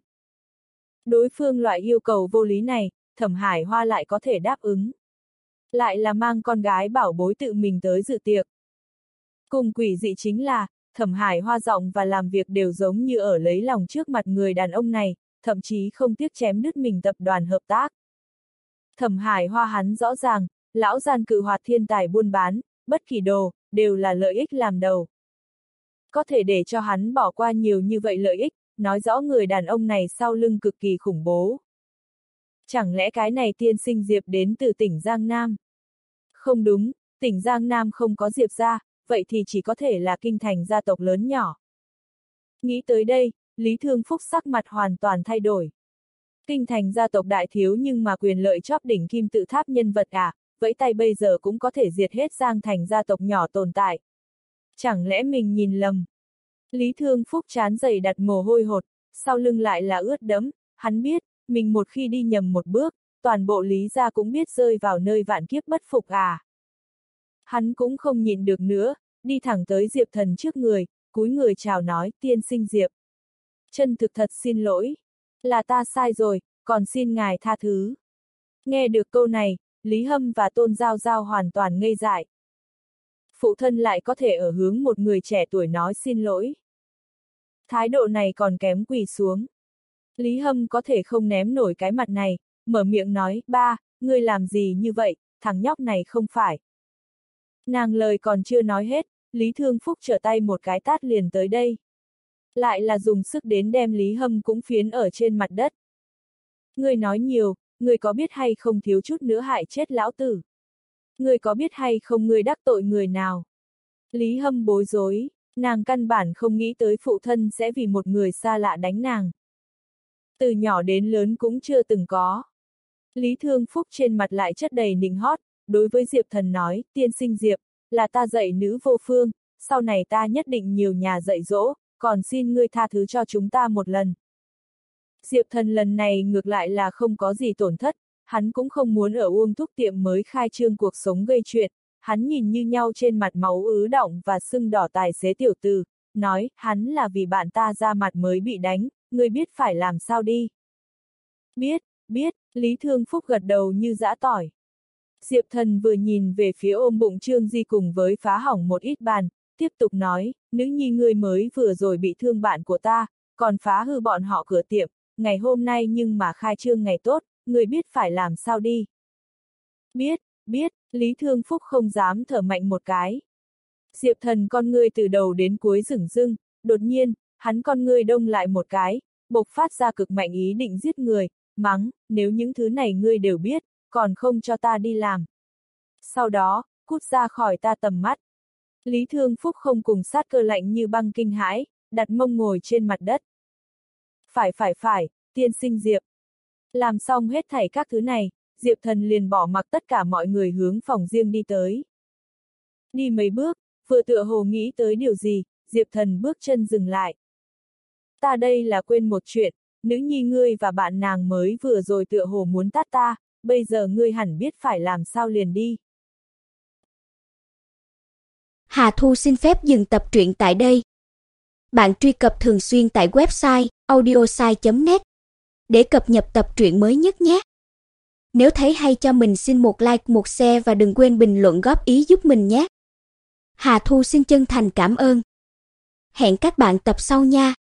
Đối phương loại yêu cầu vô lý này, Thẩm Hải Hoa lại có thể đáp ứng. Lại là mang con gái bảo bối tự mình tới dự tiệc. Cùng quỷ dị chính là, Thẩm Hải Hoa giọng và làm việc đều giống như ở lấy lòng trước mặt người đàn ông này, thậm chí không tiếc chém đứt mình tập đoàn hợp tác. Thẩm Hải Hoa hắn rõ ràng, lão gian cự hoạt thiên tài buôn bán, bất kỳ đồ, đều là lợi ích làm đầu. Có thể để cho hắn bỏ qua nhiều như vậy lợi ích, nói rõ người đàn ông này sau lưng cực kỳ khủng bố. Chẳng lẽ cái này tiên sinh Diệp đến từ tỉnh Giang Nam? Không đúng, tỉnh Giang Nam không có Diệp gia, vậy thì chỉ có thể là kinh thành gia tộc lớn nhỏ. Nghĩ tới đây, Lý Thương Phúc sắc mặt hoàn toàn thay đổi. Kinh thành gia tộc đại thiếu nhưng mà quyền lợi chóp đỉnh kim tự tháp nhân vật à, vẫy tay bây giờ cũng có thể diệt hết Giang thành gia tộc nhỏ tồn tại. Chẳng lẽ mình nhìn lầm? Lý Thương Phúc trán dày đặt mồ hôi hột, sau lưng lại là ướt đẫm, hắn biết, mình một khi đi nhầm một bước, toàn bộ Lý gia cũng biết rơi vào nơi vạn kiếp bất phục à. Hắn cũng không nhịn được nữa, đi thẳng tới Diệp Thần trước người, cúi người chào nói, tiên sinh Diệp. Chân thực thật xin lỗi, là ta sai rồi, còn xin ngài tha thứ. Nghe được câu này, Lý Hâm và Tôn Giao Giao hoàn toàn ngây dại. Phụ thân lại có thể ở hướng một người trẻ tuổi nói xin lỗi. Thái độ này còn kém quỳ xuống. Lý Hâm có thể không ném nổi cái mặt này, mở miệng nói, ba, ngươi làm gì như vậy, thằng nhóc này không phải. Nàng lời còn chưa nói hết, Lý Thương Phúc trở tay một cái tát liền tới đây. Lại là dùng sức đến đem Lý Hâm cũng phiến ở trên mặt đất. Ngươi nói nhiều, ngươi có biết hay không thiếu chút nữa hại chết lão tử. Ngươi có biết hay không ngươi đắc tội người nào. Lý Hâm bối rối, nàng căn bản không nghĩ tới phụ thân sẽ vì một người xa lạ đánh nàng. Từ nhỏ đến lớn cũng chưa từng có. Lý Thương Phúc trên mặt lại chất đầy nịnh hót, đối với Diệp Thần nói, tiên sinh Diệp, là ta dạy nữ vô phương, sau này ta nhất định nhiều nhà dạy dỗ, còn xin ngươi tha thứ cho chúng ta một lần. Diệp Thần lần này ngược lại là không có gì tổn thất, hắn cũng không muốn ở Uông Thúc tiệm mới khai trương cuộc sống gây chuyện, hắn nhìn như nhau trên mặt máu ứ đọng và sưng đỏ tài xế tiểu tử, nói, hắn là vì bạn ta ra mặt mới bị đánh, ngươi biết phải làm sao đi. Biết, biết, Lý Thương Phúc gật đầu như giã tỏi. Diệp Thần vừa nhìn về phía ôm bụng Trương Di cùng với phá hỏng một ít bàn, tiếp tục nói, nữ nhi ngươi mới vừa rồi bị thương bạn của ta, còn phá hư bọn họ cửa tiệm, ngày hôm nay nhưng mà khai trương ngày tốt, ngươi biết phải làm sao đi. Biết, biết, Lý Thương Phúc không dám thở mạnh một cái. Diệp Thần con ngươi từ đầu đến cuối rửng rưng, đột nhiên, hắn con ngươi đông lại một cái, bộc phát ra cực mạnh ý định giết người, mắng, nếu những thứ này ngươi đều biết, còn không cho ta đi làm. Sau đó, cút ra khỏi ta tầm mắt. Lý Thương Phúc không cùng sát cơ lạnh như băng kinh hãi, đặt mông ngồi trên mặt đất. Phải phải phải, tiên sinh Diệp. Làm xong hết thảy các thứ này, Diệp Thần liền bỏ mặc tất cả mọi người hướng phòng riêng đi tới. Đi mấy bước, vừa tựa hồ nghĩ tới điều gì, Diệp Thần bước chân dừng lại. Ta đây là quên một chuyện, nữ nhi ngươi và bạn nàng mới vừa rồi tựa hồ muốn tát ta, bây giờ ngươi hẳn biết phải làm sao liền đi. Hà Thu xin phép dừng tập truyện tại đây. Bạn truy cập thường xuyên tại website audiosai chấm net để cập nhật tập truyện mới nhất nhé. Nếu thấy hay cho mình xin một like, một share và đừng quên bình luận góp ý giúp mình nhé. Hà Thu xin chân thành cảm ơn. Hẹn các bạn tập sau nha.